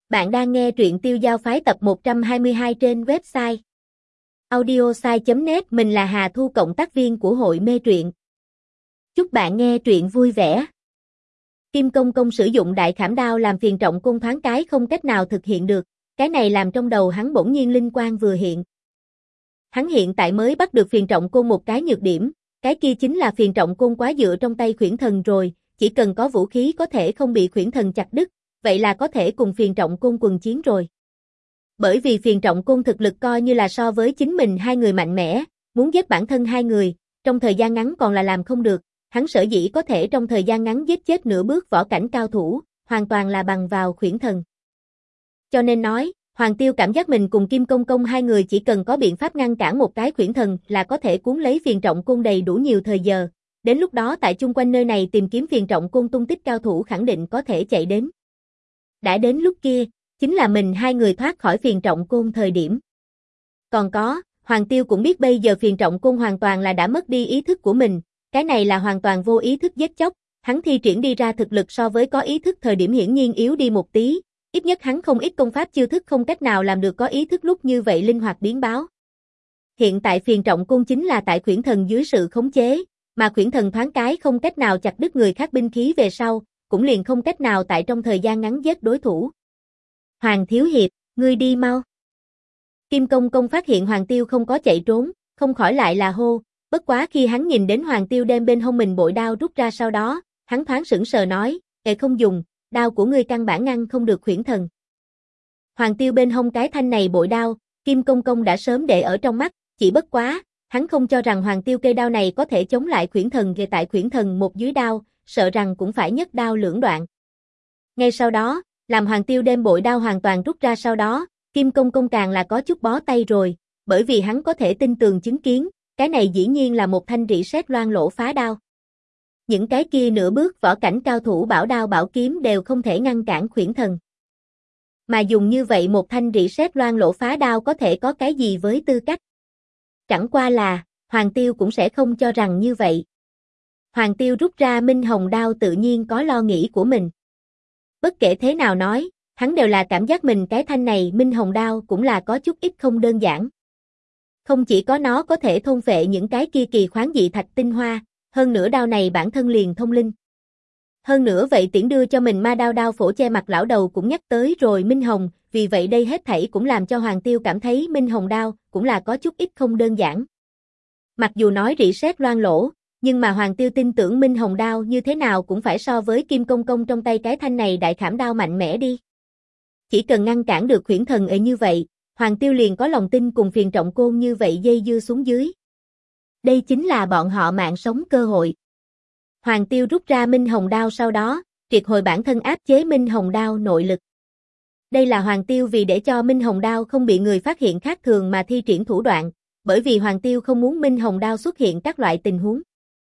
Bạn đang nghe truyện Tiêu Giao Phái tập 122 trên website audiosai.net. Mình là Hà Thu, cộng tác viên của hội mê truyện. Chúc bạn nghe truyện vui vẻ. Kim Công Công sử dụng đại khảm đao làm Phiền Trọng Côn thoáng cái không cách nào thực hiện được, cái này làm trong đầu hắn bỗng nhiên linh quang vừa hiện. Hắn hiện tại mới bắt được Phiền Trọng Côn một cái nhược điểm, cái kia chính là Phiền Trọng Côn quá dựa trong tay Khuyển Thần rồi, chỉ cần có vũ khí có thể không bị Khuyển Thần chặt đứt, vậy là có thể cùng Phiền Trọng Côn quần chiến rồi. Bởi vì Phiền Trọng Côn thực lực coi như là so với chính mình hai người mạnh mẽ, muốn giết bản thân hai người, trong thời gian ngắn còn là làm không được, hắn sở dĩ có thể trong thời gian ngắn giết chết nửa bước võ cảnh cao thủ, hoàn toàn là bằng vào Khuyển Thần. Cho nên nói, Hoàng Tiêu cảm giác mình cùng Kim Công Công hai người chỉ cần có biện pháp ngăn cản một cái Khuyển Thần là có thể cuốn lấy Phiền Trọng Côn đầy đủ nhiều thời giờ, đến lúc đó tại chung quanh nơi này tìm kiếm Phiền Trọng Côn tung tích cao thủ khẳng định có thể chạy đến. Đã đến lúc kia, chính là mình hai người thoát khỏi Phiền Trọng Côn thời điểm. Còn có, Hoàng Tiêu cũng biết bây giờ Phiền Trọng Côn hoàn toàn là đã mất đi ý thức của mình, cái này là hoàn toàn vô ý thức giết chóc, hắn thi triển đi ra thực lực so với có ý thức thời điểm hiển nhiên yếu đi một tí, ít nhất hắn không ít công pháp chiêu thức không cách nào làm được có ý thức lúc như vậy linh hoạt biến báo. Hiện tại Phiền Trọng Côn chính là tại Khuyển Thần dưới sự khống chế, mà Khuyển Thần thoáng cái không cách nào chặt đứt người khác binh khí về sau, cũng liền không cách nào tại trong thời gian ngắn giết đối thủ. Hoàng Thiếu Hiệp, ngươi đi mau. Kim Công Công phát hiện Hoàng Tiêu không có chạy trốn, không khỏi lại là hô, bất quá khi hắn nhìn đến Hoàng Tiêu đem bên hông mình bội đao rút ra sau đó, hắn thoáng sững sờ nói, không dùng, đao của ngươi căn bản ngăn không được Khuyển Thần. Hoàng Tiêu bên hông cái thanh này bội đao, Kim Công Công đã sớm để ở trong mắt, chỉ bất quá, hắn không cho rằng Hoàng Tiêu cây đao này có thể chống lại Khuyển Thần, về tại Khuyển Thần một dưới đao, sợ rằng cũng phải nhất đao lưỡng đoạn. Ngay sau đó, làm Hoàng Tiêu đem bội đao hoàn toàn rút ra sau đó, Kim Công Công càng là có chút bó tay rồi, bởi vì hắn có thể tin tường chứng kiến, cái này dĩ nhiên là một thanh rỉ sét loang lỗ phá đao. Những cái kia nửa bước võ cảnh cao thủ bảo đao bảo kiếm đều không thể ngăn cản Khuyển Thần. Mà dùng như vậy một thanh rỉ sét loang lỗ phá đao có thể có cái gì với tư cách? Chẳng qua là, Hoàng Tiêu cũng sẽ không cho rằng như vậy. Hoàng Tiêu rút ra Minh Hồng đao tự nhiên có lo nghĩ của mình. Bất kể thế nào nói, hắn đều là cảm giác mình cái thanh này Minh Hồng đao cũng là có chút ít không đơn giản. Không chỉ có nó có thể thôn phệ những cái kia kỳ khoáng dị thạch tinh hoa, hơn nữa đao này bản thân liền thông linh. Hơn nữa vậy tiễn đưa cho mình ma đao đao phổ che mặt lão đầu cũng nhắc tới rồi Minh Hồng, vì vậy đây hết thảy cũng làm cho Hoàng Tiêu cảm thấy Minh Hồng đao cũng là có chút ít không đơn giản. Mặc dù nói rỉ sét loang lỗ, nhưng mà Hoàng Tiêu tin tưởng Minh Hồng đao như thế nào cũng phải so với Kim Công Công trong tay cái thanh này đại khảm đao mạnh mẽ đi. Chỉ cần ngăn cản được Khuyển Thần như vậy, Hoàng Tiêu liền có lòng tin cùng Phiền Trọng Côn như vậy dây dưa xuống dưới. Đây chính là bọn họ mạng sống cơ hội. Hoàng Tiêu rút ra Minh Hồng đao sau đó, triệt hồi bản thân áp chế Minh Hồng đao nội lực. Đây là Hoàng Tiêu vì để cho Minh Hồng đao không bị người phát hiện khác thường mà thi triển thủ đoạn, bởi vì Hoàng Tiêu không muốn Minh Hồng đao xuất hiện các loại tình huống.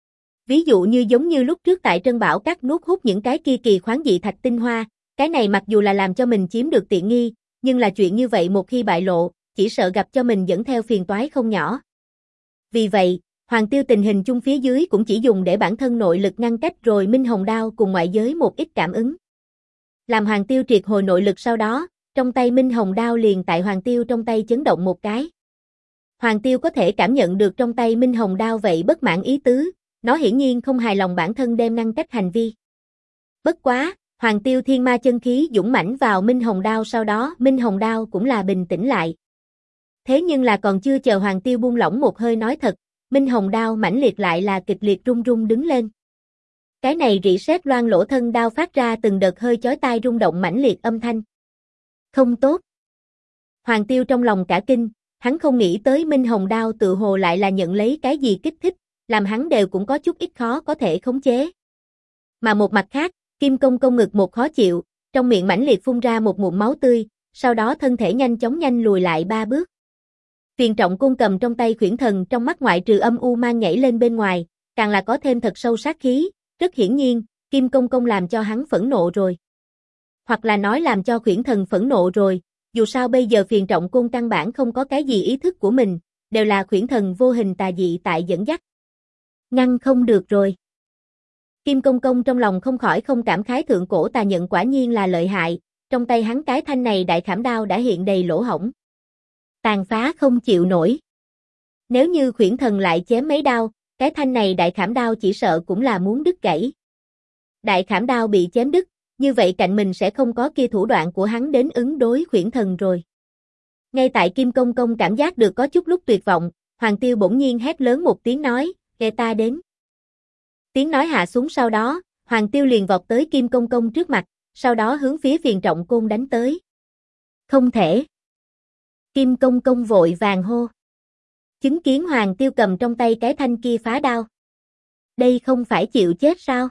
Ví dụ như giống như lúc trước tại Trân Bảo Các nuốt hút những cái kia kỳ khoáng dị thạch tinh hoa, cái này mặc dù là làm cho mình chiếm được tiện nghi, nhưng là chuyện như vậy một khi bại lộ, chỉ sợ gặp cho mình dẫn theo phiền toái không nhỏ. Vì vậy, Hoàng Tiêu tình hình chung phía dưới cũng chỉ dùng để bản thân nội lực ngăn cách rồi Minh Hồng đao cùng ngoại giới một ít cảm ứng. Làm Hoàng Tiêu triệt hồi nội lực sau đó, trong tay Minh Hồng đao liền tại Hoàng Tiêu trong tay chấn động một cái. Hoàng Tiêu có thể cảm nhận được trong tay Minh Hồng đao vậy bất mãn ý tứ, nó hiển nhiên không hài lòng bản thân đem ngăn cách hành vi. Bất quá, Hoàng Tiêu thiên ma chân khí dũng mãnh vào Minh Hồng đao sau đó Minh Hồng đao cũng là bình tĩnh lại. Thế nhưng là còn chưa chờ Hoàng Tiêu buông lỏng một hơi nói thật, Minh Hồng đao mãnh liệt lại là kịch liệt rung rung đứng lên. Cái này rỉ sét loang lỗ thân đao phát ra từng đợt hơi chói tai rung động mãnh liệt âm thanh. Không tốt. Hoàng Tiêu trong lòng cả kinh, hắn không nghĩ tới Minh Hồng đao tự hồ lại là nhận lấy cái gì kích thích, làm hắn đều cũng có chút ít khó có thể khống chế. Mà một mặt khác, Kim Công Công ngực một khó chịu, trong miệng mãnh liệt phun ra một ngụm máu tươi, sau đó thân thể nhanh chóng lùi lại 3 bước. Phiền Trọng Côn cầm trong tay Khuyển Thần, trong mắt ngoại trừ âm u mang nhảy lên bên ngoài, càng là có thêm thật sâu sát khí, rất hiển nhiên, Kim Công Công làm cho hắn phẫn nộ rồi. Hoặc là nói làm cho Khuyển Thần phẫn nộ rồi, dù sao bây giờ Phiền Trọng Côn căn bản không có cái gì ý thức của mình, đều là Khuyển Thần vô hình tà dị tại dẫn dắt. Ngăn không được rồi. Kim Công Công trong lòng không khỏi không cảm khái thượng cổ tà nhận quả nhiên là lợi hại, trong tay hắn cái thanh này đại khảm đao đã hiện đầy lỗ hổng. Tàn phá không chịu nổi. Nếu như Khuyển Thần lại chém mấy đao, cái thanh này đại khảm đao chỉ sợ cũng là muốn đứt gãy. Đại khảm đao bị chém đứt, như vậy cạnh mình sẽ không có kia thủ đoạn của hắn đến ứng đối Khuyển Thần rồi. Ngay tại Kim Công Công cảm giác được có chút lúc tuyệt vọng, Hoàng Tiêu bỗng nhiên hét lớn một tiếng nói, "Nghe ta đến." Tiếng nói hạ xuống sau đó, Hoàng Tiêu liền vọt tới Kim Công Công trước mặt, sau đó hướng phía Phiền Trọng Côn đánh tới. Không thể. Kim Công Công vội vàng hô. Chứng kiến Hoàng Tiêu cầm trong tay cái thanh kia phá đao. Đây không phải chịu chết sao?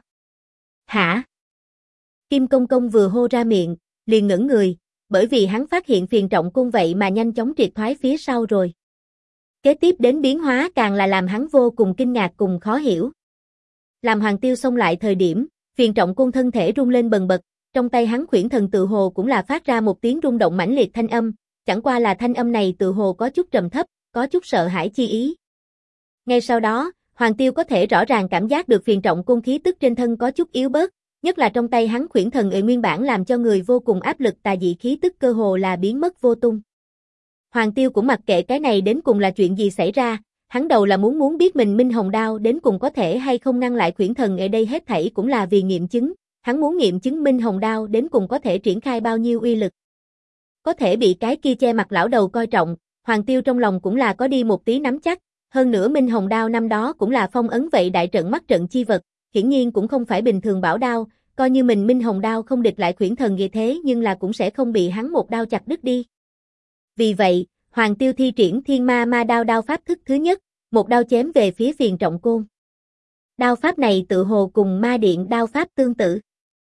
Hả? Kim Công Công vừa hô ra miệng, liền ngẩn người, bởi vì hắn phát hiện Phiền Trọng Côn vậy mà nhanh chóng triệt thoái phía sau rồi. Kế tiếp đến biến hóa càng là làm hắn vô cùng kinh ngạc cùng khó hiểu. Làm Hoàng Tiêu xông lại thời điểm, Phiền Trọng Côn thân thể rung lên bần bật, trong tay hắn Khuyển Thần tự hồ cũng là phát ra một tiếng rung động mãnh liệt thanh âm, chẳng qua là thanh âm này tự hồ có chút trầm thấp, có chút sợ hãi chi ý. Ngay sau đó, Hoàng Tiêu có thể rõ ràng cảm giác được Phiền Trọng Côn khí tức trên thân có chút yếu bớt, nhất là trong tay hắn Khuyển Thần nguyên bản làm cho người vô cùng áp lực tà dị khí tức cơ hồ là biến mất vô tung. Hoàng Tiêu cũng mặc kệ cái này đến cùng là chuyện gì xảy ra, hắn đầu là muốn biết mình Minh Hồng Đao đến cùng có thể hay không ngăn lại Khuyển Thần ở đây, hết thảy cũng là vì nghiệm chứng, hắn muốn nghiệm chứng Minh Hồng Đao đến cùng có thể triển khai bao nhiêu uy lực. Có thể bị cái kia che mặt lão đầu coi trọng, Hoàng Tiêu trong lòng cũng là có đi một tí nắm chắc, hơn nữa Minh Hồng Đao năm đó cũng là phong ấn vậy đại trận mắt trận chi vật, hiển nhiên cũng không phải bình thường bảo đao, coi như mình Minh Hồng Đao không địch lại Khuyển Thần như thế nhưng là cũng sẽ không bị hắn một đao chặt đứt đi. Vì vậy, Hoàng Tiêu thi triển Thiên Ma Ma Đao đao pháp thức thứ nhất, một đao chém về phía Phiền Trọng Côn. Đao pháp này tự hồ cùng Ma Điện đao pháp tương tự.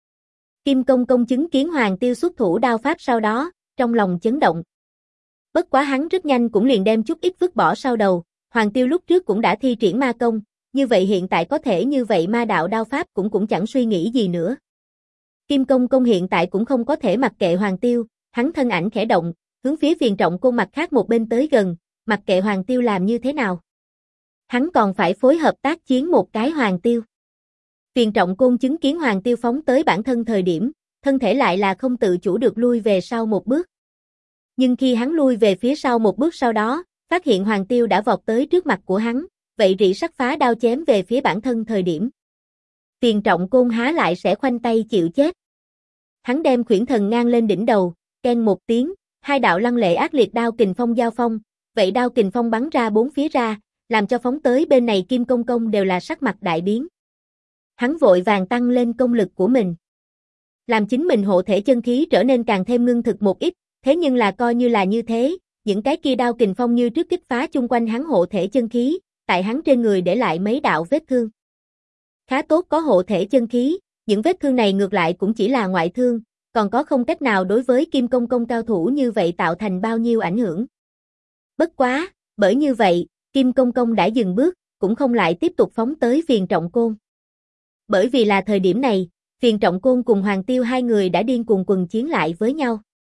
Kim Công Công chứng kiến Hoàng Tiêu xuất thủ đao pháp sau đó, trong lòng chấn động. Bất quá hắn rất nhanh cũng liền đem chút ít vứt bỏ sau đầu, Hoàng Tiêu lúc trước cũng đã thi triển ma công, như vậy hiện tại có thể như vậy ma đạo đao pháp cũng chẳng suy nghĩ gì nữa. Kim Công Công hiện tại cũng không có thể mặc kệ Hoàng Tiêu, hắn thân ảnh khẽ động, hướng phía Phiền Trọng Côn mặt khác một bên tới gần, mặc kệ Hoàng Tiêu làm như thế nào. Hắn còn phải phối hợp tác chiến một cái Hoàng Tiêu. Phiền Trọng Côn chứng kiến Hoàng Tiêu phóng tới bản thân thời điểm, thân thể lại là không tự chủ được lui về sau một bước. Nhưng khi hắn lui về phía sau một bước sau đó, phát hiện Hoàng Tiêu đã vọt tới trước mặt của hắn, vậy rỉ sắc phá đao chém về phía bản thân thời điểm. Phiền Trọng Côn há lại sẽ khoanh tay chịu chết. Hắn đem Khuyển Thần ngang lên đỉnh đầu, keng một tiếng, hai đạo lăng lệ ác liệt đao kình phong giao phong, vậy đao kình phong bắn ra bốn phía ra, làm cho phóng tới bên này Kim Công Công đều là sắc mặt đại biến. Hắn vội vàng tăng lên công lực của mình, làm chính mình hộ thể chân khí trở nên càng thêm ngưng thực một ít, thế nhưng là coi như là như thế, những cái kia đao kình phong như trước kích phá chung quanh hắn hộ thể chân khí, tại hắn trên người để lại mấy đạo vết thương. Khá tốt có hộ thể chân khí, những vết thương này ngược lại cũng chỉ là ngoại thương, còn có không cách nào đối với Kim Công Công cao thủ như vậy tạo thành bao nhiêu ảnh hưởng. Bất quá, bởi như vậy, Kim Công Công đã dừng bước, cũng không lại tiếp tục phóng tới Phiền Trọng Côn. Bởi vì là thời điểm này, Phiền Trọng Côn cùng Hoàng Tiêu hai người đã điên cuồng quần chiến lại với nhau.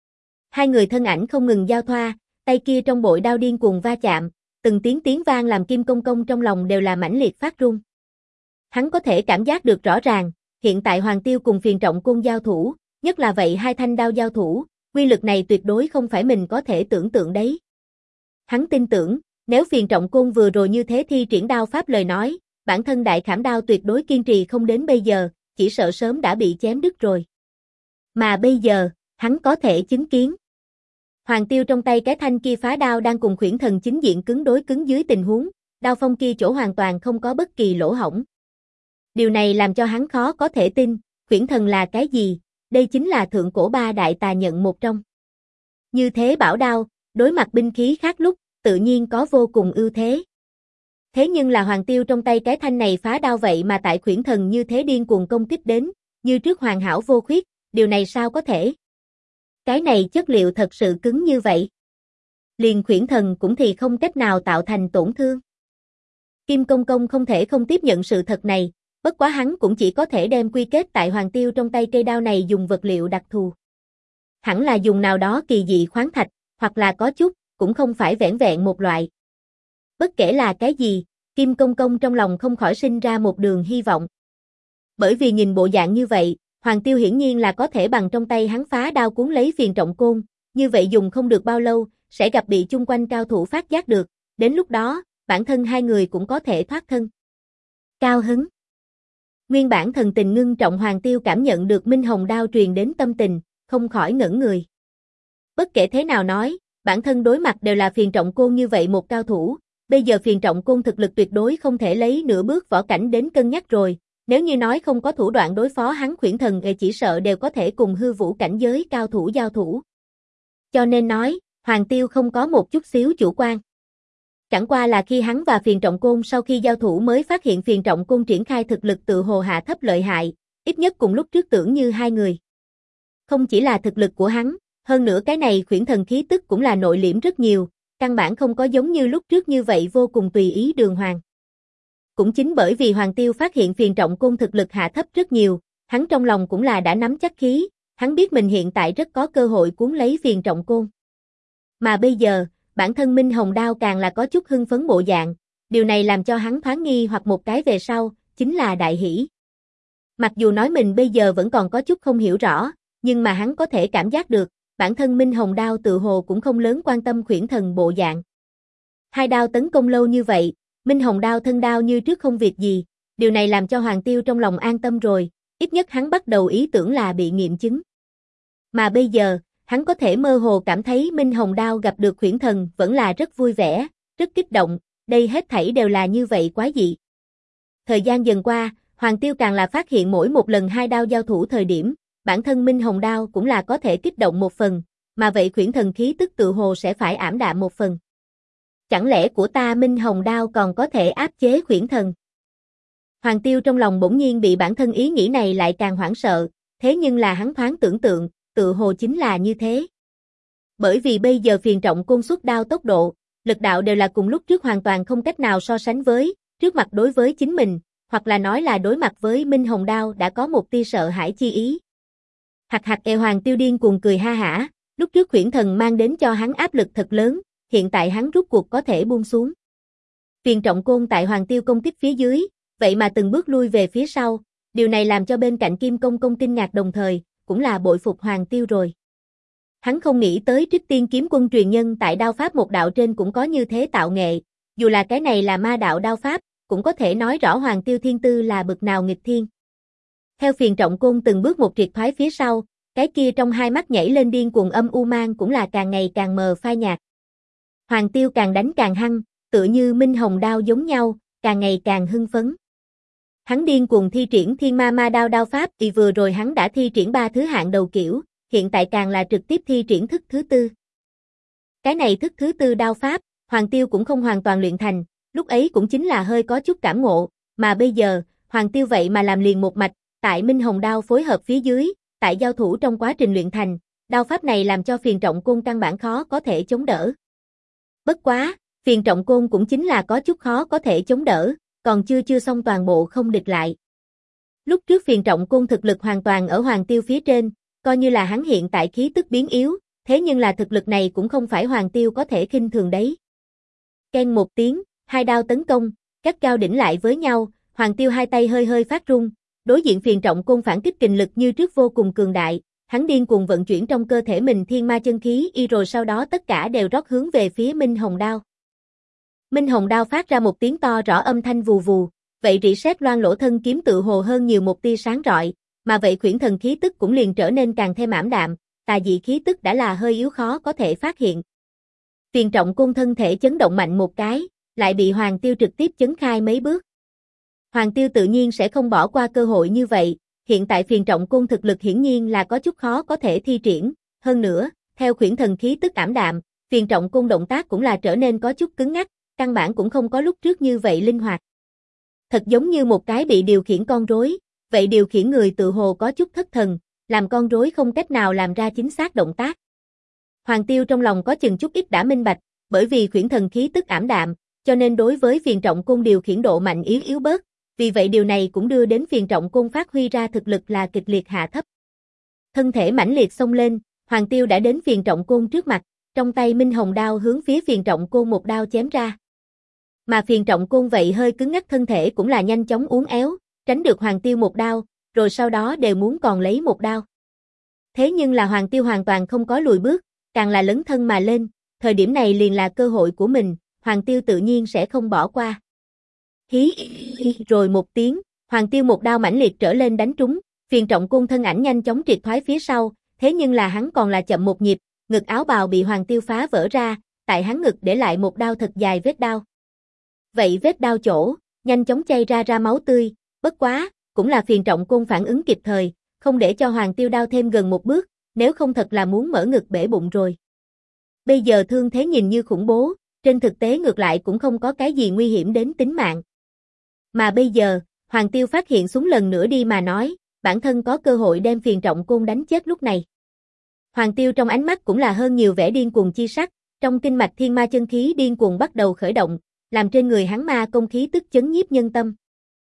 Hai người thân ảnh không ngừng giao thoa, tay kia trong bội đao điên cuồng va chạm, từng tiếng vang làm Kim Công Công trong lòng đều là mãnh liệt phát run. Hắn có thể cảm giác được rõ ràng, hiện tại Hoàng Tiêu cùng Phiền Trọng Côn giao thủ, nhất là vậy hai thanh đao giao thủ, uy lực này tuyệt đối không phải mình có thể tưởng tượng đấy. Hắn tin tưởng, nếu Phiền Trọng Côn vừa rồi như thế thi triển đao pháp lời nói, bản thân đại khảm đao tuyệt đối kiên trì không đến bây giờ, chỉ sợ sớm đã bị chém đứt rồi. Mà bây giờ, hắn có thể chứng kiến. Hoàng Tiêu trong tay cái thanh kia phá đao đang cùng Khuyển Thần chính diện cứng đối cứng dưới tình huống, đao phong kia chỗ hoàn toàn không có bất kỳ lỗ hổng. Điều này làm cho hắn khó có thể tin, Khuyển Thần là cái gì, đây chính là thượng cổ ba đại tà nhận một trong. Như thế bảo đao, đối mặt binh khí khác lúc, tự nhiên có vô cùng ưu thế. Thế nhưng là Hoàng Tiêu trong tay cái thanh này phá đao vậy mà tại Khuyển Thần như thế điên cuồng công kích đến, như trước hoàn hảo vô khuyết, điều này sao có thể? Cái này chất liệu thật sự cứng như vậy. Liền Khuyển Thần cũng thì không cách nào tạo thành tổn thương. Kim Công Công không thể không tiếp nhận sự thật này, bất quá hắn cũng chỉ có thể đem quy kết tại Hoàng Tiêu trong tay cây đao này dùng vật liệu đặc thù. Hẳn là dùng nào đó kỳ dị khoáng thạch, hoặc là có chút, cũng không phải vẻn vẹn một loại. Bất kể là cái gì, Kim Công Công trong lòng không khỏi sinh ra một đường hy vọng. Bởi vì nhìn bộ dạng như vậy, Hoàng Tiêu hiển nhiên là có thể bằng trong tay hắn phá đao cuốn lấy Phiền Trọng Côn, như vậy dùng không được bao lâu, sẽ gặp bị chung quanh cao thủ phát giác được, đến lúc đó, bản thân hai người cũng có thể thoát thân. Cao hứng. Nguyên bản thần tình ngưng trọng Hoàng Tiêu cảm nhận được Minh Hồng đao truyền đến tâm tình, không khỏi ngẩn người. Bất kể thế nào nói, bản thân đối mặt đều là Phiền Trọng Côn như vậy một cao thủ, bây giờ Phiền Trọng Côn thực lực tuyệt đối không thể lấy nửa bước võ cảnh đến cân nhắc rồi, nếu như nói không có thủ đoạn đối phó hắn Khuyển Thần chỉ sợ đều có thể cùng hư vũ cảnh giới cao thủ giao thủ. Cho nên nói, Hoàng Tiêu không có một chút xíu chủ quan. Chẳng qua là khi hắn và Phiền Trọng Côn sau khi giao thủ mới phát hiện Phiền Trọng Côn triển khai thực lực tự hồ hạ thấp lợi hại, ít nhất cùng lúc trước tưởng như hai người. Không chỉ là thực lực của hắn, hơn nữa cái này Khuyển Thần khí tức cũng là nội liễm rất nhiều, căn bản không có giống như lúc trước như vậy vô cùng tùy ý đường hoàng. Cũng chính bởi vì Hoàng Tiêu phát hiện Phiền Trọng Côn thực lực hạ thấp rất nhiều, hắn trong lòng cũng là đã nắm chắc khí, hắn biết mình hiện tại rất có cơ hội cuốn lấy Phiền Trọng Côn. Mà bây giờ, bản thân Minh Hồng đao càng là có chút hưng phấn bộ dạng, điều này làm cho hắn thoáng nghi hoặc một cái về sau, chính là đại hỷ. Mặc dù nói mình bây giờ vẫn còn có chút không hiểu rõ, nhưng mà hắn có thể cảm giác được, bản thân Minh Hồng đao tự hồ cũng không lớn quan tâm Khuyển Thần bộ dạng. Hai đao tấn công lâu như vậy, Minh Hồng đao thân đao như trước không việc gì, điều này làm cho Hoàng Tiêu trong lòng an tâm rồi, ít nhất hắn bắt đầu ý tưởng là bị nghiệm chứng. Mà bây giờ, hắn có thể mơ hồ cảm thấy Minh Hồng đao gặp được Khuyển Thần vẫn là rất vui vẻ, rất kích động, đây hết thảy đều là như vậy quái dị. Thời gian dần qua, Hoàng Tiêu càng là phát hiện mỗi một lần hai đao giao thủ thời điểm, bản thân Minh Hồng đao cũng là có thể kích động một phần, mà vậy Khuyển Thần khí tức tự hồ sẽ phải ảm đạm một phần. Chẳng lẽ của ta Minh Hồng đao còn có thể áp chế Khuyển Thần? Hoàng Tiêu trong lòng bỗng nhiên bị bản thân ý nghĩ này lại càng hoảng sợ, thế nhưng là hắn thoáng tưởng tượng, tự hồ chính là như thế. Bởi vì bây giờ Phiền Trọng Côn xuất đao tốc độ, lực đạo đều là cùng lúc trước hoàn toàn không cách nào so sánh với, trước mặt đối với chính mình, hoặc là nói là đối mặt với Minh Hồng đao đã có một tia sợ hãi chi ý. Hạc hạc Hoàng Tiêu điên cuồng cười ha hả, lúc trước Khuyển Thần mang đến cho hắn áp lực thật lớn, hiện tại hắn rút cuộc có thể buông xuống. Phiền Trọng Côn tại Hoàng Tiêu công kích phía dưới, vậy mà từng bước lui về phía sau, điều này làm cho bên cạnh Kim Công Công kinh ngạc đồng thời, cũng là bội phục Hoàng Tiêu rồi. Hắn không nghĩ tới Trích Tiên kiếm quân truyền nhân tại đao pháp một đạo trên cũng có như thế tạo nghệ, dù là cái này là ma đạo đao pháp, cũng có thể nói rõ Hoàng Tiêu thiên tư là bực nào nghịch thiên. Theo Phiền Trọng Côn từng bước một triệt thoái phía sau, cái kia trong hai mắt nhảy lên điên cuồng âm u mang cũng là càng ngày càng mờ phai nhạt. Hoàng Tiêu càng đánh càng hăng, tựa như Minh Hồng đao giống nhau, càng ngày càng hưng phấn. Hắn điên cuồng thi triển Thiên Ma Ma đao đao pháp, thì vừa rồi hắn đã thi triển 3 thứ hạng đầu kiểu, hiện tại càng là trực tiếp thi triển thức thứ tư. Cái này thức thứ tư đao pháp, Hoàng Tiêu cũng không hoàn toàn luyện thành, lúc ấy cũng chính là hơi có chút cảm ngộ, mà bây giờ, Hoàng Tiêu vậy mà làm liền một mạch, tại Minh Hồng đao phối hợp phía dưới, tại giao thủ trong quá trình luyện thành, đao pháp này làm cho Phiền Trọng Côn căn bản khó có thể chống đỡ. Bất quá, Phiền Trọng Côn cũng chính là có chút khó có thể chống đỡ, còn chưa xong toàn bộ không địch lại. Lúc trước Phiền Trọng Côn thực lực hoàn toàn ở Hoàng Tiêu phía trên, coi như là hắn hiện tại khí tức biến yếu, thế nhưng là thực lực này cũng không phải Hoàng Tiêu có thể khinh thường đấy. Keng một tiếng, hai đao tấn công, các cao đỉnh lại với nhau, Hoàng Tiêu hai tay hơi hơi phát run, đối diện Phiền Trọng Côn phản kích kình lực như trước vô cùng cường đại, hắn điên cuồng vận chuyển trong cơ thể mình thiên ma chân khí y rồi sau đó tất cả đều rót hướng về phía Minh Hồng đao. Minh Hồng đao phát ra một tiếng to rõ âm thanh vù vù, vậy rỉ sét loang lỗ thân kiếm tự hồ hơn nhiều một tia sáng rọi, mà vậy Khuyển Thần khí tức cũng liền trở nên càng thêm ảm đạm, tà dị khí tức đã là hơi yếu khó có thể phát hiện. Phiền Trọng Côn thân thể chấn động mạnh một cái, lại bị Hoàng Tiêu trực tiếp chấn khai mấy bước. Hoàng Tiêu tự nhiên sẽ không bỏ qua cơ hội như vậy, hiện tại Phiền Trọng Côn thực lực hiển nhiên là có chút khó có thể thi triển, hơn nữa, theo Khuyển Thần khí tức ảm đạm, Phiền Trọng Côn động tác cũng là trở nên có chút cứng ngắc, căn bản cũng không có lúc trước như vậy linh hoạt. Thật giống như một cái bị điều khiển con rối, vậy điều khiển người tự hồ có chút thất thần, làm con rối không cách nào làm ra chính xác động tác. Hoàng Tiêu trong lòng có chừng chút ít đã minh bạch, bởi vì Khuyển Thần khí tức ảm đạm, cho nên đối với Phiền Trọng Côn điều khiển độ mạnh yếu bớt, vì vậy điều này cũng đưa đến Phiền Trọng Côn phát huy ra thực lực là kịch liệt hạ thấp. Thân thể mãnh liệt xông lên, Hoàng Tiêu đã đến Phiền Trọng Côn trước mặt, trong tay Minh Hồng đao hướng phía Phiền Trọng Côn một đao chém ra. Mà Phiền Trọng Côn vậy hơi cứng ngắc thân thể cũng là nhanh chóng uốn éo, tránh được Hoàng Tiêu một đao, rồi sau đó đều muốn còn lấy một đao. Thế nhưng là Hoàng Tiêu hoàn toàn không có lùi bước, càng là lấn thân mà lên, thời điểm này liền là cơ hội của mình, Hoàng Tiêu tự nhiên sẽ không bỏ qua. Hí, rồi một tiếng, Hoàng Tiêu một đao mãnh liệt trở lên đánh trúng, Phiền Trọng Côn thân ảnh nhanh chóng triệt thoái phía sau, thế nhưng là hắn còn là chậm một nhịp, ngực áo bào bị Hoàng Tiêu phá vỡ ra, tại hắn ngực để lại một đao thật dài vết đao. Vậy vết đao chỗ, nhanh chóng chảy ra máu tươi, bất quá, cũng là Phiền Trọng Côn phản ứng kịp thời, không để cho Hoàng Tiêu đao thêm gần một bước, nếu không thật là muốn mở ngực bể bụng rồi. Bây giờ thương thế nhìn như khủng bố, trên thực tế ngược lại cũng không có cái gì nguy hiểm đến tính mạng. Mà bây giờ, Hoàng Tiêu phát hiện súng lần nữa đi mà nói, bản thân có cơ hội đem Phiền Trọng Côn đánh chết lúc này. Hoàng Tiêu trong ánh mắt cũng là hơn nhiều vẻ điên cuồng chi sắc, trong kinh mạch thiên ma chân khí điên cuồng bắt đầu khởi động, làm trên người hắn ma công khí tức chấn nhiếp nhân tâm.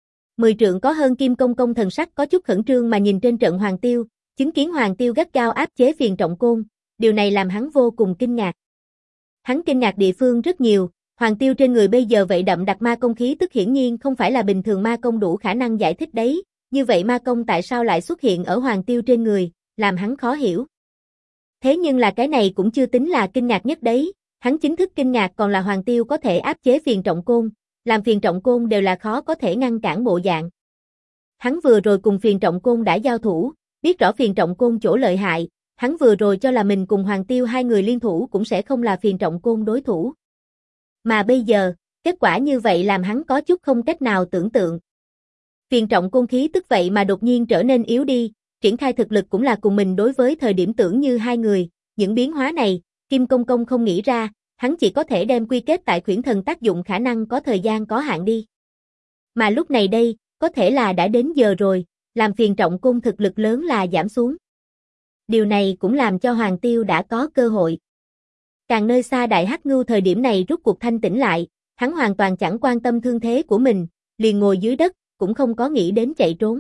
10 trượng có hơn Kim Công Công thần sắc có chút khẩn trương mà nhìn trên trận Hoàng Tiêu, chứng kiến Hoàng Tiêu gắt gao áp chế Phiền Trọng Côn, điều này làm hắn vô cùng kinh ngạc. Hắn kinh ngạc địa phương rất nhiều, Hoàng Tiêu trên người bây giờ vậy đậm đặc ma công khí tức hiển nhiên không phải là bình thường ma công đủ khả năng giải thích đấy, như vậy ma công tại sao lại xuất hiện ở Hoàng Tiêu trên người, làm hắn khó hiểu. Thế nhưng là cái này cũng chưa tính là kinh ngạc nhất đấy, hắn chính thức kinh ngạc còn là Hoàng Tiêu có thể áp chế Phiền Trọng Côn, làm Phiền Trọng Côn đều là khó có thể ngăn cản bộ dạng. Hắn vừa rồi cùng Phiền Trọng Côn đã giao thủ, biết rõ Phiền Trọng Côn chỗ lợi hại, hắn vừa rồi cho là mình cùng Hoàng Tiêu hai người liên thủ cũng sẽ không là Phiền Trọng Côn đối thủ. Mà bây giờ, kết quả như vậy làm hắn có chút không cách nào tưởng tượng. Phiền Trọng Côn khí tức vậy mà đột nhiên trở nên yếu đi, triển khai thực lực cũng là cùng mình đối với thời điểm tưởng như hai người, những biến hóa này, Kim Công Công không nghĩ ra, hắn chỉ có thể đem quy kết tại khuyển thần tác dụng khả năng có thời gian có hạn đi. Mà lúc này đây, có thể là đã đến giờ rồi, làm Phiền Trọng Côn thực lực lớn là giảm xuống. Điều này cũng làm cho Hoàng Tiêu đã có cơ hội. Càng nơi xa Đại Hắc Ngưu thời điểm này rút cuộc thanh tỉnh lại, hắn hoàn toàn chẳng quan tâm thương thế của mình, liền ngồi dưới đất, cũng không có nghĩ đến chạy trốn.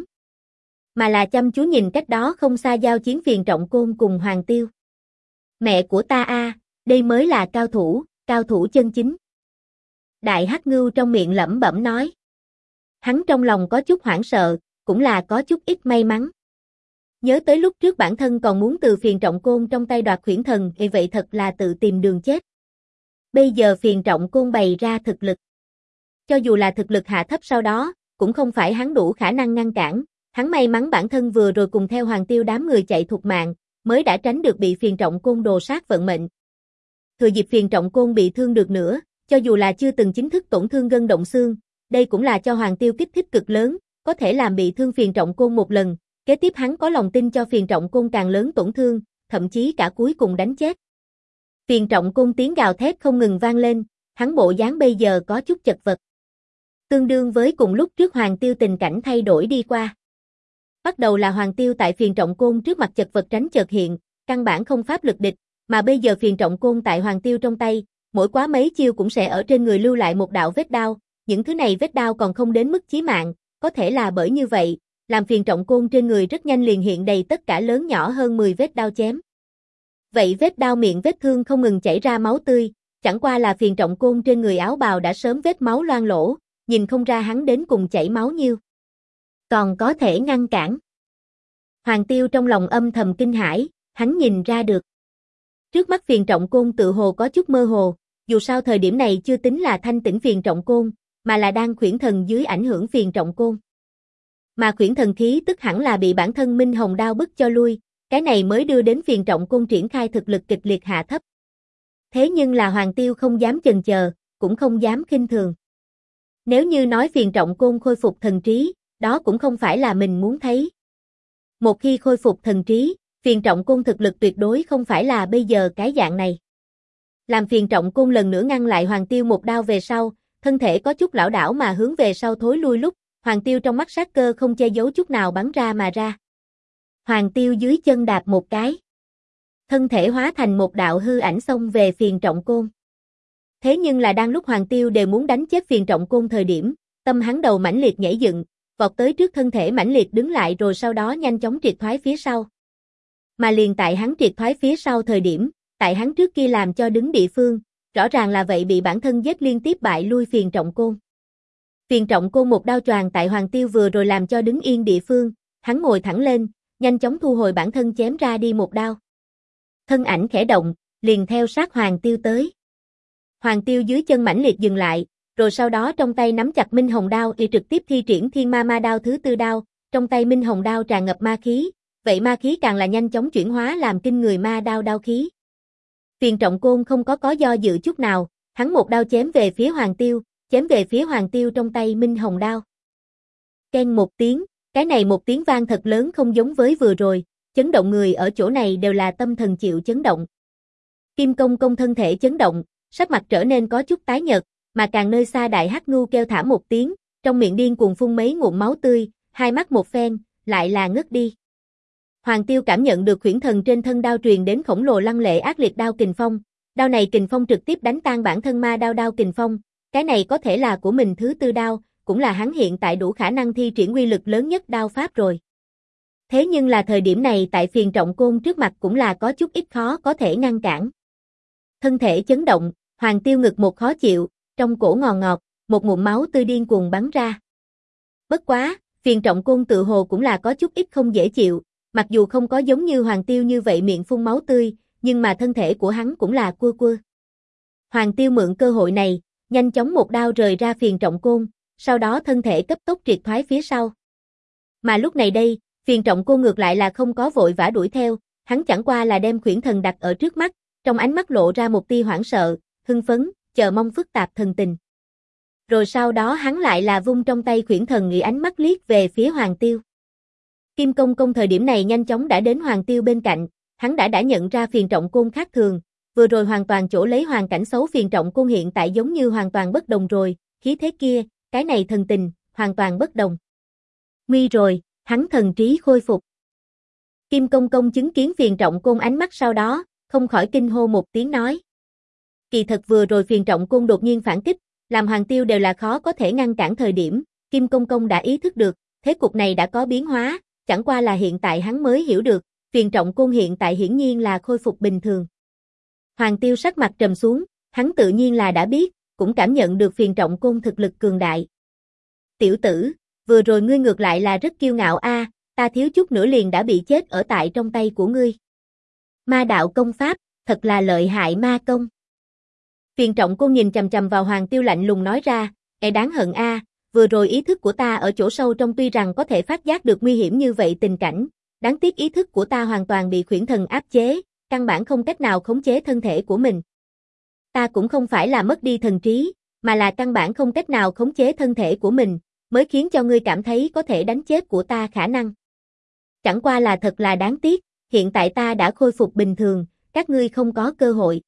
Mà là chăm chú nhìn cách đó không xa giao chiến Phiền Trọng Côn cùng Hoàng Tiêu. Mẹ của ta a, đây mới là cao thủ chân chính. Đại Hắc Ngưu trong miệng lẩm bẩm nói. Hắn trong lòng có chút hoảng sợ, cũng là có chút ít may mắn. Nhớ tới lúc trước bản thân còn muốn từ Phiền Trọng Côn trong tay đoạt khuyển thần, thì vậy thật là tự tìm đường chết. Bây giờ Phiền Trọng Côn bày ra thực lực. Cho dù là thực lực hạ thấp sau đó, cũng không phải hắn đủ khả năng ngăn cản, hắn may mắn bản thân vừa rồi cùng theo Hoàng Tiêu đám người chạy thục mạng, mới đã tránh được bị Phiền Trọng Côn đồ sát vận mệnh. Thừa dịp Phiền Trọng Côn bị thương được nữa, cho dù là chưa từng chính thức tổn thương gân động xương, đây cũng là cho Hoàng Tiêu kích thích cực lớn, có thể làm bị thương Phiền Trọng Côn một lần, kế tiếp hắn có lòng tin cho Phiền Trọng Côn càng lớn tổn thương, thậm chí cả cuối cùng đánh chết. Phiền Trọng Côn tiếng gào thét không ngừng vang lên, hắn bộ dáng bây giờ có chút chật vật. Tương đương với cùng lúc trước Hoàng Tiêu tình cảnh thay đổi đi qua. Bắt đầu là Hoàng Tiêu tại Phiền Trọng Côn trước mặt chật vật tránh chợt hiện, căn bản không pháp lực địch, mà bây giờ Phiền Trọng Côn tại Hoàng Tiêu trong tay, mỗi quá mấy chiêu cũng sẽ ở trên người lưu lại một đạo vết đao, những thứ này vết đao còn không đến mức chí mạng, có thể là bởi như vậy, làm Phiền Trọng Côn trên người rất nhanh liền hiện đầy tất cả lớn nhỏ hơn 10 vết đao chém. Vậy vết đao miệng vết thương không ngừng chảy ra máu tươi, chẳng qua là Phiền Trọng Côn trên người áo bào đã sớm vết máu loang lỗ, nhìn không ra hắn đến cùng chảy máu nhiêu. Còn có thể ngăn cản. Hoàng Tiêu trong lòng âm thầm kinh hãi, hắn nhìn ra được. Trước mắt Phiền Trọng Côn tự hồ có chút mơ hồ, dù sao thời điểm này chưa tính là thanh tỉnh Phiền Trọng Côn, mà là đang khuyển thần dưới ảnh hưởng Phiền Trọng Côn. Mà khuyển thần khí tức hẳn là bị bản thân Minh Hồng đao bức cho lui, cái này mới đưa đến Phiền Trọng Côn triển khai thực lực kịch liệt hạ thấp. Thế nhưng là Hoàng Tiêu không dám chần chờ, cũng không dám khinh thường. Nếu như nói Phiền Trọng Côn khôi phục thần trí, đó cũng không phải là mình muốn thấy. Một khi khôi phục thần trí, Phiền Trọng Côn thực lực tuyệt đối không phải là bây giờ cái dạng này. Làm Phiền Trọng Côn lần nữa ngăn lại Hoàng Tiêu một đao về sau, thân thể có chút lảo đảo mà hướng về sau thối lui lúc, Hoàng Tiêu trong mắt sát cơ không che giấu chút nào bắn ra mà ra. Hoàng Tiêu dưới chân đạp một cái. Thân thể hóa thành một đạo hư ảnh xông về Phiền Trọng Côn. Thế nhưng là đang lúc Hoàng Tiêu đều muốn đánh chết Phiền Trọng Côn thời điểm, tâm hắn đầu mãnh liệt nhảy dựng, vọt tới trước thân thể mãnh liệt đứng lại rồi sau đó nhanh chóng triệt thoái phía sau. Mà liền tại hắn triệt thoái phía sau thời điểm, tại hắn trước kia làm cho đứng địa phương, rõ ràng là vậy bị bản thân giết liên tiếp bại lui Phiền Trọng Côn. Phiền Trọng Côn một đao choàng tại Hoàng Tiêu vừa rồi làm cho đứng yên địa phương, hắn ngồi thẳng lên, nhanh chóng thu hồi bản thân chém ra đi một đao. Thân ảnh khẽ động, liền theo sát Hoàng Tiêu tới. Hoàng Tiêu dưới chân mãnh liệt dừng lại, rồi sau đó trong tay nắm chặt Minh Hồng đao y trực tiếp thi triển Thiên Ma Ma đao thứ tư đao, trong tay Minh Hồng đao tràn ngập ma khí, vậy ma khí càng là nhanh chóng chuyển hóa làm kinh người ma đao đao khí. Phiền Trọng Côn không có do dự chút nào, hắn một đao chém về phía Hoàng Tiêu, chém về phía Hoàng Tiêu trong tay Minh Hồng đao. Keng một tiếng, cái này một tiếng vang thật lớn không giống với vừa rồi, chấn động người ở chỗ này đều là tâm thần chịu chấn động. Kim Công Công thân thể chấn động, sắc mặt trở nên có chút tái nhợt, mà càng nơi xa Đại Hắc Ngưu kêu thảm một tiếng, trong miệng điên cuồng phun mấy ngụm máu tươi, hai mắt một phen, lại là ngất đi. Hoàng Tiêu cảm nhận được huyễn thần trên thân đao truyền đến khổng lồ lăng lệ ác liệt đao kình phong, đao này kình phong trực tiếp đánh tan bản thân ma đao đao kình phong, cái này có thể là của mình thứ tư đao, cũng là hắn hiện tại đủ khả năng thi triển uy lực lớn nhất đao pháp rồi. Thế nhưng là thời điểm này tại Phiền Trọng Côn trước mặt cũng là có chút ít khó có thể ngăn cản. Thân thể chấn động, Hoàng Tiêu ngực một khó chịu, trong cổ ngọt ngọt, một ngụm máu tươi điên cuồng bắn ra. Bất quá, Phiền Trọng Côn tự hồ cũng là có chút ít không dễ chịu, mặc dù không có giống như Hoàng Tiêu như vậy miệng phun máu tươi, nhưng mà thân thể của hắn cũng là cua cua. Hoàng Tiêu mượn cơ hội này, nhanh chóng một đao rời ra Phiền Trọng Côn, sau đó thân thể cấp tốc triệt thoái phía sau. Mà lúc này đây, Phiền Trọng Côn ngược lại là không có vội vã đuổi theo, hắn chẳng qua là đem huyễn thần đặt ở trước mắt, trong ánh mắt lộ ra một tia hoảng sợ, hưng phấn, chờ mong phức tạp thần tình. Rồi sau đó hắn lại là vung trong tay huyễn thần nghĩ ánh mắt liếc về phía Hoàng Tiêu. Kim Công Công thời điểm này nhanh chóng đã đến Hoàng Tiêu bên cạnh, hắn đã nhận ra Phiền Trọng Côn khác thường, vừa rồi hoàn toàn chỗ lấy hoàn cảnh xấu Phiền Trọng Côn hiện tại giống như hoàn toàn bất đồng rồi, khí thế kia, cái này thần tình, hoàn toàn bất đồng. Nguy rồi, hắn thần trí khôi phục. Kim Công Công chứng kiến Phiền Trọng Côn ánh mắt sau đó, không khỏi kinh hô một tiếng nói. Kỳ thật vừa rồi Phiền Trọng Côn đột nhiên phản kích, làm Hoàng Tiêu đều là khó có thể ngăn cản thời điểm, Kim Công Công đã ý thức được, thế cục này đã có biến hóa, chẳng qua là hiện tại hắn mới hiểu được, Phiền Trọng Côn hiện tại hiển nhiên là khôi phục bình thường. Hoàng Tiêu sắc mặt trầm xuống, hắn tự nhiên là đã biết, cũng cảm nhận được Phiền Trọng Côn thực lực cường đại. Tiểu tử, vừa rồi ngươi ngược lại là rất kiêu ngạo a, ta thiếu chút nữa liền đã bị chết ở tại trong tay của ngươi. Ma đạo công pháp, thật là lợi hại ma công. Phiền Trọng Côn nhìn chằm chằm vào Hoàng Tiêu lạnh lùng nói ra, đáng hận a, vừa rồi ý thức của ta ở chỗ sâu trong tuy rằng có thể phát giác được nguy hiểm như vậy tình cảnh, đáng tiếc ý thức của ta hoàn toàn bị huyễn thần áp chế, căn bản không cách nào khống chế thân thể của mình. Ta cũng không phải là mất đi thần trí, mà là căn bản không cách nào khống chế thân thể của mình, mới khiến cho ngươi cảm thấy có thể đánh chết của ta khả năng. Chẳng qua là thật là đáng tiếc, hiện tại ta đã khôi phục bình thường, các ngươi không có cơ hội.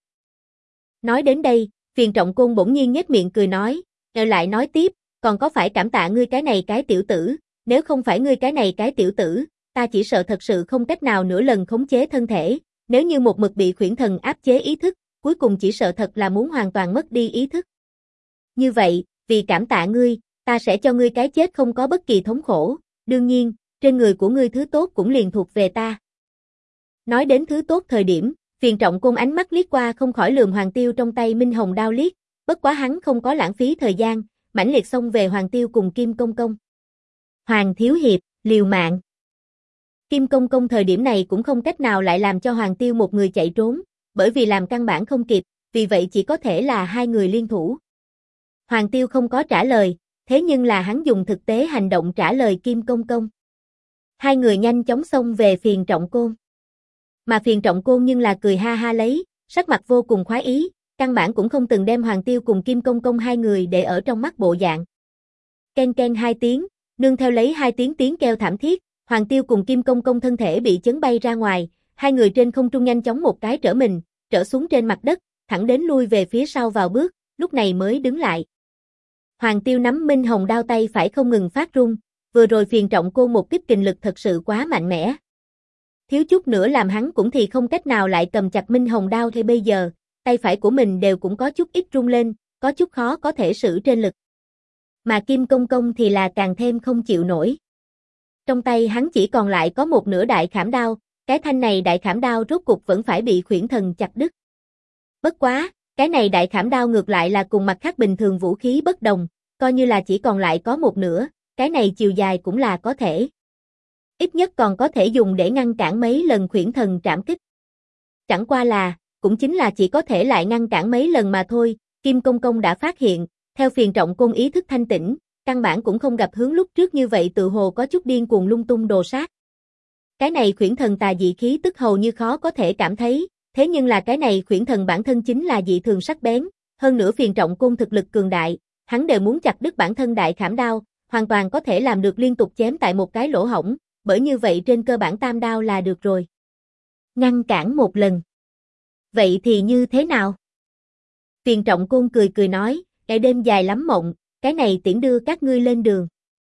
Nói đến đây, Phiền Trọng Côn bỗng nhiên nhếch miệng cười nói, rồi lại nói tiếp, còn có phải cảm tạ ngươi cái này cái tiểu tử, nếu không phải ngươi cái này cái tiểu tử, ta chỉ sợ thật sự không cách nào nửa lần khống chế thân thể, nếu như một mực bị huyễn thần áp chế ý thức, cuối cùng chỉ sợ thật là muốn hoàn toàn mất đi ý thức. Như vậy, vì cảm tạ ngươi, ta sẽ cho ngươi cái chết không có bất kỳ thống khổ, đương nhiên, trên người của ngươi thứ tốt cũng liền thuộc về ta. Nói đến thứ tốt thời điểm, Phiền Trọng Côn ánh mắt liếc qua không khỏi lườm Hoàng Tiêu trong tay Minh Hồng đao liếc, bất quá hắn không có lãng phí thời gian, mãnh liệt xông về Hoàng Tiêu cùng Kim Công Công. Hoàng thiếu hiệp, liều mạng. Kim Công Công thời điểm này cũng không cách nào lại làm cho Hoàng Tiêu một người chạy trốn, bởi vì làm căn bản không kịp, vì vậy chỉ có thể là hai người liên thủ. Hoàng Tiêu không có trả lời, thế nhưng là hắn dùng thực tế hành động trả lời Kim Công Công. Hai người nhanh chóng xông về Phiền Trọng Côn. Mà Phiền Trọng Côn nhưng là cười ha ha lấy, sắc mặt vô cùng khoái ý, căn bản cũng không từng đem Hoàng Tiêu cùng Kim Công Công hai người để ở trong mắt bộ dạng. Ken ken hai tiếng, nương theo lấy hai tiếng tiếng kêu thảm thiết, Hoàng Tiêu cùng Kim Công Công thân thể bị chấn bay ra ngoài, hai người trên không trung nhanh chóng một cái trở mình, trở xuống trên mặt đất, thẳng đến lui về phía sau vào bước, lúc này mới đứng lại. Hoàng Tiêu nắm Minh Hồng đao tay phải không ngừng phát run, vừa rồi Phiền Trọng Côn một kích kình lực thật sự quá mạnh mẽ. Thiếu chút nữa làm hắn cũng thì không cách nào lại cầm chặt Minh Hồng đao thì bây giờ, tay phải của mình đều cũng có chút ít run lên, có chút khó có thể sử trên lực. Mà Kim Công Công thì là càng thêm không chịu nổi. Trong tay hắn chỉ còn lại có một nửa đại khảm đao, cái thanh này đại khảm đao rốt cục vẫn phải bị huyễn thần chặt đứt. Bất quá, cái này đại khảm đao ngược lại là cùng mặt khác bình thường vũ khí bất đồng, coi như là chỉ còn lại có một nửa, cái này chiều dài cũng là có thể. ít nhất còn có thể dùng để ngăn cản mấy lần khuyển thần trảm kích. Chẳng qua là, cũng chính là chỉ có thể lại ngăn cản mấy lần mà thôi, Kim Công Công đã phát hiện, theo Phiền Trọng Côn ý thức thanh tỉnh, căn bản cũng không gặp hướng lúc trước như vậy tự hồ có chút điên cuồng lung tung đồ sát. Cái này khuyển thần tà dị khí tức hầu như khó có thể cảm thấy, thế nhưng là cái này khuyển thần bản thân chính là dị thường sắc bén, hơn nữa Phiền Trọng Côn thực lực cường đại, hắn đều muốn chặt đứt bản thân đại khảm đao, hoàn toàn có thể làm được liên tục chém tại một cái lỗ hổng, bởi như vậy trên cơ bản tam đao là được rồi. Ngăn cản một lần. Vậy thì như thế nào? Phiền Trọng Côn cười cười nói, cái đêm dài lắm mộng, cái này tiễn đưa các ngươi lên đường.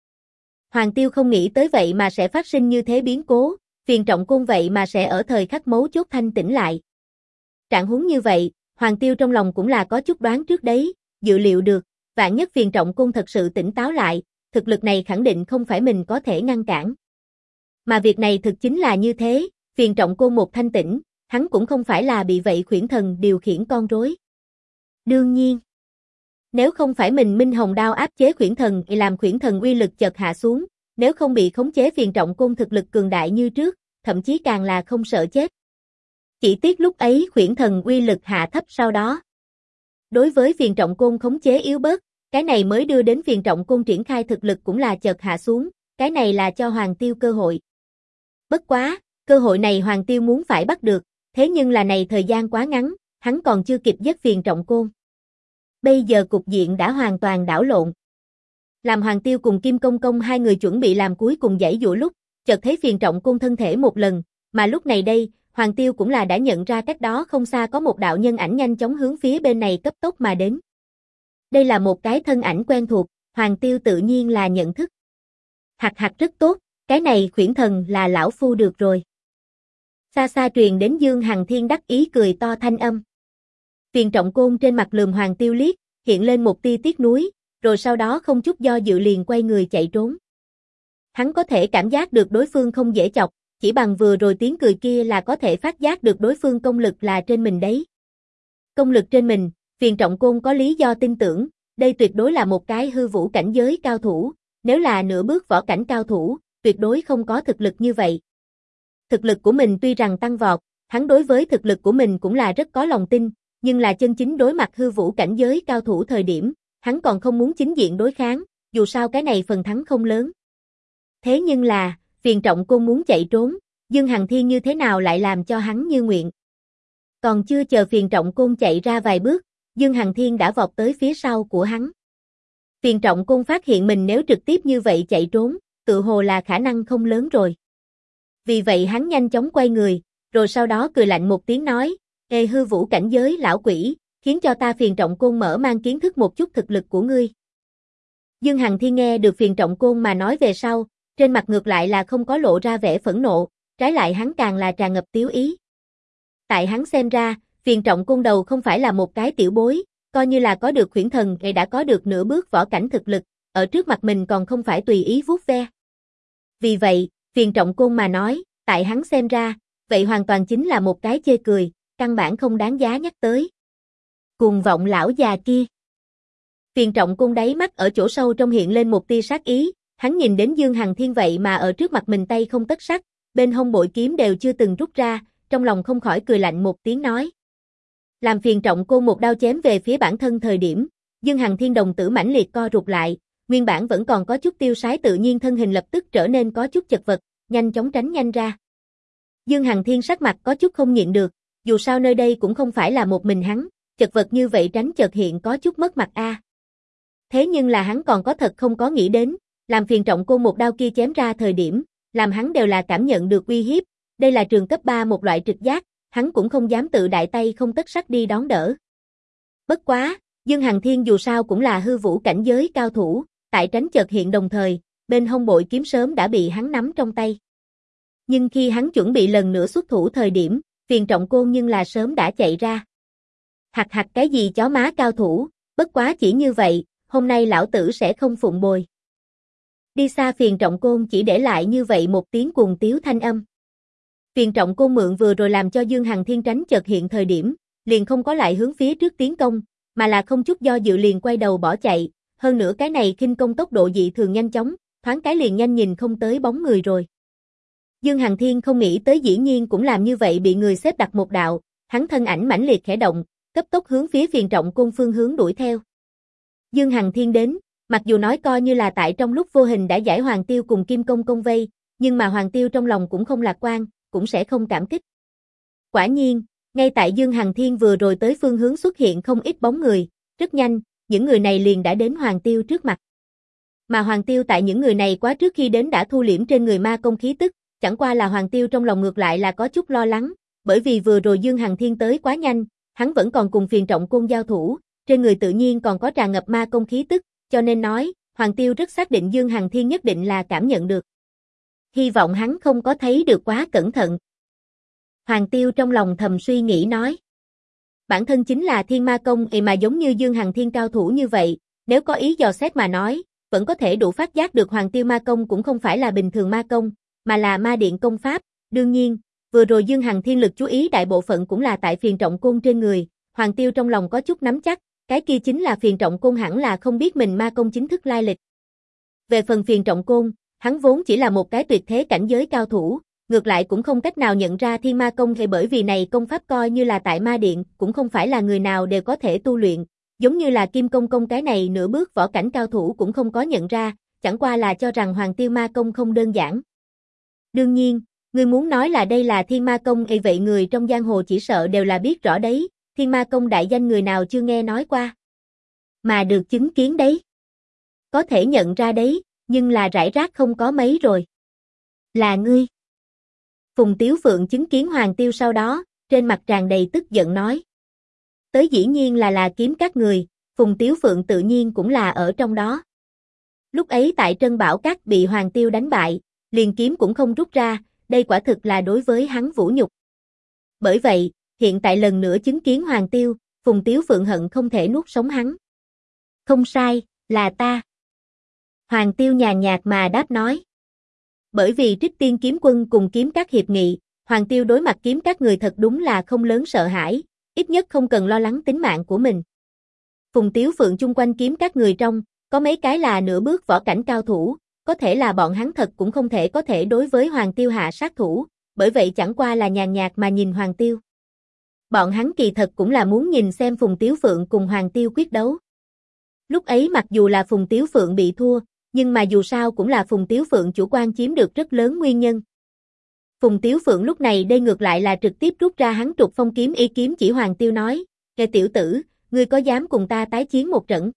Hoàng Tiêu không nghĩ tới vậy mà sẽ phát sinh như thế biến cố, Phiền Trọng Côn vậy mà sẽ ở thời khắc mấu chốt thanh tỉnh lại. Trạng huống như vậy, Hoàng Tiêu trong lòng cũng là có chút đoán trước đấy, dự liệu được, vạn nhất Phiền Trọng Côn thật sự tỉnh táo lại, thực lực này khẳng định không phải mình có thể ngăn cản. Mà việc này thực chính là như thế, Phiền Trọng Côn một thanh tỉnh, hắn cũng không phải là bị vậy khuyển thần điều khiển con rối. Đương nhiên, nếu không phải mình Minh Hồng Đao áp chế khuyển thần thì làm khuyển thần uy lực chợt hạ xuống, nếu không bị khống chế Phiền Trọng Côn thực lực cường đại như trước, thậm chí càng là không sợ chết. Chỉ tiếc lúc ấy khuyển thần uy lực hạ thấp sau đó. Đối với Phiền Trọng Côn khống chế yếu bớt, cái này mới đưa đến Phiền Trọng Côn triển khai thực lực cũng là chợt hạ xuống, cái này là cho Hoàng Tiêu cơ hội. Bất quá, cơ hội này Hoàng Tiêu muốn phải bắt được, thế nhưng là này thời gian quá ngắn, hắn còn chưa kịp giết Phiền Trọng Côn. Bây giờ cục diện đã hoàn toàn đảo lộn. Làm Hoàng Tiêu cùng Kim Công Công hai người chuẩn bị làm cuối cùng giãy giụa lúc, chợt thấy Phiền Trọng Côn thân thể một lần, mà lúc này đây, Hoàng Tiêu cũng là đã nhận ra cách đó không xa có một đạo nhân ảnh nhanh chóng hướng phía bên này cấp tốc mà đến. Đây là một cái thân ảnh quen thuộc, Hoàng Tiêu tự nhiên là nhận thức. Hạc rất tốt, cái này khuyển thần là lão phu được rồi. Xa xa truyền đến Dương Hằng Thiên đắc ý cười to thanh âm. Phiền Trọng Côn trên mặt lườm Hoàng Tiêu liếc, hiện lên một tia tiếc nuối, rồi sau đó không chút do dự liền quay người chạy trốn. Hắn có thể cảm giác được đối phương không dễ chọc, chỉ bằng vừa rồi tiếng cười kia là có thể phát giác được đối phương công lực là trên mình đấy. Công lực trên mình, Phiền Trọng Côn có lý do tin tưởng, đây tuyệt đối là một cái hư vũ cảnh giới cao thủ, nếu là nửa bước võ cảnh cao thủ, tuyệt đối không có thực lực như vậy. Thực lực của mình tuy rằng tăng vọt, hắn đối với thực lực của mình cũng là rất có lòng tin, nhưng là chân chính đối mặt hư vũ cảnh giới cao thủ thời điểm, hắn còn không muốn chính diện đối kháng, dù sao cái này phần thắng không lớn. Thế nhưng là, Phiền Trọng Côn muốn chạy trốn, Dương Hằng Thiên như thế nào lại làm cho hắn như nguyện. Còn chưa chờ Phiền Trọng Côn chạy ra vài bước, Dương Hằng Thiên đã vọt tới phía sau của hắn. Phiền Trọng Côn phát hiện mình nếu trực tiếp như vậy chạy trốn, tự hồ là khả năng không lớn rồi. Vì vậy hắn nhanh chóng quay người, rồi sau đó cười lạnh một tiếng nói, ê hư vũ cảnh giới lão quỷ, khiến cho ta Phiền Trọng Côn mở mang kiến thức một chút thực lực của ngươi. Dương Hằng Thiên nghe được Phiền Trọng Côn mà nói về sau, trên mặt ngược lại là không có lộ ra vẻ phẫn nộ, trái lại hắn càng là tràn ngập tiếu ý. Tại hắn xem ra, Phiền Trọng Côn đầu không phải là một cái tiểu bối, coi như là có được khuyển thần hay đã có được nửa bước võ cảnh thực lực, ở trước mặt mình còn không phải tùy ý vuốt ve. Vì vậy, Phiền Trọng Côn mà nói, tại hắn xem ra, vậy hoàn toàn chính là một cái chê cười, căn bản không đáng giá nhắc tới. Cuồng vọng lão già kia. Phiền Trọng Côn đáy mắt ở chỗ sâu trong hiện lên một tia sát ý, hắn nhìn đến Dương Hằng Thiên vậy mà ở trước mặt mình tay không tất sắt, bên hông bội kiếm đều chưa từng rút ra, trong lòng không khỏi cười lạnh một tiếng nói. Làm Phiền Trọng Côn một đao chém về phía bản thân thời điểm, Dương Hằng Thiên đồng tử mãnh liệt co rụt lại, nguyên bản vẫn còn có chút tiêu sái tự nhiên thân hình lập tức trở nên có chút chật vật, nhanh chóng tránh nhanh ra. Dương Hằng Thiên sắc mặt có chút không nhịn được, dù sao nơi đây cũng không phải là một mình hắn, chật vật như vậy tránh chợt hiện có chút mất mặt a. Thế nhưng là hắn còn có thật không có nghĩ đến, làm Phiền Trọng Côn một đao kia chém ra thời điểm, làm hắn đều là cảm nhận được uy hiếp, đây là trường cấp 3 một loại trực giác, hắn cũng không dám tự đại tay không tất sắt đi đón đỡ. Bất quá, Dương Hằng Thiên dù sao cũng là hư vũ cảnh giới cao thủ, tại tránh chợt hiện đồng thời, bên hông bội kiếm sớm đã bị hắn nắm trong tay. Nhưng khi hắn chuẩn bị lần nữa xuất thủ thời điểm, Phiền Trọng Côn nhưng là sớm đã chạy ra. Hạc cái gì chó má cao thủ, bất quá chỉ như vậy, hôm nay lão tử sẽ không phụng bồi. Đi xa Phiền Trọng Côn chỉ để lại như vậy một tiếng cuồng tiếu thanh âm. Phiền Trọng Côn mượn vừa rồi làm cho Dương Hằng Thiên tránh chợt hiện thời điểm, liền không có lại hướng phía trước tiến công, mà là không chút do dự liền quay đầu bỏ chạy, hơn nữa cái này khinh công tốc độ dị thường nhanh chóng, thoáng cái liền nhanh nhìn không tới bóng người rồi. Dương Hằng Thiên không nghĩ tới dĩ nhiên cũng làm như vậy bị người xếp đặt một đạo, hắn thân ảnh mãnh liệt khẽ động, cấp tốc hướng phía Phiền Trọng Côn phương hướng đuổi theo. Dương Hằng Thiên đến, mặc dù nói coi như là tại trong lúc vô hình đã giải Hoàng Tiêu cùng Kim Công Công vây, nhưng mà Hoàng Tiêu trong lòng cũng không lạc quan, cũng sẽ không cảm kích. Quả nhiên, ngay tại Dương Hằng Thiên vừa rồi tới phương hướng xuất hiện không ít bóng người, rất nhanh, những người này liền đã đến Hoàng Tiêu trước mặt. Mà Hoàng Tiêu tại những người này quá trước khi đến đã thu liễm trên người ma công khí tức, chẳng qua là Hoàng Tiêu trong lòng ngược lại là có chút lo lắng, bởi vì vừa rồi Dương Hằng Thiên tới quá nhanh, hắn vẫn còn cùng Phiền Trọng Côn giao thủ, trên người tự nhiên còn có tràn ngập ma công khí tức, cho nên nói, Hoàng Tiêu rất xác định Dương Hằng Thiên nhất định là cảm nhận được. Hy vọng hắn không có thấy được quá cẩn thận. Hoàng Tiêu trong lòng thầm suy nghĩ nói. Bản thân chính là thiên ma công mà giống như Dương Hằng Thiên cao thủ như vậy, nếu có ý dò xét mà nói, vẫn có thể đủ phát giác được Hoàng Tiêu ma công cũng không phải là bình thường ma công, mà là ma điện công pháp. Đương nhiên, vừa rồi Dương Hằng Thiên lực chú ý đại bộ phận cũng là tại Phiền Trọng Côn trên người, Hoàng Tiêu trong lòng có chút nắm chắc, cái kia chính là Phiền Trọng Côn hẳn là không biết mình ma công chính thức lai lịch. Về phần Phiền Trọng Côn, hắn vốn chỉ là một cái tuyệt thế cảnh giới cao thủ, ngược lại cũng không cách nào nhận ra thiên ma công thì bởi vì này công pháp coi như là tại ma điện, cũng không phải là người nào đều có thể tu luyện, giống như là Kim Công Công cái này nửa bước võ cảnh cao thủ cũng không có nhận ra, chẳng qua là cho rằng Hoàng Tiêu ma công không đơn giản. Đương nhiên, người muốn nói là đây là thiên ma công vậy người trong giang hồ chỉ sợ đều là biết rõ đấy, thiên ma công đại danh người nào chưa nghe nói qua. Mà được chứng kiến đấy. Có thể nhận ra đấy, nhưng là rải rác không có mấy rồi. Là ngươi. Phùng Tiếu Phượng chứng kiến Hoàng Tiêu sau đó, trên mặt tràn đầy tức giận nói. Tới dĩ nhiên là kiếm các người, Phùng Tiếu Phượng tự nhiên cũng là ở trong đó. Lúc ấy tại Trân Bảo Các bị Hoàng Tiêu đánh bại, liền kiếm cũng không rút ra, đây quả thực là đối với hắn vũ nhục. Bởi vậy, hiện tại lần nữa chứng kiến Hoàng Tiêu, Phùng Tiếu Phượng hận không thể nuốt sống hắn. Không sai, là ta. Hoàng Tiêu nhàn nhạt mà đáp nói. Bởi vì Trích Tiên Kiếm Quân cùng kiếm các hiệp nghị, Hoàng Tiêu đối mặt kiếm các người thật đúng là không lớn sợ hãi, ít nhất không cần lo lắng tính mạng của mình. Phùng Tiếu Phượng chung quanh kiếm các người trong, có mấy cái là nửa bước võ cảnh cao thủ, có thể là bọn hắn thật cũng không thể có thể đối với Hoàng Tiêu hạ sát thủ, bởi vậy chẳng qua là nhàn nhạt mà nhìn Hoàng Tiêu. Bọn hắn kỳ thật cũng là muốn nhìn xem Phùng Tiếu Phượng cùng Hoàng Tiêu quyết đấu. Lúc ấy mặc dù là Phùng Tiếu Phượng bị thua, nhưng mà dù sao cũng là Phùng Tiếu Phượng chủ quan chiếm được rất lớn nguyên nhân. Phùng Tiếu Phượng lúc này đây ngược lại là trực tiếp rút ra hắn Trục Phong kiếm y kiếm chỉ Hoàng Tiêu nói, "Kẻ tiểu tử, ngươi có dám cùng ta tái chiến một trận?"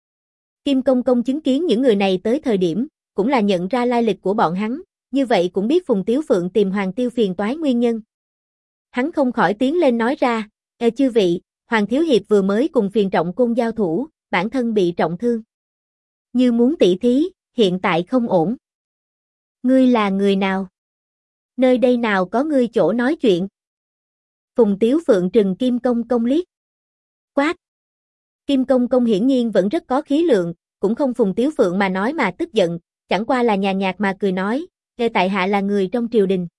Kim Công Công chứng kiến những người này tới thời điểm, cũng là nhận ra lai lịch của bọn hắn, như vậy cũng biết Phùng Tiếu Phượng tìm Hoàng Tiêu phiền toái nguyên nhân. Hắn không khỏi tiến lên nói ra, chư vị, Hoàng Thiếu Hiệp vừa mới cùng Phiền Trọng Côn giao thủ, bản thân bị trọng thương. Như muốn tỷ thí, hiện tại không ổn. Ngươi là người nào? Nơi đây nào có ngươi chỗ nói chuyện? Phùng Tiếu Phượng trừng Kim Công Công liếc. Quát! Kim Công Công hiển nhiên vẫn rất có khí lượng, cũng không Phùng Tiếu Phượng mà nói mà tức giận, chẳng qua là nhàn nhạt mà cười nói, tại hạ là người trong triều đình.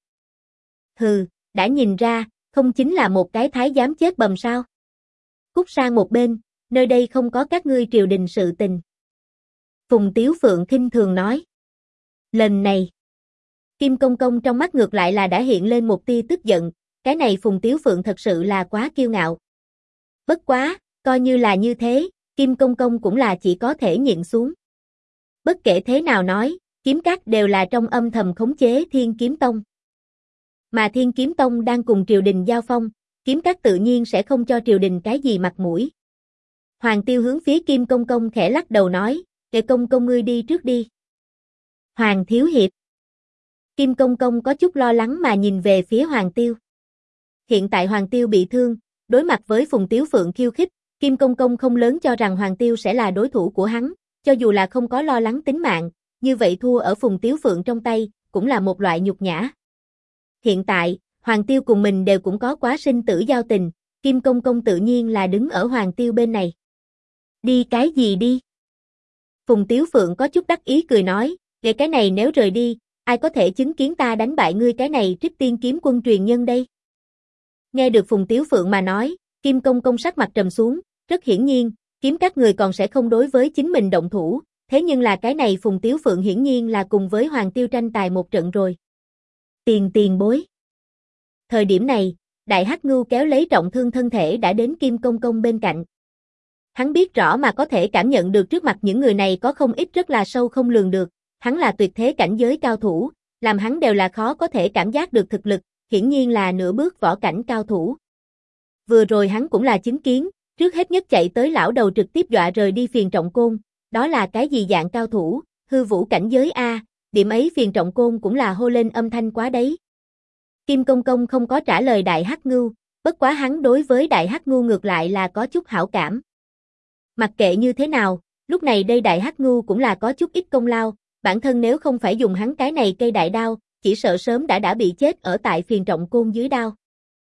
Hừ, đã nhìn ra, không chính là một cái thái giám chết bầm sao? Cút sang một bên, nơi đây không có các ngươi triều đình sự tình. Phùng Tiếu Phượng khinh thường nói. Lần này, Kim Công Công trong mắt ngược lại là đã hiện lên một tia tức giận, cái này Phùng Tiếu Phượng thật sự là quá kiêu ngạo. Bất quá, coi như là như thế, Kim Công Công cũng là chỉ có thể nhịn xuống. Bất kể thế nào nói, kiếm các đều là trong âm thầm khống chế Thiên Kiếm Tông. Mà Thiên Kiếm Tông đang cùng triều đình giao phong, kiếm các tự nhiên sẽ không cho triều đình cái gì mặt mũi. Hoàng Tiêu hướng phía Kim Công Công khẽ lắc đầu nói, Công Công ngươi đi trước đi. Hoàng Thiếu Hiệp. Kim Công Công có chút lo lắng mà nhìn về phía Hoàng Tiêu. Hiện tại Hoàng Tiêu bị thương, đối mặt với Phùng Tiếu Phượng khiêu khích, Kim Công Công không lớn cho rằng Hoàng Tiêu sẽ là đối thủ của hắn, cho dù là không có lo lắng tính mạng, như vậy thua ở Phùng Tiếu Phượng trong tay, cũng là một loại nhục nhã. Hiện tại, Hoàng Tiêu cùng mình đều cũng có quá sinh tử giao tình, Kim Công Công tự nhiên là đứng ở Hoàng Tiêu bên này. Đi cái gì đi? Phùng Tiếu Phượng có chút đắc ý cười nói, cái này nếu rời đi, ai có thể chứng kiến ta đánh bại ngươi cái này Trích Tiên Kiếm Quân truyền nhân đây? Nghe được Phùng Tiếu Phượng mà nói, Kim Công Công sắc mặt trầm xuống, rất hiển nhiên, kiếm các người còn sẽ không đối với chính mình động thủ, thế nhưng là cái này Phùng Tiếu Phượng hiển nhiên là cùng với Hoàng Tiêu tranh tài một trận rồi. Tiền bối. Thời điểm này, Đại Hắc Ngưu kéo lấy trọng thương thân thể đã đến Kim Công Công bên cạnh. Hắn biết rõ mà có thể cảm nhận được trước mặt những người này có không ít rất là sâu không lường được, hắn là tuyệt thế cảnh giới cao thủ, làm hắn đều là khó có thể cảm giác được thực lực, hiển nhiên là nửa bước võ cảnh cao thủ. Vừa rồi hắn cũng là chứng kiến, trước hết nhất chạy tới lão đầu trực tiếp dọa rời đi Phiền Trọng Côn, đó là cái gì dạng cao thủ, hư vũ cảnh giới a, điểm ấy Phiền Trọng Côn cũng là hô lên âm thanh quá đấy. Kim Công Công không có trả lời Đại Hắc Ngưu, bất quá hắn đối với Đại Hắc Ngưu ngược lại là có chút hảo cảm. Mặc kệ như thế nào, lúc này đây Đại Hắc Ngưu cũng là có chút ít công lao, bản thân nếu không phải dùng hắn cái này cây đại đao, chỉ sợ sớm đã bị chết ở tại Phiền Trọng Côn dưới đao.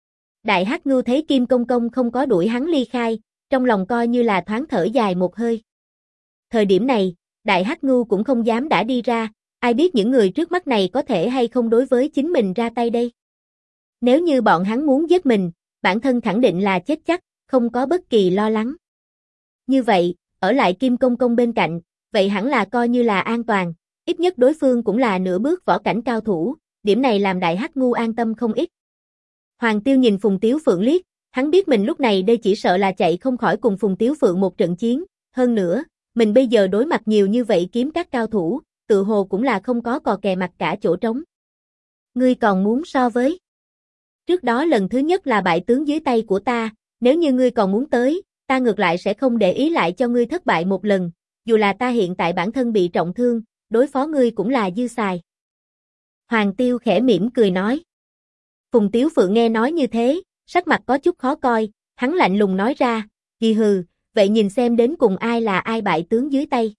Đại Hắc Ngưu thấy Kim Công Công không có đuổi hắn ly khai, trong lòng coi như là thoáng thở dài một hơi. Thời điểm này, Đại Hắc Ngưu cũng không dám đã đi ra, ai biết những người trước mắt này có thể hay không đối với chính mình ra tay đây. Nếu như bọn hắn muốn giết mình, bản thân khẳng định là chết chắc, không có bất kỳ lo lắng. Như vậy, ở lại Kim Công Công bên cạnh, vậy hẳn là coi như là an toàn, ít nhất đối phương cũng là nửa bước võ cảnh cao thủ, điểm này làm Đại Hắc Ngưu an tâm không ít. Hoàng Tiêu nhìn Phùng Tiếu Phượng liếc, hắn biết mình lúc này đây chỉ sợ là chạy không khỏi cùng Phùng Tiếu Phượng một trận chiến, hơn nữa, mình bây giờ đối mặt nhiều như vậy kiếm các cao thủ, tự hồ cũng là không có cò kè mặt cả chỗ trống. Ngươi còn muốn so với? Trước đó lần thứ nhất là bại tướng dưới tay của ta, nếu như ngươi còn muốn tới, ta ngược lại sẽ không để ý lại cho ngươi thất bại một lần, dù là ta hiện tại bản thân bị trọng thương, đối phó ngươi cũng là dư xài. Hoàng Tiêu khẽ mỉm cười nói. Phùng Tiếu Phượng nghe nói như thế, sắc mặt có chút khó coi, hắn lạnh lùng nói ra, hì hừ, vậy nhìn xem đến cùng ai là ai bại tướng dưới tay.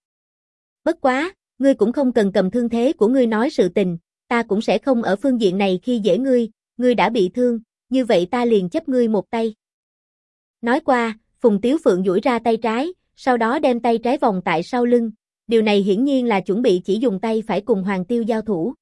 Bất quá, ngươi cũng không cần cầm thương thế của ngươi nói sự tình, ta cũng sẽ không ở phương diện này khi dễ ngươi đã bị thương, như vậy ta liền chấp ngươi một tay. Nói qua, Phùng Tiếu Phượng duỗi ra tay trái, sau đó đem tay trái vòng tại sau lưng, điều này hiển nhiên là chuẩn bị chỉ dùng tay phải cùng Hoàng Tiêu giao thủ.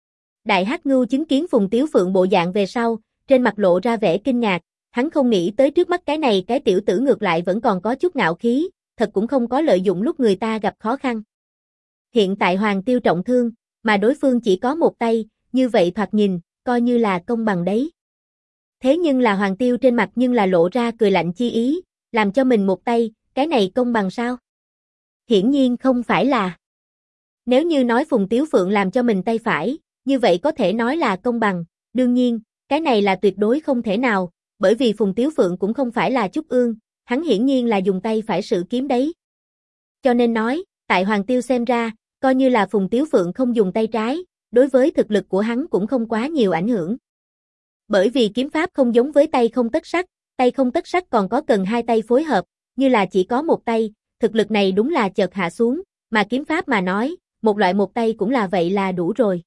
Đại Hắc Ngưu chứng kiến Phùng Tiếu Phượng bộ dạng về sau, trên mặt lộ ra vẻ kinh ngạc, hắn không nghĩ tới trước mắt cái này cái tiểu tử ngược lại vẫn còn có chút ngạo khí, thật cũng không có lợi dụng lúc người ta gặp khó khăn. Hiện tại Hoàng Tiêu trọng thương, mà đối phương chỉ có một tay, như vậy thoạt nhìn, coi như là công bằng đấy. Thế nhưng là Hoàng Tiêu trên mặt nhưng là lộ ra cười lạnh chi ý, làm cho mình một tay, cái này công bằng sao? Hiển nhiên không phải là. Nếu như nói Phùng Tiếu Phượng làm cho mình tay phải, như vậy có thể nói là công bằng, đương nhiên, cái này là tuyệt đối không thể nào, bởi vì Phùng Tiếu Phượng cũng không phải là Trúc Ương, hắn hiển nhiên là dùng tay phải sử kiếm đấy. Cho nên nói, tại Hoàng Tiêu xem ra, coi như là Phùng Tiếu Phượng không dùng tay trái, đối với thực lực của hắn cũng không quá nhiều ảnh hưởng. Bởi vì kiếm pháp không giống với tay không tất sắt còn có cần hai tay phối hợp, như là chỉ có một tay, thực lực này đúng là chợt hạ xuống, mà kiếm pháp mà nói, một loại một tay cũng là vậy là đủ rồi.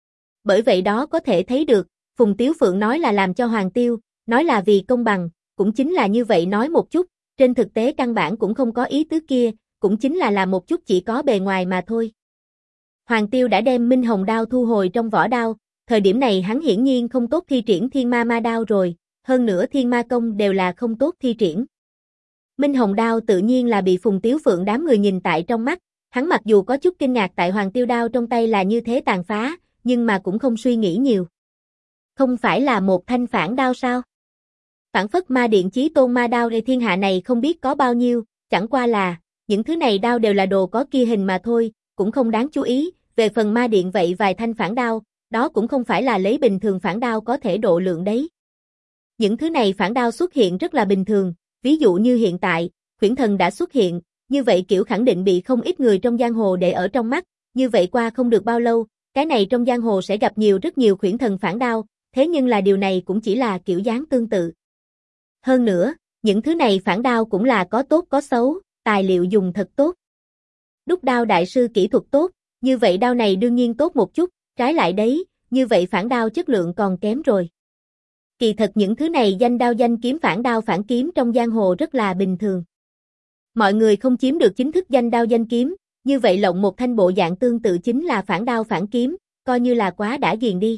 Bởi vậy đó có thể thấy được, Phùng Tiếu Phượng nói là làm cho Hoàng Tiêu, nói là vì công bằng, cũng chính là như vậy nói một chút, trên thực tế căn bản cũng không có ý tứ kia, cũng chính là làm một chút chỉ có bề ngoài mà thôi. Hoàng Tiêu đã đem Minh Hồng đao thu hồi trong vỏ đao, thời điểm này hắn hiển nhiên không tốt thi triển Thiên Ma Ma đao rồi, hơn nữa Thiên Ma công đều là không tốt thi triển. Minh Hồng đao tự nhiên là bị Phùng Tiếu Phượng đám người nhìn tại trong mắt, hắn mặc dù có chút kinh ngạc tại Hoàng Tiêu đao trong tay là như thế tàn phá, nhưng mà cũng không suy nghĩ nhiều. Không phải là một thanh phản đao sao? Phản phất ma điện chí tôn ma đao để thiên hạ này không biết có bao nhiêu, chẳng qua là, những thứ này đao đều là đồ có kia hình mà thôi, cũng không đáng chú ý, về phần ma điện vậy vài thanh phản đao, đó cũng không phải là lấy bình thường phản đao có thể độ lượng đấy. Những thứ này phản đao xuất hiện rất là bình thường, ví dụ như hiện tại, Khuyển Thần đã xuất hiện, như vậy kiểu khẳng định bị không ít người trong giang hồ để ở trong mắt, như vậy qua không được bao lâu, cái này trong giang hồ sẽ gặp rất nhiều Khuyển Thần phản đao, thế nhưng là điều này cũng chỉ là kiểu dáng tương tự. Hơn nữa, những thứ này phản đao cũng là có tốt có xấu, tài liệu dùng thật tốt. Đúc đao đại sư kỹ thuật tốt, như vậy đao này đương nhiên tốt một chút, trái lại đấy, như vậy phản đao chất lượng còn kém rồi. Kỳ thật những thứ này danh đao danh kiếm phản đao phản kiếm trong giang hồ rất là bình thường. Mọi người không chiếm được chính thức danh đao danh kiếm, như vậy lộng một thanh bộ dạng tương tự chính là phản đao phản kiếm, coi như là quá đã ghiền đi.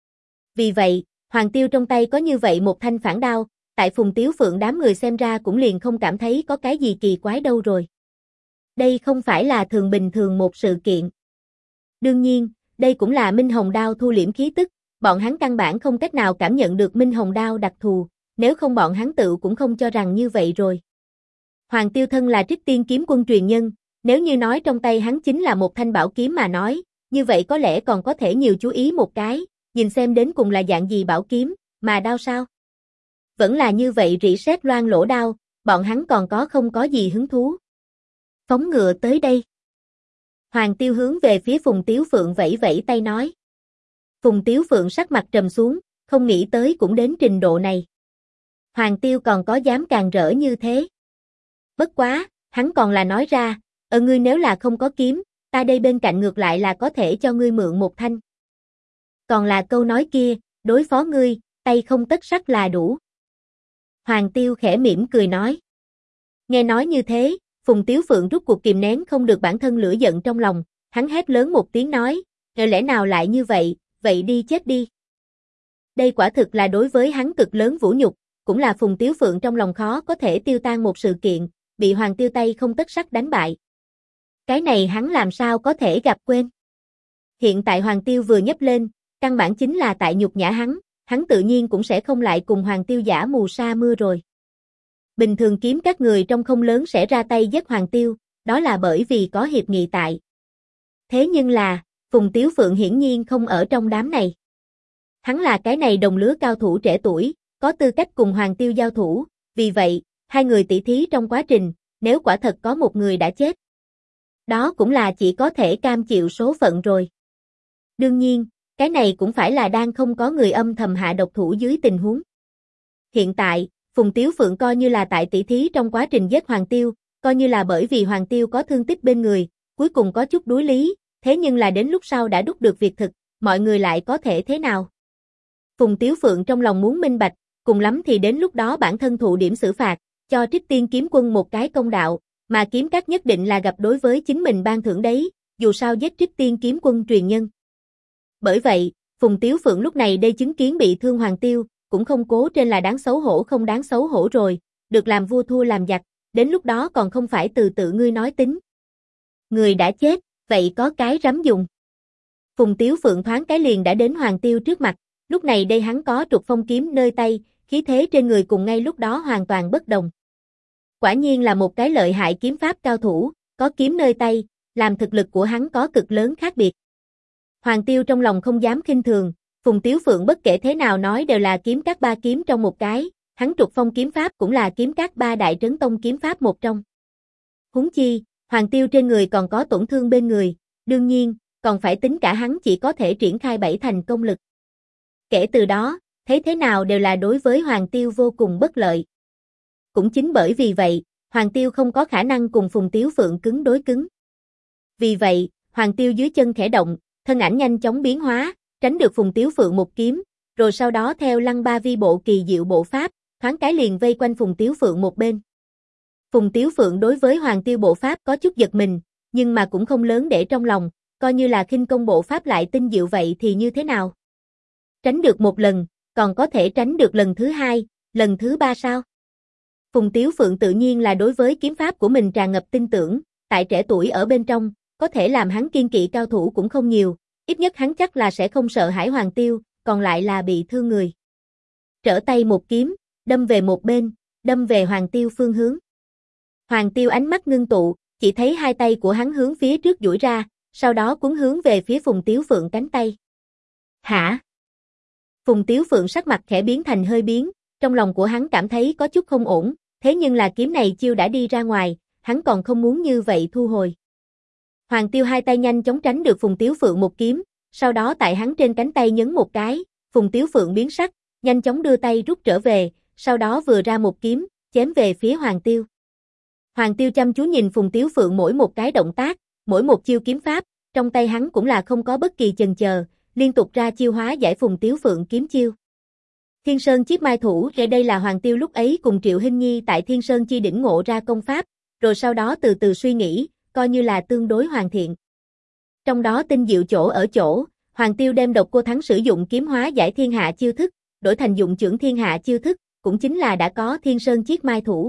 Vì vậy, Hoàng Tiêu trong tay có như vậy một thanh phản đao, tại Phùng Tiếu Phượng đám người xem ra cũng liền không cảm thấy có cái gì kỳ quái đâu rồi. Đây không phải là bình thường một sự kiện. Đương nhiên, đây cũng là Minh Hồng đao thu liễm khí tức, bọn hắn căn bản không cách nào cảm nhận được Minh Hồng đao đặc thù, nếu không bọn hắn tự cũng không cho rằng như vậy rồi. Hoàng Tiêu thân là Trích Tiên kiếm quân truyền nhân, nếu như nói trong tay hắn chính là một thanh bảo kiếm mà nói, như vậy có lẽ còn có thể nhiều chú ý một cái, nhìn xem đến cùng là dạng gì bảo kiếm, mà đao sao? Vẫn là như vậy rỉ sét loang lỗ đao, bọn hắn còn không có gì hứng thú. Phóng ngựa tới đây. Hoàng Tiêu hướng về phía Phùng Tiếu Phượng vẫy vẫy tay nói. Phùng Tiếu Phượng sắc mặt trầm xuống, không nghĩ tới cũng đến trình độ này. Hoàng Tiêu còn có dám càng rỡ như thế. Bất quá, hắn còn là nói ra, ngươi nếu là không có kiếm, ta đây bên cạnh ngược lại là có thể cho ngươi mượn một thanh. Còn là câu nói kia, đối phó ngươi, tay không tất sắt là đủ. Hoàng Tiêu khẽ mỉm cười nói. Nghe nói như thế, Phùng Tiếu Phượng rút cuộc kìm nén không được bản thân lửa giận trong lòng, hắn hét lớn một tiếng nói, lẽ nào lại như vậy, vậy đi chết đi. Đây quả thực là đối với hắn cực lớn vũ nhục, cũng là Phùng Tiếu Phượng trong lòng khó có thể tiêu tan một sự kiện, bị Hoàng Tiêu tay không tất sắt đánh bại. Cái này hắn làm sao có thể gặp quên. Hiện tại Hoàng Tiêu vừa nhấp lên, căn bản chính là tại nhục nhã hắn tự nhiên cũng sẽ không lại cùng Hoàng Tiêu giả mù sa mưa rồi. Bình thường kiếm các người trong không lớn sẽ ra tay giết Hoàng Tiêu, đó là bởi vì có hiệp nghị tại. Thế nhưng là, Phùng Tiếu Phượng hiển nhiên không ở trong đám này. Hắn là cái này đồng lứa cao thủ trẻ tuổi, có tư cách cùng Hoàng Tiêu giao thủ, vì vậy, hai người tỷ thí trong quá trình, nếu quả thật có một người đã chết. Đó cũng là chỉ có thể cam chịu số phận rồi. Đương nhiên, cái này cũng phải là đang không có người âm thầm hạ độc thủ dưới tình huống. Hiện tại, Phùng Tiếu Phượng coi như là tại tỷ thí trong quá trình giết Hoàng Tiêu, coi như là bởi vì Hoàng Tiêu có thương tích bên người, cuối cùng có chút đuối lý, thế nhưng là đến lúc sau đã đúc được việc thực, mọi người lại có thể thế nào? Phùng Tiếu Phượng trong lòng muốn minh bạch, cùng lắm thì đến lúc đó bản thân thụ điểm xử phạt, cho Trích Tiên kiếm quân một cái công đạo, mà kiếm các nhất định là gặp đối với chính mình ban thưởng đấy, dù sao giết Trích Tiên kiếm quân truyền nhân. Bởi vậy, Phùng Tiếu Phượng lúc này đây chứng kiến bị thương Hoàng Tiêu, cũng không cố trên là đáng xấu hổ không đáng xấu hổ rồi, được làm vua thua làm giặc, đến lúc đó còn không phải từ tự ngươi nói tính. Người đã chết, vậy có cái rắm dùng. Phùng Tiếu Phượng thoáng cái liền đã đến Hoàng Tiêu trước mặt, lúc này đây hắn có trục phong kiếm nơi tay, khí thế trên người cùng ngay lúc đó hoàn toàn bất đồng. Quả nhiên là một cái lợi hại kiếm pháp cao thủ, có kiếm nơi tay, làm thực lực của hắn có cực lớn khác biệt. Hoàng Tiêu trong lòng không dám khinh thường, Phùng Tiếu Phượng bất kể thế nào nói đều là kiếm các ba kiếm trong một cái, hắn trục phong kiếm pháp cũng là kiếm các ba đại trấn tông kiếm pháp một trong. Huống chi, Hoàng Tiêu trên người còn có tổn thương bên người, đương nhiên, còn phải tính cả hắn chỉ có thể triển khai 7 thành công lực. Kể từ đó, thấy thế nào đều là đối với Hoàng Tiêu vô cùng bất lợi. Cũng chính bởi vì vậy, Hoàng Tiêu không có khả năng cùng Phùng Tiếu Phượng cứng đối cứng. Vì vậy, Hoàng Tiêu dưới chân khẽ động, thân ảnh nhanh chóng biến hóa, tránh được Phùng Tiếu Phượng một kiếm, rồi sau đó theo lăng ba vi bộ kỳ diệu bộ pháp, thoáng cái liền vây quanh Phùng Tiếu Phượng một bên. Phùng Tiếu Phượng đối với Hoàng Tiêu bộ pháp có chút giật mình, nhưng mà cũng không lớn để trong lòng, coi như là khinh công bộ pháp lại tinh diệu vậy thì như thế nào? Tránh được một lần, còn có thể tránh được lần thứ hai, lần thứ ba sao? Phùng Tiếu Phượng tự nhiên là đối với kiếm pháp của mình tràn ngập tin tưởng, tại trẻ tuổi ở bên trong, có thể làm hắn kiên kỵ cao thủ cũng không nhiều, ít nhất hắn chắc là sẽ không sợ hãi Hoàng Tiêu, còn lại là bị thương người. Trở tay một kiếm, đâm về một bên, đâm về Hoàng Tiêu phương hướng. Hoàng Tiêu ánh mắt ngưng tụ, chỉ thấy hai tay của hắn hướng phía trước duỗi ra, sau đó cuốn hướng về phía Phùng Tiếu Phượng cánh tay. Hả? Phùng Tiếu Phượng sắc mặt khẽ biến thành hơi biến, trong lòng của hắn cảm thấy có chút không ổn, thế nhưng là kiếm này chiêu đã đi ra ngoài, hắn còn không muốn như vậy thu hồi. Hoàng Tiêu hai tay nhanh chóng tránh được Phùng Tiếu Phượng một kiếm, sau đó tại hắn trên cánh tay nhấn một cái, Phùng Tiếu Phượng biến sắc, nhanh chóng đưa tay rút trở về, sau đó vừa ra một kiếm, chém về phía Hoàng Tiêu. Hoàng Tiêu chăm chú nhìn Phùng Tiếu Phượng mỗi một cái động tác, mỗi một chiêu kiếm pháp, trong tay hắn cũng là không có bất kỳ chần chờ, liên tục ra chiêu hóa giải Phùng Tiếu Phượng kiếm chiêu. Thiên Sơn Chiết Mai Thủ, đây là Hoàng Tiêu lúc ấy cùng Triệu Hinh Nhi tại Thiên Sơn chi đỉnh ngộ ra công pháp, rồi sau đó từ từ suy nghĩ, coi như là tương đối hoàn thiện. Trong đó tinh diệu chỗ ở chỗ, Hoàng Tiêu đem Độc Cô Thắng sử dụng kiếm hóa giải thiên hạ chiêu thức, đổi thành dụng chưởng thiên hạ chiêu thức, cũng chính là đã có Thiên Sơn Chiết Mai Thủ.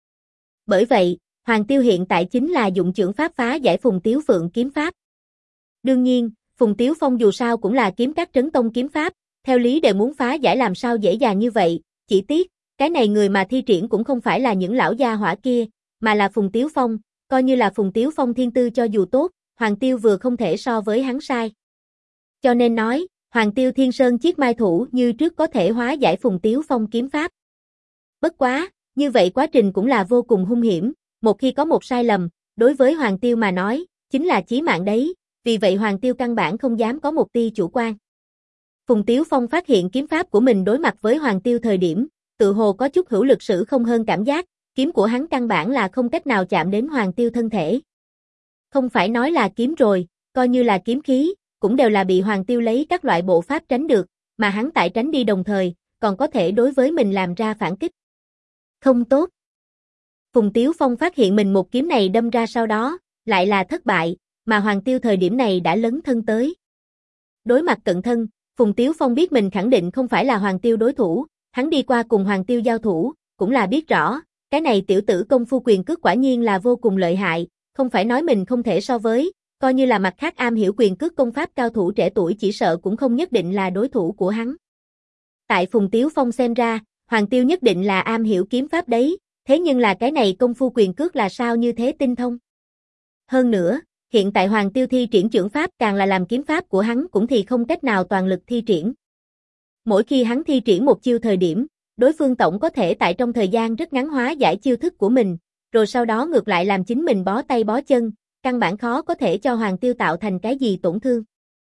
Bởi vậy, Hoàng Tiêu hiện tại chính là dụng chưởng pháp phá giải Phùng Tiếu Phượng kiếm pháp. Đương nhiên, Phùng Tiếu Phong dù sao cũng là kiếm các trấn tông kiếm pháp, theo lý đều muốn phá giải làm sao dễ dàng như vậy, chỉ tiếc, cái này người mà thi triển cũng không phải là những lão gia hỏa kia, mà là Phùng Tiếu Phong, coi như là Phùng Tiếu Phong thiên tư cho dù tốt, Hoàng Tiêu vừa không thể so với hắn sai. Cho nên nói, Hoàng Tiêu Thiên Sơn chiết mai thủ như trước có thể hóa giải Phùng Tiếu Phong kiếm pháp. Bất quá, như vậy quá trình cũng là vô cùng hung hiểm, một khi có một sai lầm, đối với Hoàng Tiêu mà nói, chính là chí mạng đấy, vì vậy Hoàng Tiêu căn bản không dám có một tia chủ quan. Phùng Tiếu Phong phát hiện kiếm pháp của mình đối mặt với Hoàng Tiêu thời điểm, tự hồ có chút hữu lực sử không hơn cảm giác, kiếm của hắn căn bản là không cách nào chạm đến Hoàng Tiêu thân thể. Không phải nói là kiếm rồi, coi như là kiếm khí, cũng đều là bị Hoàng Tiêu lấy các loại bộ pháp tránh được, mà hắn tại tránh đi đồng thời, còn có thể đối với mình làm ra phản kích. Không tốt. Phùng Tiếu Phong phát hiện mình một kiếm này đâm ra sau đó, lại là thất bại, mà Hoàng Tiêu thời điểm này đã lấn thân tới. Đối mặt cận thân, Phùng Tiếu Phong biết mình khẳng định không phải là Hoàng Tiêu đối thủ, hắn đi qua cùng Hoàng Tiêu giao thủ, cũng là biết rõ, cái này tiểu tử công phu quyền cước quả nhiên là vô cùng lợi hại, không phải nói mình không thể so với, coi như là mặt khác am hiểu quyền cước công pháp cao thủ trẻ tuổi chỉ sợ cũng không nhất định là đối thủ của hắn. Tại Phùng Tiếu Phong xem ra, Hoàng Tiêu nhất định là am hiểu kiếm pháp đấy, thế nhưng là cái này công phu quyền cước là sao như thế tinh thông. Hơn nữa, hiện tại Hoàng Tiêu thi triển chưởng pháp càng là làm kiếm pháp của hắn cũng thì không cách nào toàn lực thi triển. Mỗi khi hắn thi triển một chiêu thời điểm, đối phương tổng có thể tại trong thời gian rất ngắn hóa giải chiêu thức của mình, rồi sau đó ngược lại làm chính mình bó tay bó chân, căn bản khó có thể cho Hoàng Tiêu tạo thành cái gì tổn thương.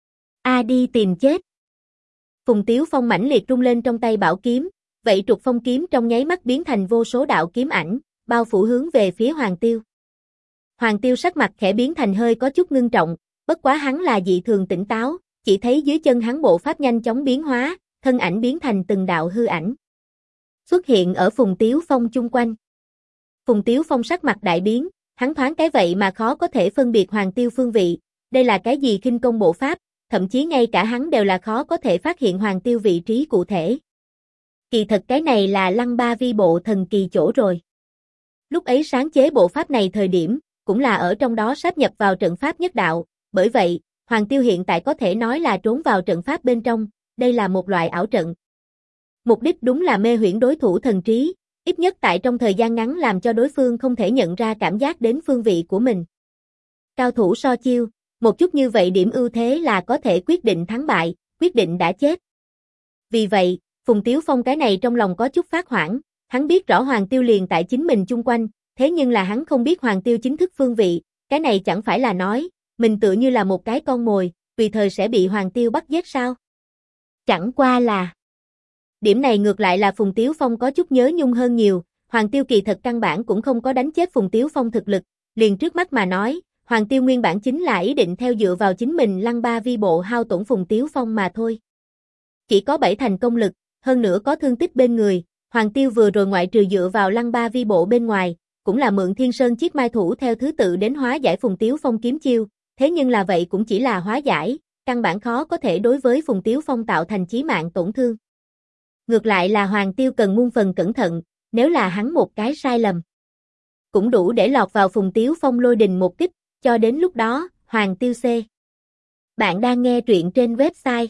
Đi tìm chết. Phùng Tiếu Phong mãnh liệt rung lên trong tay bảo kiếm, vậy trục phong kiếm trong nháy mắt biến thành vô số đạo kiếm ảnh, bao phủ hướng về phía Hoàng Tiêu. Hoàng Tiêu sắc mặt khẽ biến thành hơi có chút ngưng trọng, bất quá hắn là dị thường tỉnh táo, chỉ thấy dưới chân hắn bộ pháp nhanh chóng biến hóa, thân ảnh biến thành từng đạo hư ảnh. Xuất hiện ở Phùng Tiếu Phong chung quanh. Phùng Tiếu Phong sắc mặt đại biến, hắn thoáng cái vậy mà khó có thể phân biệt Hoàng Tiêu phương vị, đây là cái gì khinh công bộ pháp, thậm chí ngay cả hắn đều là khó có thể phát hiện Hoàng Tiêu vị trí cụ thể. Kỳ thật cái này là Lăng Ba Vi bộ thần kỳ chỗ rồi. Lúc ấy sáng chế bộ pháp này thời điểm, cũng là ở trong đó sáp nhập vào trận pháp nhất đạo, bởi vậy, Hoàng Tiêu hiện tại có thể nói là trốn vào trận pháp bên trong, đây là một loại ảo trận. Mục đích đúng là mê huyễn đối thủ thần trí, ít nhất tại trong thời gian ngắn làm cho đối phương không thể nhận ra cảm giác đến phương vị của mình. Cao thủ so chiêu, một chút như vậy điểm ưu thế là có thể quyết định thắng bại, quyết định đã chết. Vì vậy, Phùng Tiếu Phong cái này trong lòng có chút phát hoảng, hắn biết rõ Hoàng Tiêu liền tại chính mình chung quanh, thế nhưng là hắn không biết Hoàng Tiêu chính thức phương vị, cái này chẳng phải là nói, mình tựa như là một cái con mồi, tùy thời sẽ bị Hoàng Tiêu bắt giết sao? Chẳng qua là... Điểm này ngược lại là Phùng Tiếu Phong có chút nhớ nhung hơn nhiều, Hoàng Tiêu kỳ thật căn bản cũng không có đánh chết Phùng Tiếu Phong thực lực, liền trước mắt mà nói, Hoàng Tiêu nguyên bản chính là ý định theo dựa vào chính mình Lăng Ba Vi bộ hao tổn Phùng Tiếu Phong mà thôi. Chỉ có 7 thành công lực, hơn nữa có thương tích bên người, Hoàng Tiêu vừa rồi ngoại trừ dựa vào Lăng Ba Vi bộ bên ngoài, cũng là mượn Thiên Sơn chiết mai thủ theo thứ tự đến hóa giải Phùng Tiếu Phong kiếm chiêu, thế nhưng là vậy cũng chỉ là hóa giải, căn bản khó có thể đối với Phùng Tiếu Phong tạo thành chí mạng tổn thương. Ngược lại là Hoàng Tiêu cần muôn phần cẩn thận, nếu là hắn một cái sai lầm, cũng đủ để lọt vào Phùng Tiếu Phong lôi đình một kích, cho đến lúc đó, Hoàng Tiêu C. Bạn đang nghe truyện trên website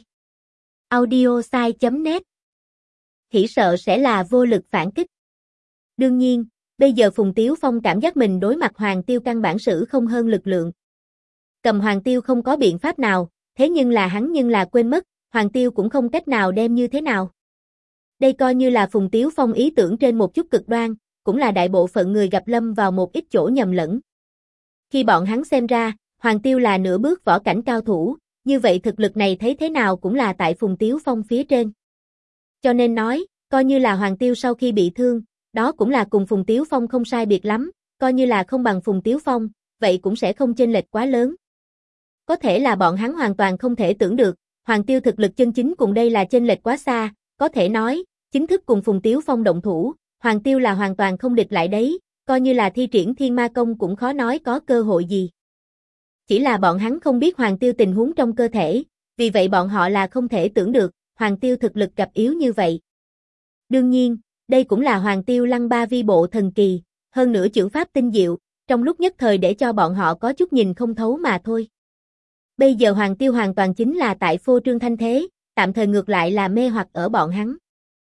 audiosai.net. Chỉ sợ sẽ là vô lực phản kích. Đương nhiên, bây giờ Phùng Tiếu Phong cảm giác mình đối mặt Hoàng Tiêu căn bản sử không hơn lực lượng. Cầm Hoàng Tiêu không có biện pháp nào, thế nhưng là hắn nhưng là quên mất, Hoàng Tiêu cũng không cách nào đem như thế nào. Đây coi như là Phùng Tiếu Phong ý tưởng trên một chút cực đoan, cũng là đại bộ phận người gặp lâm vào một ít chỗ nhầm lẫn. Khi bọn hắn xem ra, Hoàng Tiêu là nửa bước võ cảnh cao thủ, như vậy thực lực này thấy thế nào cũng là tại Phùng Tiếu Phong phía trên. Cho nên nói, coi như là Hoàng Tiêu sau khi bị thương, đó cũng là cùng Phùng Tiếu Phong không sai biệt lắm, coi như là không bằng Phùng Tiếu Phong, vậy cũng sẽ không chênh lệch quá lớn. Có thể là bọn hắn hoàn toàn không thể tưởng được, Hoàng Tiêu thực lực chân chính cùng đây là chênh lệch quá xa, có thể nói, chính thức cùng Phùng Tiếu Phong động thủ, Hoàng Tiêu là hoàn toàn không địch lại đấy, coi như là thi triển Thiên Ma Công cũng khó nói có cơ hội gì. Chỉ là bọn hắn không biết Hoàng Tiêu tình huống trong cơ thể, vì vậy bọn họ là không thể tưởng được, Hoàng Tiêu thực lực gặp yếu như vậy. Đương nhiên, đây cũng là Hoàng Tiêu Lăng Ba Vi bộ thần kỳ, hơn nữa chưởng pháp tinh diệu, trong lúc nhất thời để cho bọn họ có chút nhìn không thấu mà thôi. Bây giờ Hoàng Tiêu hoàn toàn chính là tại phô trương thanh thế, tạm thời ngược lại là mê hoặc ở bọn hắn.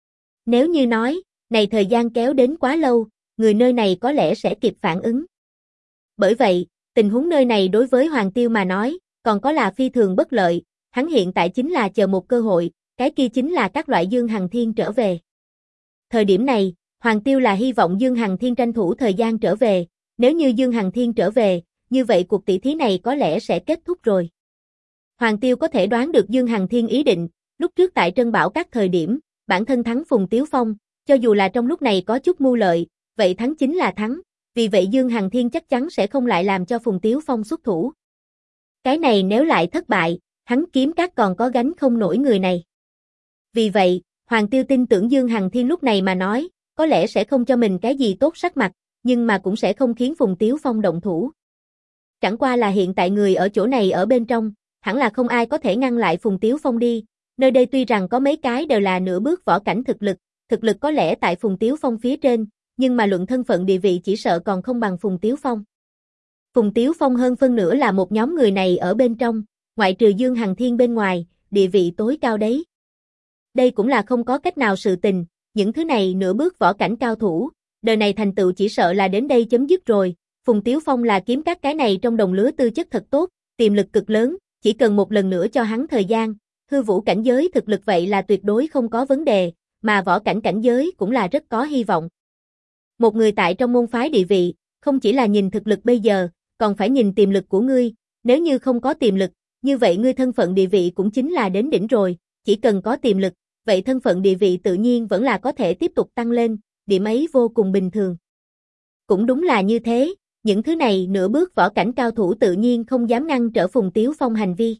Nếu như nói, này thời gian kéo đến quá lâu, người nơi này có lẽ sẽ kịp phản ứng. Bởi vậy, tình huống nơi này đối với Hoàng Tiêu mà nói, còn có là phi thường bất lợi, hắn hiện tại chính là chờ một cơ hội, cái kia chính là các loại Dương Hằng Thiên trở về. Thời điểm này, Hoàng Tiêu là hy vọng Dương Hằng Thiên tranh thủ thời gian trở về, nếu như Dương Hằng Thiên trở về, như vậy cuộc tỷ thí này có lẽ sẽ kết thúc rồi. Hoàng Tiêu có thể đoán được Dương Hằng Thiên ý định, lúc trước tại Trân Bảo các thời điểm, bản thân thắng Phùng Tiếu Phong, cho dù là trong lúc này có chút mưu lợi, vậy thắng chính là thắng, vì vậy Dương Hằng Thiên chắc chắn sẽ không lại làm cho Phùng Tiếu Phong xuất thủ. Cái này nếu lại thất bại, hắn Kiếm Các còn có gánh không nổi người này. Vì vậy, Hoàng Tiêu tin tưởng Dương Hằng Thiên lúc này mà nói, có lẽ sẽ không cho mình cái gì tốt sắc mặt, nhưng mà cũng sẽ không khiến Phùng Tiếu Phong động thủ. Chẳng qua là hiện tại người ở chỗ này ở bên trong, hẳn là không ai có thể ngăn lại Phùng Tiếu Phong đi, nơi đây tuy rằng có mấy cái đều là nửa bước võ cảnh thực lực có lẽ tại Phùng Tiếu Phong phía trên, nhưng mà luận thân phận địa vị chỉ sợ còn không bằng Phùng Tiếu Phong. Phùng Tiếu Phong hơn phân nửa là một nhóm người này ở bên trong, ngoại trừ Dương Hằng Thiên bên ngoài, địa vị tối cao đấy. Đây cũng là không có cách nào sự tình, những thứ này nửa bước võ cảnh cao thủ, đời này thành tựu chỉ sợ là đến đây chấm dứt rồi. Phùng Tiếu Phong là Kiếm Các cái này trong đồng lứa tư chất thật tốt, tiềm lực cực lớn, chỉ cần một lần nữa cho hắn thời gian, hư vũ cảnh giới thực lực vậy là tuyệt đối không có vấn đề, mà võ cảnh cảnh giới cũng là rất có hy vọng. Một người tại trong môn phái địa vị, không chỉ là nhìn thực lực bây giờ, còn phải nhìn tiềm lực của ngươi, nếu như không có tiềm lực, như vậy ngươi thân phận địa vị cũng chính là đến đỉnh rồi, chỉ cần có tiềm lực, vậy thân phận địa vị tự nhiên vẫn là có thể tiếp tục tăng lên, điểm ấy vô cùng bình thường. Cũng đúng là như thế, những thứ này nửa bước võ cảnh cao thủ tự nhiên không dám ngăn trở Phùng Tiếu Phong hành vi.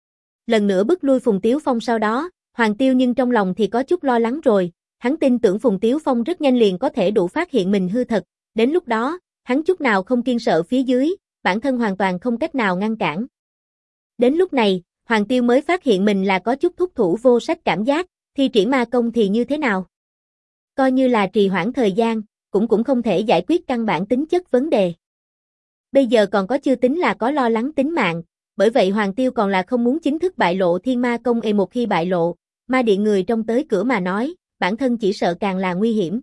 Lần nữa bức lui Phùng Tiếu Phong sau đó, Hoàng Tiêu nhưng trong lòng thì có chút lo lắng rồi, hắn tin tưởng Phùng Tiếu Phong rất nhanh liền có thể đủ phát hiện mình hư thật, đến lúc đó, hắn chút nào không kiêng sợ phía dưới, bản thân hoàn toàn không cách nào ngăn cản. Đến lúc này, Hoàng Tiêu mới phát hiện mình là có chút thúc thủ vô sách cảm giác, thi triển ma công thì như thế nào? Coi như là trì hoãn thời gian, cũng không thể giải quyết căn bản tính chất vấn đề. Bây giờ còn có chưa tính là có lo lắng tính mạng, bởi vậy Hoàng Tiêu còn là không muốn chính thức bại lộ thiên ma công một khi bại lộ, ma điện người trong tới cửa mà nói, bản thân chỉ sợ càng là nguy hiểm.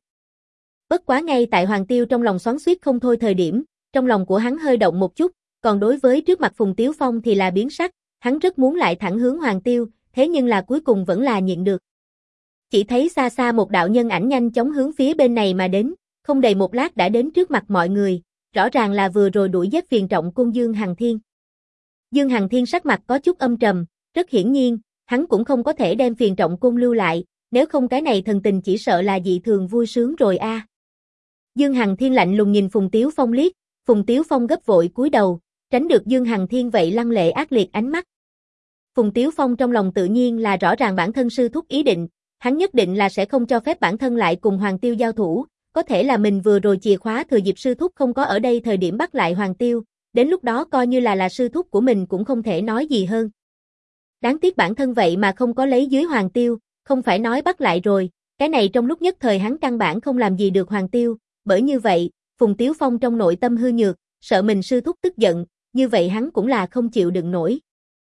Bất quá ngay tại Hoàng Tiêu trong lòng xoắn xuýt không thôi thời điểm, trong lòng của hắn hơi động một chút, còn đối với trước mặt Phùng Tiếu Phong thì là biến sắc, hắn rất muốn lại thẳng hướng Hoàng Tiêu, thế nhưng là cuối cùng vẫn là nhịn được. Chỉ thấy xa xa một đạo nhân ảnh nhanh chóng hướng phía bên này mà đến, không đầy một lát đã đến trước mặt mọi người, rõ ràng là vừa rồi đuổi giết Phiền Trọng Côn Dương Hằng Thiên. Dương Hằng Thiên sắc mặt có chút âm trầm, rất hiển nhiên, hắn cũng không có thể đem Phiền Trọng Côn lưu lại, nếu không cái này thần tình chỉ sợ là dị thường vui sướng rồi a. Dương Hằng Thiên lạnh lùng nhìn Phùng Tiếu Phong liếc, Phùng Tiếu Phong gấp vội cúi đầu, tránh được Dương Hằng Thiên vậy lăng lệ ác liệt ánh mắt. Phùng Tiếu Phong trong lòng tự nhiên là rõ ràng bản thân sư thúc ý định, hắn nhất định là sẽ không cho phép bản thân lại cùng Hoàng Tiêu giao thủ, có thể là mình vừa rồi chìa khóa thừa dịp sư thúc không có ở đây thời điểm bắt lại Hoàng Tiêu, đến lúc đó coi như là sư thúc của mình cũng không thể nói gì hơn. Đáng tiếc bản thân vậy mà không có lấy dưới Hoàng Tiêu, không phải nói bắt lại rồi, cái này trong lúc nhất thời hắn căn bản không làm gì được Hoàng Tiêu, bởi như vậy, Phùng Tiếu Phong trong nội tâm hư nhược, sợ mình sư thúc tức giận, như vậy hắn cũng là không chịu đựng nổi.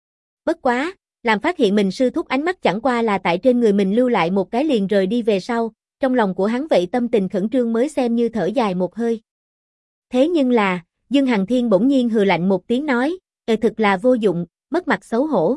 Bất quá, làm phát hiện mình sư thúc ánh mắt chẳng qua là tại trên người mình lưu lại một cái liền rời đi về sau, trong lòng của hắn vậy tâm tình khẩn trương mới xem như thở dài một hơi. Thế nhưng là, Dương Hằng Thiên bỗng nhiên hừ lạnh một tiếng nói, thực là vô dụng, mất mặt xấu hổ.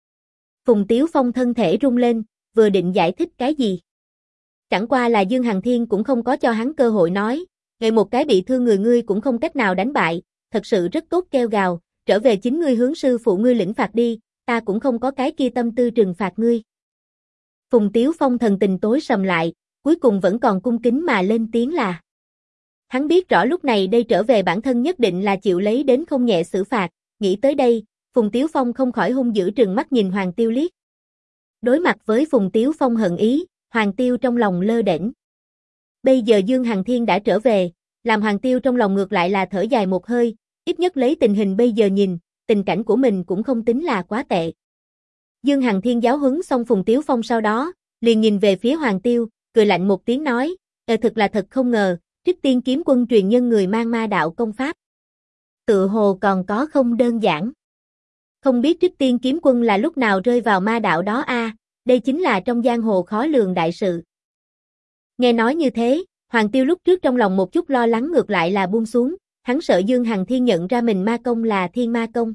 Phùng Tiếu Phong thân thể rung lên, vừa định giải thích cái gì. Chẳng qua là Dương Hằng Thiên cũng không có cho hắn cơ hội nói, ngày một cái bị thương người ngươi cũng không cách nào đánh bại, thật sự rất tốt kêu gào, trở về chính ngươi hướng sư phụ ngươi lĩnh phạt đi, ta cũng không có cái kia tâm tư trừng phạt ngươi. Phùng Tiếu Phong thần tình tối sầm lại, cuối cùng vẫn còn cung kính mà lên tiếng là. Hắn biết rõ lúc này đây trở về bản thân nhất định là chịu lấy đến không nhẹ xử phạt, nghĩ tới đây, Phùng Tiếu Phong không khỏi hung dữ trừng mắt nhìn Hoàng Tiêu liếc. Đối mặt với Phùng Tiếu Phong hận ý, Hoàng Tiêu trong lòng lơ đễnh. Bây giờ Dương Hằng Thiên đã trở về, làm Hoàng Tiêu trong lòng ngược lại là thở dài một hơi, ít nhất lấy tình hình bây giờ nhìn, tình cảnh của mình cũng không tính là quá tệ. Dương Hằng Thiên giáo huấn xong Phùng Tiếu Phong sau đó, liền nhìn về phía Hoàng Tiêu, cười lạnh một tiếng nói, thực là thật không ngờ, Trích Tiên Kiếm Quân truyền nhân người mang ma đạo công pháp. Tự hồ còn có không đơn giản. Không biết Trích Tiên Kiếm Quân là lúc nào rơi vào ma đạo đó a, Đây chính là trong giang hồ khó lường đại sự. Nghe nói như thế, Hoàng Tiêu lúc trước trong lòng một chút lo lắng ngược lại là buông xuống, hắn sợ Dương Hằng Thiên nhận ra mình ma công là thiên ma công.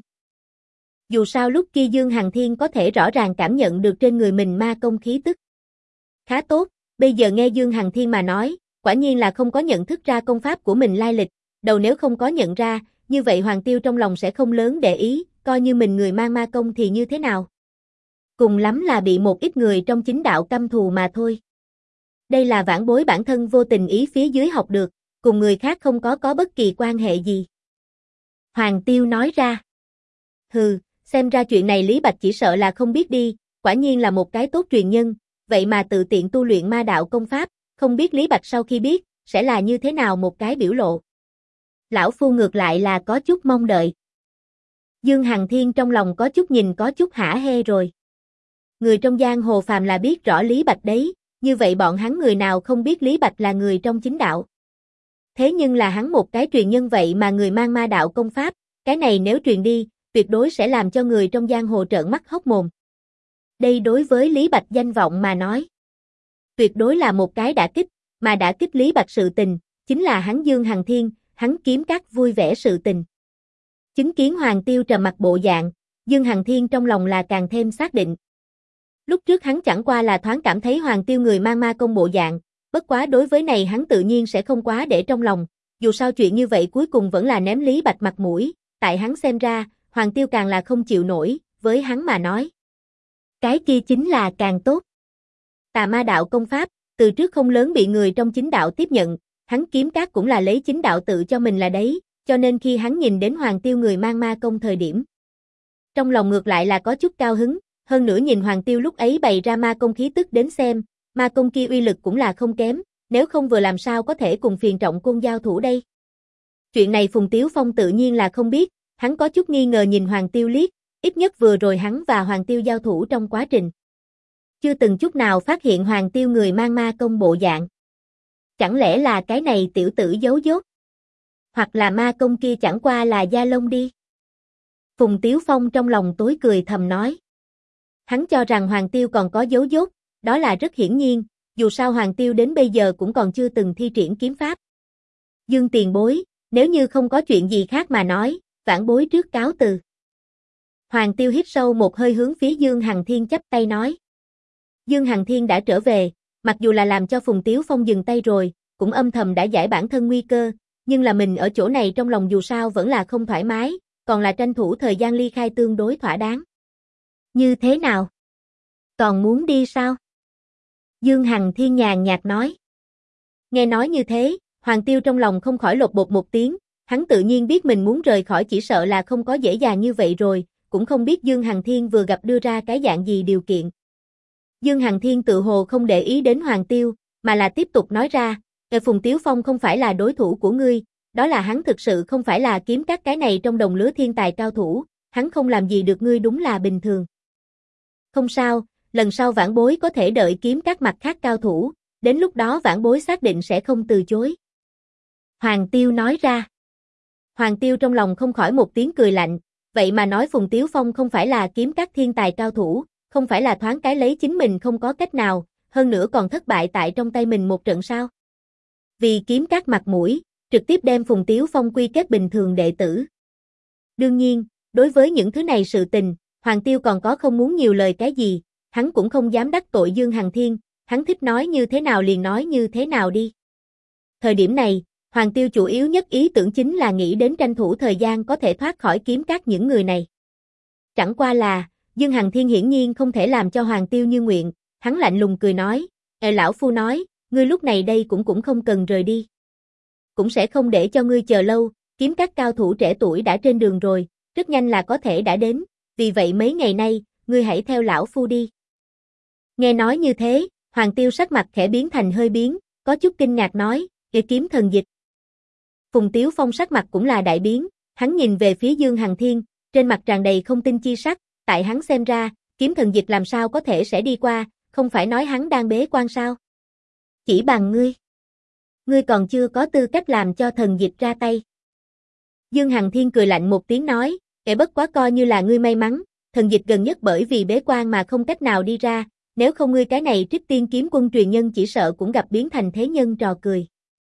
Dù sao lúc kia Dương Hằng Thiên có thể rõ ràng cảm nhận được trên người mình ma công khí tức. Khá tốt, bây giờ nghe Dương Hằng Thiên mà nói, quả nhiên là không có nhận thức ra công pháp của mình lai lịch, đầu nếu không có nhận ra, như vậy Hoàng Tiêu trong lòng sẽ không lớn để ý, coi như mình người mang ma công thì như thế nào. Cùng lắm là bị một ít người trong chính đạo căm thù mà thôi. Đây là vãn bối bản thân vô tình ý phía dưới học được, cùng người khác không có bất kỳ quan hệ gì. Hoàng Tiêu nói ra. Hừ, xem ra chuyện này Lý Bạch chỉ sợ là không biết đi, quả nhiên là một cái tốt truyền nhân, vậy mà tự tiện tu luyện ma đạo công pháp, không biết Lý Bạch sau khi biết, sẽ là như thế nào một cái biểu lộ. Lão Phu ngược lại là có chút mong đợi. Dương Hằng Thiên trong lòng có chút nhìn có chút hả hê rồi. Người trong giang hồ phàm là biết rõ Lý Bạch đấy, như vậy bọn hắn người nào không biết Lý Bạch là người trong chính đạo. Thế nhưng là hắn một cái truyền nhân vậy mà người mang ma đạo công pháp, cái này nếu truyền đi, tuyệt đối sẽ làm cho người trong giang hồ trợn mắt hốc mồm. Đây đối với Lý Bạch danh vọng mà nói, tuyệt đối là một cái đả kích, mà đả kích Lý Bạch sự tình, chính là hắn Dương Hằng Thiên, hắn kiếm các vui vẻ sự tình. Chứng kiến Hoàng Tiêu trầm mặt bộ dạng, Dương Hằng Thiên trong lòng là càng thêm xác định. Lúc trước hắn chẳng qua là thoáng cảm thấy Hoàng Tiêu người mang ma công bộ dạng, bất quá đối với này hắn tự nhiên sẽ không quá để trong lòng, dù sao chuyện như vậy cuối cùng vẫn là ném Lý Bạch mặt mũi, tại hắn xem ra, Hoàng Tiêu càng là không chịu nổi, với hắn mà nói. Cái kia chính là càng tốt. Tà ma đạo công pháp, từ trước không lớn bị người trong chính đạo tiếp nhận, hắn kiếm các cũng là lấy chính đạo tự cho mình là đấy, cho nên khi hắn nhìn đến Hoàng Tiêu người mang ma công thời điểm, trong lòng ngược lại là có chút cao hứng, hơn nữa nhìn Hoàng Tiêu lúc ấy bày ra ma công khí tức đến xem, ma công kia uy lực cũng là không kém, nếu không vừa làm sao có thể cùng Phiền Trọng Côn giao thủ đây. Chuyện này Phùng Tiếu Phong tự nhiên là không biết, hắn có chút nghi ngờ nhìn Hoàng Tiêu liếc, ít nhất vừa rồi hắn và Hoàng Tiêu giao thủ trong quá trình. Chưa từng chút nào phát hiện Hoàng Tiêu người mang ma công bộ dạng. Chẳng lẽ là cái này tiểu tử giấu dốt? Hoặc là ma công kia chẳng qua là da lông đi? Phùng Tiếu Phong trong lòng tối cười thầm nói. Hắn cho rằng Hoàng Tiêu còn có dấu dốt, đó là rất hiển nhiên, dù sao Hoàng Tiêu đến bây giờ cũng còn chưa từng thi triển kiếm pháp. Dương tiền bối, nếu như không có chuyện gì khác mà nói, vãn bối trước cáo từ. Hoàng Tiêu hít sâu một hơi hướng phía Dương Hằng Thiên chắp tay nói. Dương Hằng Thiên đã trở về, mặc dù là làm cho Phùng Tiếu Phong dừng tay rồi, cũng âm thầm đã giải bản thân nguy cơ, nhưng là mình ở chỗ này trong lòng dù sao vẫn là không thoải mái, còn là tranh thủ thời gian ly khai tương đối thỏa đáng. Như thế nào? Còn muốn đi sao? Dương Hằng Thiên nhàn nhạt nói. Nghe nói như thế, Hoàng Tiêu trong lòng không khỏi lột bột một tiếng, hắn tự nhiên biết mình muốn rời khỏi chỉ sợ là không có dễ dàng như vậy rồi, cũng không biết Dương Hằng Thiên vừa gặp đưa ra cái dạng gì điều kiện. Dương Hằng Thiên tự hồ không để ý đến Hoàng Tiêu, mà là tiếp tục nói ra, Phùng Tiếu Phong không phải là đối thủ của ngươi, đó là hắn thực sự không phải là kiếm các cái này trong đồng lứa thiên tài cao thủ, hắn không làm gì được ngươi đúng là bình thường. Không sao, lần sau vãn bối có thể đợi kiếm các mặt khác cao thủ, đến lúc đó vãn bối xác định sẽ không từ chối. Hoàng Tiêu nói ra. Hoàng Tiêu trong lòng không khỏi một tiếng cười lạnh, vậy mà nói Phùng Tiếu Phong không phải là kiếm các thiên tài cao thủ, không phải là thoáng cái lấy chính mình không có cách nào, hơn nữa còn thất bại tại trong tay mình một trận sao. Vì kiếm các mặt mũi, trực tiếp đem Phùng Tiếu Phong quy kết bình thường đệ tử. Đương nhiên, đối với những thứ này sự tình, Hoàng Tiêu còn có không muốn nhiều lời cái gì, hắn cũng không dám đắc tội Dương Hằng Thiên, hắn thích nói như thế nào liền nói như thế nào đi. Thời điểm này, Hoàng Tiêu chủ yếu nhất ý tưởng chính là nghĩ đến tranh thủ thời gian có thể thoát khỏi kiếm các những người này. Chẳng qua là, Dương Hằng Thiên hiển nhiên không thể làm cho Hoàng Tiêu như nguyện, hắn lạnh lùng cười nói, lão phu nói, ngươi lúc này đây cũng không cần rời đi. Cũng sẽ không để cho ngươi chờ lâu, kiếm các cao thủ trẻ tuổi đã trên đường rồi, rất nhanh là có thể đã đến, vì vậy mấy ngày nay, ngươi hãy theo lão phu đi. Nghe nói như thế, Hoàng Tiêu sắc mặt khẽ biến thành hơi biến, có chút kinh ngạc nói, kiếm thần dịch. Phùng Tiếu Phong sắc mặt cũng là đại biến, hắn nhìn về phía Dương Hằng Thiên, trên mặt tràn đầy không tin chi sắc, tại hắn xem ra, kiếm thần dịch làm sao có thể sẽ đi qua, không phải nói hắn đang bế quan sao. Chỉ bằng ngươi còn chưa có tư cách làm cho thần dịch ra tay. Dương Hằng Thiên cười lạnh một tiếng nói, bất quá coi như là ngươi may mắn, thần dịch gần nhất bởi vì bế quan mà không cách nào đi ra, nếu không ngươi cái này Trích Tiên kiếm quân truyền nhân chỉ sợ cũng gặp biến thành thế nhân trò cười.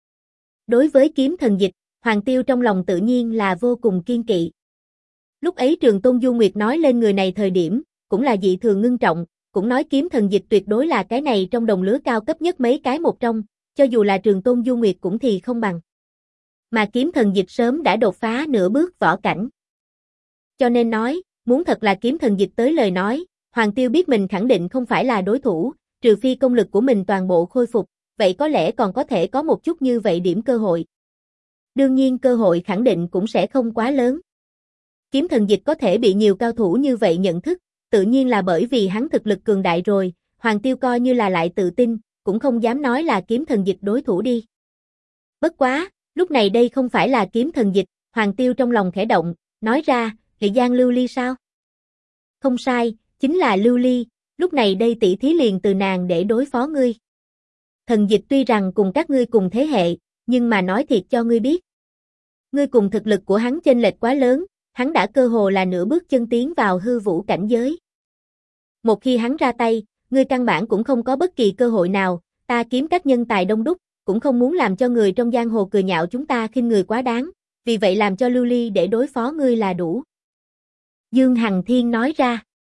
Đối với kiếm thần dịch, Hoàng Tiêu trong lòng tự nhiên là vô cùng kiên kỵ. Lúc ấy Trường Tôn Du Nguyệt nói lên người này thời điểm, cũng là dị thường ngưng trọng, cũng nói kiếm thần dịch tuyệt đối là cái này trong đồng lứa cao cấp nhất mấy cái một trong, cho dù là Trường Tôn Du Nguyệt cũng thì không bằng. Mà kiếm thần dịch sớm đã đột phá nửa bước võ cảnh. Cho nên nói, muốn thật là kiếm thần dịch tới lời nói, Hoàng Tiêu biết mình khẳng định không phải là đối thủ, trừ phi công lực của mình toàn bộ khôi phục, vậy có lẽ còn có thể có một chút như vậy điểm cơ hội. Đương nhiên cơ hội khẳng định cũng sẽ không quá lớn. Kiếm thần dịch có thể bị nhiều cao thủ như vậy nhận thức, tự nhiên là bởi vì hắn thực lực cường đại rồi, Hoàng Tiêu coi như là lại tự tin, cũng không dám nói là kiếm thần dịch đối thủ đi. Bất quá, lúc này đây không phải là kiếm thần dịch, Hoàng Tiêu trong lòng khẽ động, nói ra, Nghị Giang Lưu Ly sao? Không sai, chính là Lưu Ly, lúc này đây tỷ thí liền từ nàng để đối phó ngươi. Thần dịch tuy rằng cùng các ngươi cùng thế hệ, nhưng mà nói thiệt cho ngươi biết. Ngươi cùng thực lực của hắn chênh lệch quá lớn, hắn đã cơ hồ là nửa bước chân tiến vào hư vũ cảnh giới. Một khi hắn ra tay, ngươi căn bản cũng không có bất kỳ cơ hội nào, ta kiếm các nhân tài đông đúc, cũng không muốn làm cho người trong giang hồ cười nhạo chúng ta khinh người quá đáng, vì vậy làm cho Lưu Ly để đối phó ngươi là đủ. Dương Hằng Thiên nói ra.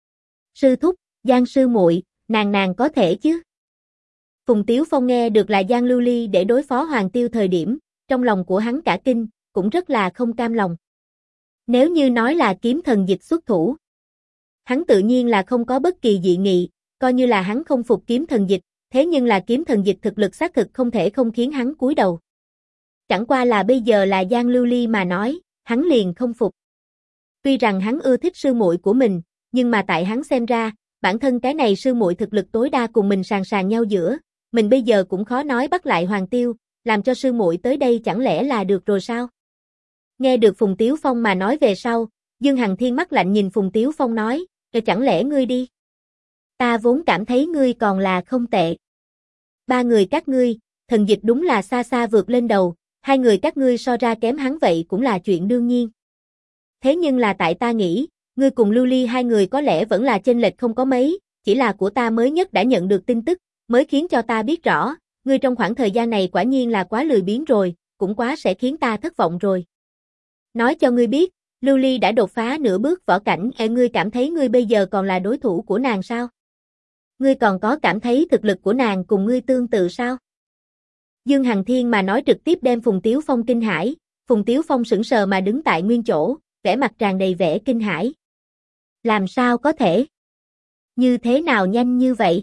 Sư thúc, Giang sư muội, nàng có thể chứ? Phùng Tiếu Phong nghe được là Giang Lưu Ly để đối phó Hoàng Tiêu thời điểm, trong lòng của hắn cả kinh, cũng rất là không cam lòng. Nếu như nói là kiếm thần dịch xuất thủ, hắn tự nhiên là không có bất kỳ dị nghị, coi như là hắn không phục kiếm thần dịch, thế nhưng là kiếm thần dịch thực lực xác thực không thể không khiến hắn cúi đầu. Chẳng qua là bây giờ là Giang Lưu Ly mà nói, hắn liền không phục. Tuy rằng hắn ưa thích sư muội của mình, nhưng mà tại hắn xem ra, bản thân cái này sư muội thực lực tối đa cùng mình sàn sàn nhau giữa, mình bây giờ cũng khó nói bắt lại Hoàng Tiêu, làm cho sư muội tới đây chẳng lẽ là được rồi sao? Nghe được Phùng Tiếu Phong mà nói về sau, Dương Hằng Thiên mắt lạnh nhìn Phùng Tiếu Phong nói, chẳng lẽ ngươi đi? Ta vốn cảm thấy ngươi còn là không tệ. Ba người các ngươi, thần dịch đúng là xa xa vượt lên đầu, hai người các ngươi so ra kém hắn vậy cũng là chuyện đương nhiên. Thế nhưng là tại ta nghĩ, ngươi cùng Lưu Ly hai người có lẽ vẫn là chênh lệch không có mấy, chỉ là của ta mới nhất đã nhận được tin tức, mới khiến cho ta biết rõ, ngươi trong khoảng thời gian này quả nhiên là quá lười biếng rồi, cũng quá sẽ khiến ta thất vọng rồi. Nói cho ngươi biết, Lưu Ly đã đột phá nửa bước võ cảnh, ngươi cảm thấy ngươi bây giờ còn là đối thủ của nàng sao? Ngươi còn có cảm thấy thực lực của nàng cùng ngươi tương tự sao? Dương Hằng Thiên mà nói trực tiếp đem Phùng Tiếu Phong kinh hãi, Phùng Tiếu Phong sững sờ mà đứng tại nguyên chỗ, vẻ mặt tràn đầy vẻ kinh hãi. Làm sao có thể? Như thế nào nhanh như vậy?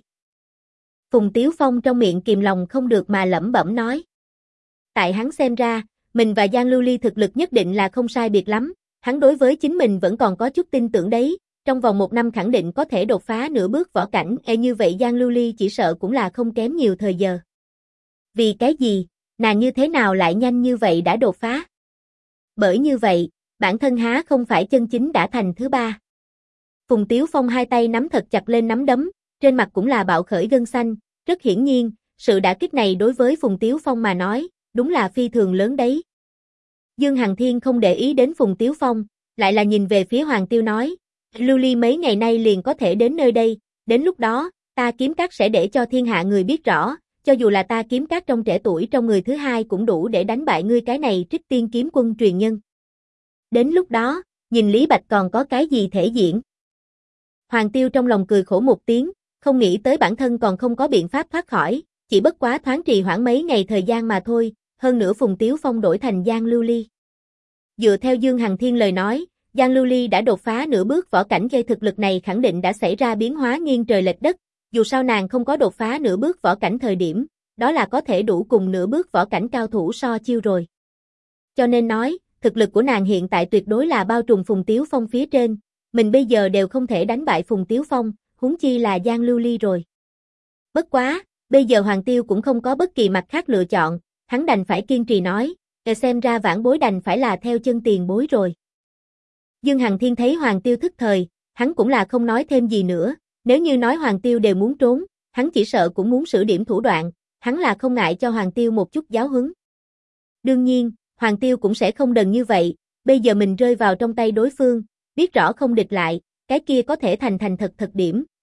Phùng Tiếu Phong trong miệng kìm lòng không được mà lẩm bẩm nói. Tại hắn xem ra, mình và Giang Lưu Ly thực lực nhất định là không sai biệt lắm, hắn đối với chính mình vẫn còn có chút tin tưởng đấy, trong vòng 1 năm khẳng định có thể đột phá nửa bước võ cảnh, như vậy Giang Lưu Ly chỉ sợ cũng là không kém nhiều thời giờ. Vì cái gì, nàng như thế nào lại nhanh như vậy đã đột phá? Bởi như vậy, bản thân há không phải chân chính đã thành thứ ba. Phùng Tiếu Phong hai tay nắm thật chặt lên nắm đấm, trên mặt cũng là bạo khởi gân xanh, rất hiển nhiên, sự đả kích này đối với Phùng Tiếu Phong mà nói, đúng là phi thường lớn đấy. Dương Hằng Thiên không để ý đến Phùng Tiếu Phong, lại là nhìn về phía Hoàng Tiêu nói, Lưu Ly mấy ngày nay liền có thể đến nơi đây, đến lúc đó, ta kiếm các sẽ để cho thiên hạ người biết rõ, cho dù là ta kiếm các trong trẻ tuổi trong người thứ hai cũng đủ để đánh bại ngươi cái này Trích Tiên kiếm quân truyền nhân. Đến lúc đó, nhìn Lý Bạch còn có cái gì thể diễn. Hoàng Tiêu trong lòng cười khổ một tiếng, không nghĩ tới bản thân còn không có biện pháp thoát khỏi, chỉ bất quá thoáng trì hoãn mấy ngày thời gian mà thôi, hơn nữa Phùng Tiếu Phong đổi thành Giang Lưu Ly. Dựa theo Dương Hằng Thiên lời nói, Giang Lưu Ly đã đột phá nửa bước võ cảnh, gây thực lực này khẳng định đã xảy ra biến hóa nghiêng trời lệch đất, dù sao nàng không có đột phá nửa bước võ cảnh thời điểm, đó là có thể đủ cùng nửa bước võ cảnh cao thủ so chiêu rồi. Cho nên nói, thực lực của nàng hiện tại tuyệt đối là bao trùm Phùng Tiếu Phong phía trên, mình bây giờ đều không thể đánh bại Phùng Tiếu Phong, huống chi là Giang Lưu Ly rồi. Bất quá, bây giờ Hoàng Tiêu cũng không có bất kỳ mặt khác lựa chọn, hắn đành phải kiên trì nói, xem ra vãn bối đành phải là theo chân tiền bối rồi. Dương Hằng Thiên thấy Hoàng Tiêu thức thời, hắn cũng là không nói thêm gì nữa, nếu như nói Hoàng Tiêu đều muốn trốn, hắn chỉ sợ cũng muốn sử điểm thủ đoạn, hắn là không ngại cho Hoàng Tiêu một chút giáo huấn. Đương nhiên, Hoàng Tiêu cũng sẽ không đần như vậy, bây giờ mình rơi vào trong tay đối phương, biết rõ không địch lại, cái kia có thể thành thật điểm,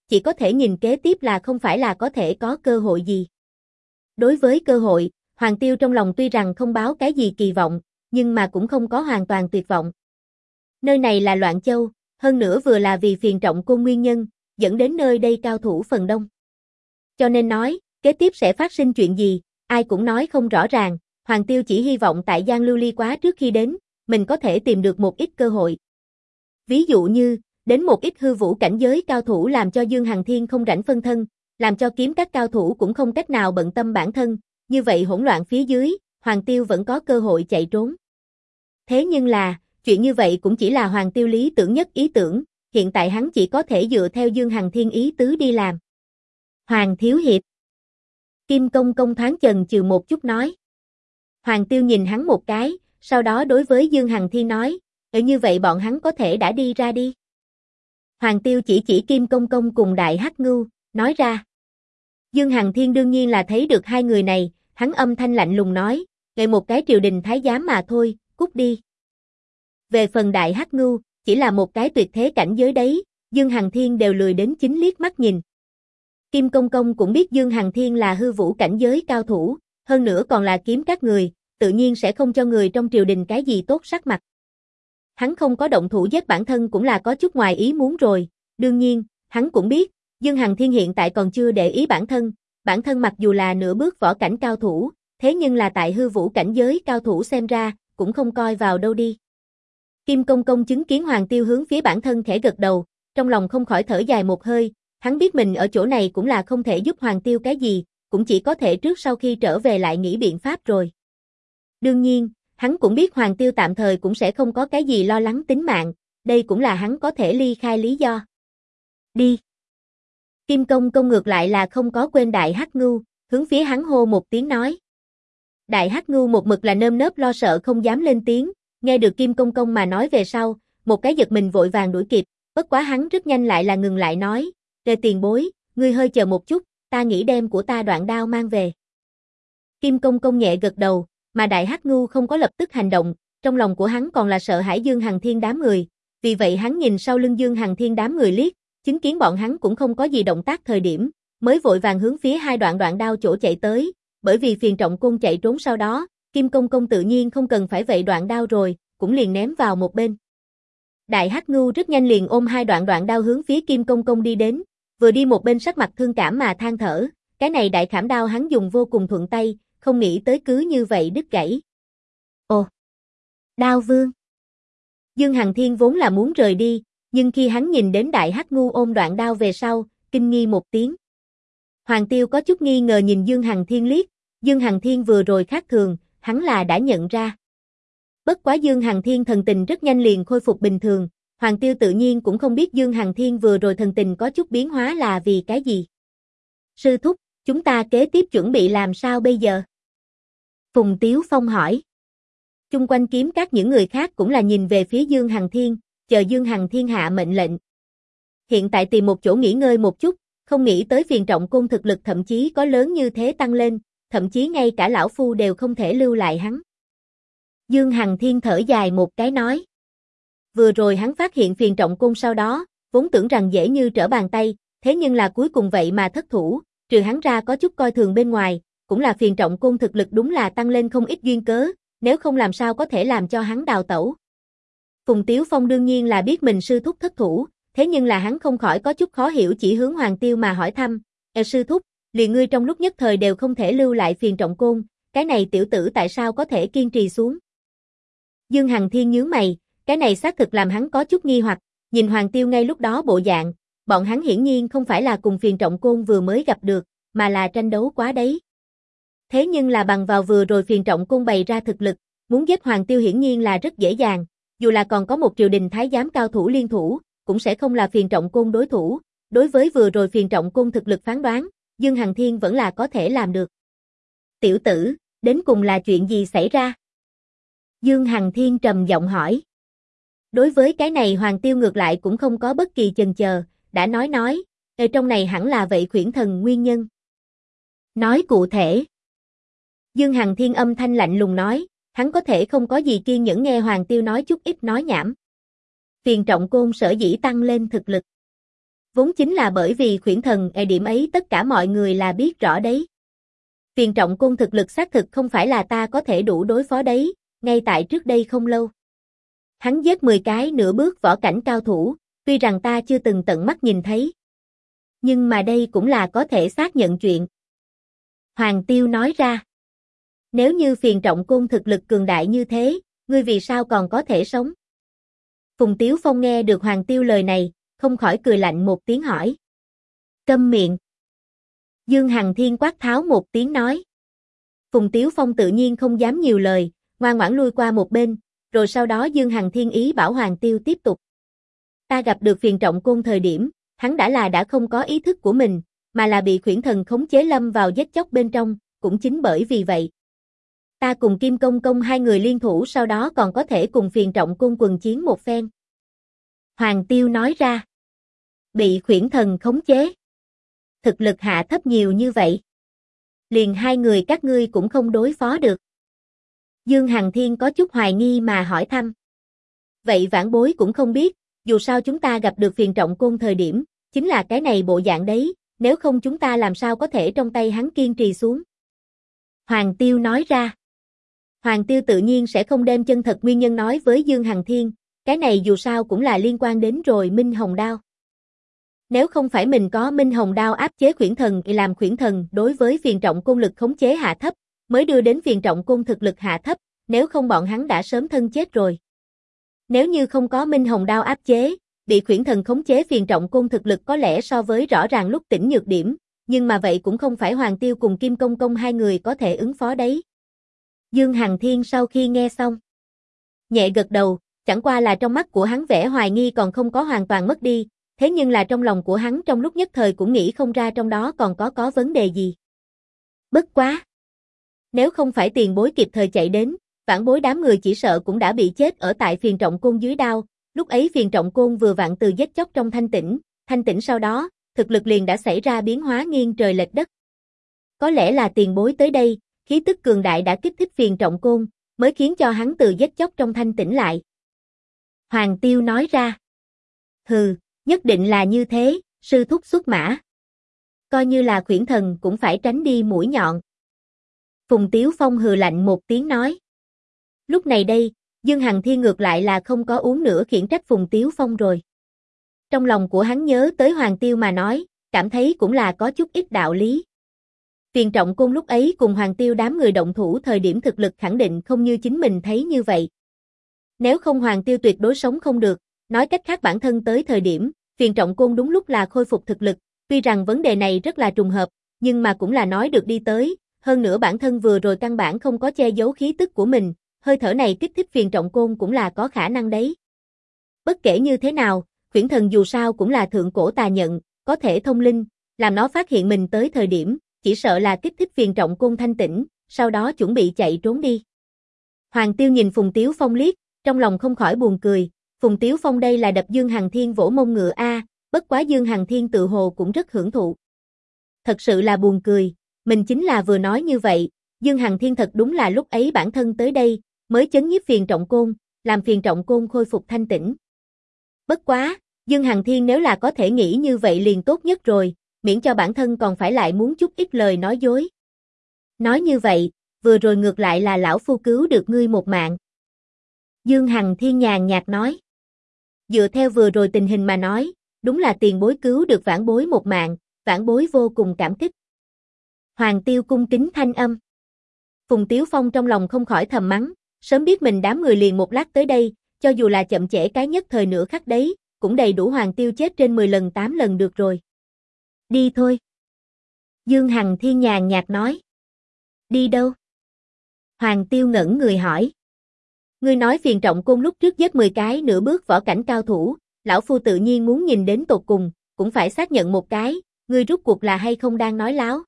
chỉ có thể nhìn kế tiếp là không phải là có thể có cơ hội gì. Đối với cơ hội, Hoàng Tiêu trong lòng tuy rằng không báo cái gì kỳ vọng, nhưng mà cũng không có hoàn toàn tuyệt vọng. Nơi này là Loạn Châu, hơn nữa vừa là vì phiền trọng côn nguyên nhân, dẫn đến nơi đây cao thủ phần đông. Cho nên nói, kế tiếp sẽ phát sinh chuyện gì, ai cũng nói không rõ ràng, Hoàng Tiêu chỉ hy vọng tại Giang Lưu Ly Quá trước khi đến, mình có thể tìm được một ít cơ hội. Ví dụ như, đến một ít hư vũ cảnh giới cao thủ làm cho Dương Hằng Thiên không rảnh phân thân, làm cho kiếm các cao thủ cũng không cách nào bận tâm bản thân, như vậy hỗn loạn phía dưới, Hoàng Tiêu vẫn có cơ hội chạy trốn. Thế nhưng là, chuyện như vậy cũng chỉ là Hoàng Tiêu lý tưởng nhất ý tưởng, hiện tại hắn chỉ có thể dựa theo Dương Hằng Thiên ý tứ đi làm. Hoàng Thiếu Hiệp. Kim Công Công thoáng chần chừ một chút nói. Hoàng Tiêu nhìn hắn một cái, sau đó đối với Dương Hằng Thiên nói, như vậy bọn hắn có thể đã đi ra đi. Hoàng Tiêu chỉ Kim Công Công cùng Đại Hắc Ngưu, nói ra. Dương Hằng Thiên đương nhiên là thấy được hai người này, hắn âm thanh lạnh lùng nói, một cái triều đình thái giám mà thôi, cút đi. Về phần Đại Hắc Ngưu, chỉ là một cái tuyệt thế cảnh giới đấy, Dương Hằng Thiên đều lười đến chính liếc mắt nhìn. Kim Công Công cũng biết Dương Hằng Thiên là hư vũ cảnh giới cao thủ, hơn nữa còn là kiếm các người, tự nhiên sẽ không cho người trong triều đình cái gì tốt sắc mặt. Hắn không có động thủ giết bản thân cũng là có chút ngoài ý muốn rồi, đương nhiên, hắn cũng biết, Dương Hằng Thiên hiện tại còn chưa để ý bản thân mặc dù là nửa bước võ cảnh cao thủ, thế nhưng là tại hư vũ cảnh giới cao thủ xem ra, cũng không coi vào đâu đi. Kim Công Công chứng kiến Hoàng Tiêu hướng phía bản thân khẽ gật đầu, trong lòng không khỏi thở dài một hơi, hắn biết mình ở chỗ này cũng là không thể giúp Hoàng Tiêu cái gì, cũng chỉ có thể trước sau khi trở về lại nghĩ biện pháp rồi. Đương nhiên, hắn cũng biết Hoàng Tiêu tạm thời cũng sẽ không có cái gì lo lắng tính mạng, đây cũng là hắn có thể ly khai lý do. Đi. Kim Công Công ngược lại là không có quên Đại Hắc Ngưu, hướng phía hắn hô một tiếng nói. Đại Hắc Ngưu một mực là nơm nớp lo sợ không dám lên tiếng, nghe được Kim Công Công mà nói về sau, một cái giật mình vội vàng đuổi kịp, bất quá hắn rất nhanh lại là ngừng lại nói, tiền bối, ngươi hơi chờ một chút, ta nghĩ đem của ta đoạn đao mang về. Kim Công Công nhẹ gật đầu, mà Đại Hắc Ngưu không có lập tức hành động, trong lòng của hắn còn là sợ hãi Dương Hằng Thiên đám người, vì vậy hắn nhìn sau lưng Dương Hằng Thiên đám người liếc, chứng kiến bọn hắn cũng không có gì động tác thời điểm, mới vội vàng hướng phía hai đoạn đao chỗ chạy tới, bởi vì phiền trọng côn chạy trốn sau đó, Kim Công Công tự nhiên không cần phải vậy đoạn đao rồi, cũng liền ném vào một bên. Đại Hắc Ngưu rất nhanh liền ôm hai đoạn đao hướng phía Kim Công Công đi đến, vừa đi một bên sắc mặt thương cảm mà than thở, cái này đại khảm đao hắn dùng vô cùng thuận tay, không nghĩ tới cứ như vậy đứt gãy. Ồ! Đao Vương! Dương Hằng Thiên vốn là muốn rời đi, nhưng khi hắn nhìn đến Đại Hắc Ngưu ôm đoạn đao về sau, kinh nghi một tiếng. Hoàng Tiêu có chút nghi ngờ nhìn Dương Hằng Thiên liếc, Dương Hằng Thiên vừa rồi khác thường, hắn là đã nhận ra. Bất quá Dương Hằng Thiên thần tình rất nhanh liền khôi phục bình thường, Hoàng Tiêu tự nhiên cũng không biết Dương Hằng Thiên vừa rồi thần tình có chút biến hóa là vì cái gì. Sư thúc, chúng ta kế tiếp chuẩn bị làm sao bây giờ? Phùng Tiếu Phong hỏi. Chung quanh kiếm các những người khác cũng là nhìn về phía Dương Hằng Thiên, chờ Dương Hằng Thiên hạ mệnh lệnh. Hiện tại tìm một chỗ nghỉ ngơi một chút, không nghĩ tới phiền trọng côn thực lực thậm chí có lớn như thế tăng lên, thậm chí ngay cả lão phu đều không thể lưu lại hắn. Dương Hằng Thiên thở dài một cái nói. Vừa rồi hắn phát hiện phiền trọng côn sau đó, vốn tưởng rằng dễ như trở bàn tay, thế nhưng là cuối cùng vậy mà thất thủ, trừ hắn ra có chút coi thường bên ngoài, cũng là phiền trọng côn thực lực đúng là tăng lên không ít duyên cớ, nếu không làm sao có thể làm cho hắn đào tẩu. Phùng Tiếu Phong đương nhiên là biết mình sư thúc thất thủ, thế nhưng là hắn không khỏi có chút khó hiểu chỉ hướng Hoàng Tiêu mà hỏi thăm, sư thúc, liền ngươi trong lúc nhất thời đều không thể lưu lại phiền trọng côn, cái này tiểu tử tại sao có thể kiên trì xuống? Dương Hằng Thiên nhướng mày, cái này xác thực làm hắn có chút nghi hoặc, nhìn Hoàng Tiêu ngay lúc đó bộ dạng, bọn hắn hiển nhiên không phải là cùng phiền trọng côn vừa mới gặp được, mà là tranh đấu quá đấy. Thế nhưng là bằng vào vừa rồi phiền trọng côn bày ra thực lực, muốn giết Hoàng Tiêu hiển nhiên là rất dễ dàng, dù là còn có một triều đình thái giám cao thủ liên thủ, cũng sẽ không là phiền trọng côn đối thủ, đối với vừa rồi phiền trọng côn thực lực phán đoán, Dương Hằng Thiên vẫn là có thể làm được. Tiểu tử, đến cùng là chuyện gì xảy ra? Dương Hằng Thiên trầm giọng hỏi. Đối với cái này Hoàng Tiêu ngược lại cũng không có bất kỳ chần chờ, đã nói, trong này hẳn là vậy khuyển thần nguyên nhân. Nói cụ thể. Dương Hằng Thiên âm thanh lạnh lùng nói, hắn có thể không có gì kiên nhẫn nghe Hoàng Tiêu nói chút ít nói nhảm. Phiền trọng côn sở dĩ tăng lên thực lực. Vốn chính là bởi vì khuyển thần điểm ấy tất cả mọi người là biết rõ đấy. Phiền Trọng Côn thực lực xác thực không phải là ta có thể đủ đối phó đấy, ngay tại trước đây không lâu. Hắn giết 10 cái nửa bước võ cảnh cao thủ, tuy rằng ta chưa từng tận mắt nhìn thấy. Nhưng mà đây cũng là có thể xác nhận chuyện. Hoàng Tiêu nói ra. Nếu như Phiền Trọng Côn thực lực cường đại như thế, ngươi vì sao còn có thể sống? Phùng Tiếu Phong nghe được Hoàng Tiêu lời này, không khỏi cười lạnh một tiếng hỏi. Câm miệng. Dương Hằng Thiên quát tháo một tiếng nói. Phùng Tiếu Phong tự nhiên không dám nhiều lời, ngoan ngoãn lui qua một bên, rồi sau đó Dương Hằng Thiên ý bảo Hoàng Tiêu tiếp tục. Ta gặp được Phiền Trọng Côn thời điểm, hắn đã không có ý thức của mình, mà là bị khuyển thần khống chế lâm vào giết chóc bên trong, cũng chính bởi vì vậy. Ta cùng Kim Công Công hai người liên thủ sau đó còn có thể cùng Phiền Trọng Côn quần chiến một phen. Hoàng Tiêu nói ra. Bị khuyển thần khống chế. Thực lực hạ thấp nhiều như vậy. Liền hai người các ngươi cũng không đối phó được. Dương Hằng Thiên có chút hoài nghi mà hỏi thăm. Vậy vãn bối cũng không biết, dù sao chúng ta gặp được Phiền Trọng Côn thời điểm, chính là cái này bộ dạng đấy, nếu không chúng ta làm sao có thể trong tay hắn kiên trì xuống. Hoàng Tiêu nói ra. Hoàng Tiêu tự nhiên sẽ không đem chân thật nguyên nhân nói với Dương Hằng Thiên, cái này dù sao cũng là liên quan đến rồi Minh Hồng Đao. Nếu không phải mình có Minh Hồng Đao áp chế khuyển thần thì làm khuyển thần đối với Phiền Trọng Côn lực khống chế hạ thấp, mới đưa đến Phiền Trọng Côn thực lực hạ thấp, nếu không bọn hắn đã sớm thân chết rồi. Nếu như không có Minh Hồng Đao áp chế, bị khuyển thần khống chế Phiền Trọng Côn thực lực có lẽ so với rõ ràng lúc tỉnh nhược điểm, nhưng mà vậy cũng không phải Hoàng Tiêu cùng Kim Công Công hai người có thể ứng phó đấy. Dương Hằng Thiên sau khi nghe xong, nhẹ gật đầu, chẳng qua là trong mắt của hắn vẻ hoài nghi còn không có hoàn toàn mất đi, thế nhưng là trong lòng của hắn trong lúc nhất thời cũng nghĩ không ra trong đó còn có vấn đề gì. Bất quá! Nếu không phải tiền bối kịp thời chạy đến, vãn bối đám người chỉ sợ cũng đã bị chết ở tại Phiền Trọng Côn dưới đao, lúc ấy Phiền Trọng Côn vừa vặn từ giết chóc trong thanh tĩnh sau đó, thực lực liền đã xảy ra biến hóa nghiêng trời lệch đất. Có lẽ là tiền bối tới đây, khí tức cường đại đã kích thích Phiền Trọng Côn, mới khiến cho hắn từ giết chóc trong thanh tĩnh lại. Hoàng Tiêu nói ra. Hừ, nhất định là như thế, sư thúc xuất mã. Coi như là khuyển thần cũng phải tránh đi mũi nhọn. Phùng Tiếu Phong hừ lạnh một tiếng nói. Lúc này đây, Dương Hằng Thiên ngược lại là không có uống nữa khiển trách Phùng Tiếu Phong rồi. Trong lòng của hắn nhớ tới Hoàng Tiêu mà nói, cảm thấy cũng là có chút ít đạo lý. Phiền Trọng Côn lúc ấy cùng Hoàng Tiêu đám người động thủ thời điểm thực lực khẳng định không như chính mình thấy như vậy. Nếu không Hoàng Tiêu tuyệt đối sống không được, nói cách khác bản thân tới thời điểm, Phiền Trọng Côn đúng lúc là khôi phục thực lực, tuy rằng vấn đề này rất là trùng hợp, nhưng mà cũng là nói được đi tới, hơn nữa bản thân vừa rồi căn bản không có che giấu khí tức của mình, hơi thở này kích thích Phiền Trọng Côn cũng là có khả năng đấy. Bất kể như thế nào, khuyển thần dù sao cũng là thượng cổ tà nhận, có thể thông linh, làm nó phát hiện mình tới thời điểm, chỉ sợ là kích thích Phiền Trọng Côn thanh tỉnh, sau đó chuẩn bị chạy trốn đi. Hoàng Tiêu nhìn Phùng Tiếu Phong liếc, trong lòng không khỏi buồn cười, Phùng Tiếu Phong đây là đập Dương Hằng Thiên vỗ mông ngựa a, bất quá Dương Hằng Thiên tự hồ cũng rất hưởng thụ. Thật sự là buồn cười, mình chính là vừa nói như vậy, Dương Hằng Thiên thật đúng là lúc ấy bản thân tới đây, mới chấn nhiếp Phiền Trọng Côn, làm Phiền Trọng Côn khôi phục thanh tỉnh. Bất quá, Dương Hằng Thiên nếu là có thể nghĩ như vậy liền tốt nhất rồi, miễn cho bản thân còn phải lại muốn chút ít lời nói dối. Nói như vậy, vừa rồi ngược lại là lão phu cứu được ngươi một mạng. Dương Hằng Thiên nhàn nhạt nói. Dựa theo vừa rồi tình hình mà nói, đúng là tiền bối cứu được vãn bối một mạng, vãn bối vô cùng cảm kích. Hoàng Tiêu cung kính thanh âm. Phùng Tiếu Phong trong lòng không khỏi thầm mắng, sớm biết mình đám người liền một lát tới đây, cho dù là chậm trễ cái nhất thời nửa khắc đấy, cũng đầy đủ Hoàng Tiêu chết trên 10 lần 8 lần được rồi. Đi thôi. Dương Hằng Thiên nhàn nhạt nói. Đi đâu? Hoàng Tiêu ngẩn người hỏi. Ngươi nói Phiền Trọng Côn lúc trước giết 10 cái nửa bước võ cảnh cao thủ, lão phu tự nhiên muốn nhìn đến tột cùng, cũng phải xác nhận một cái, ngươi rút cuộc là hay không đang nói láo.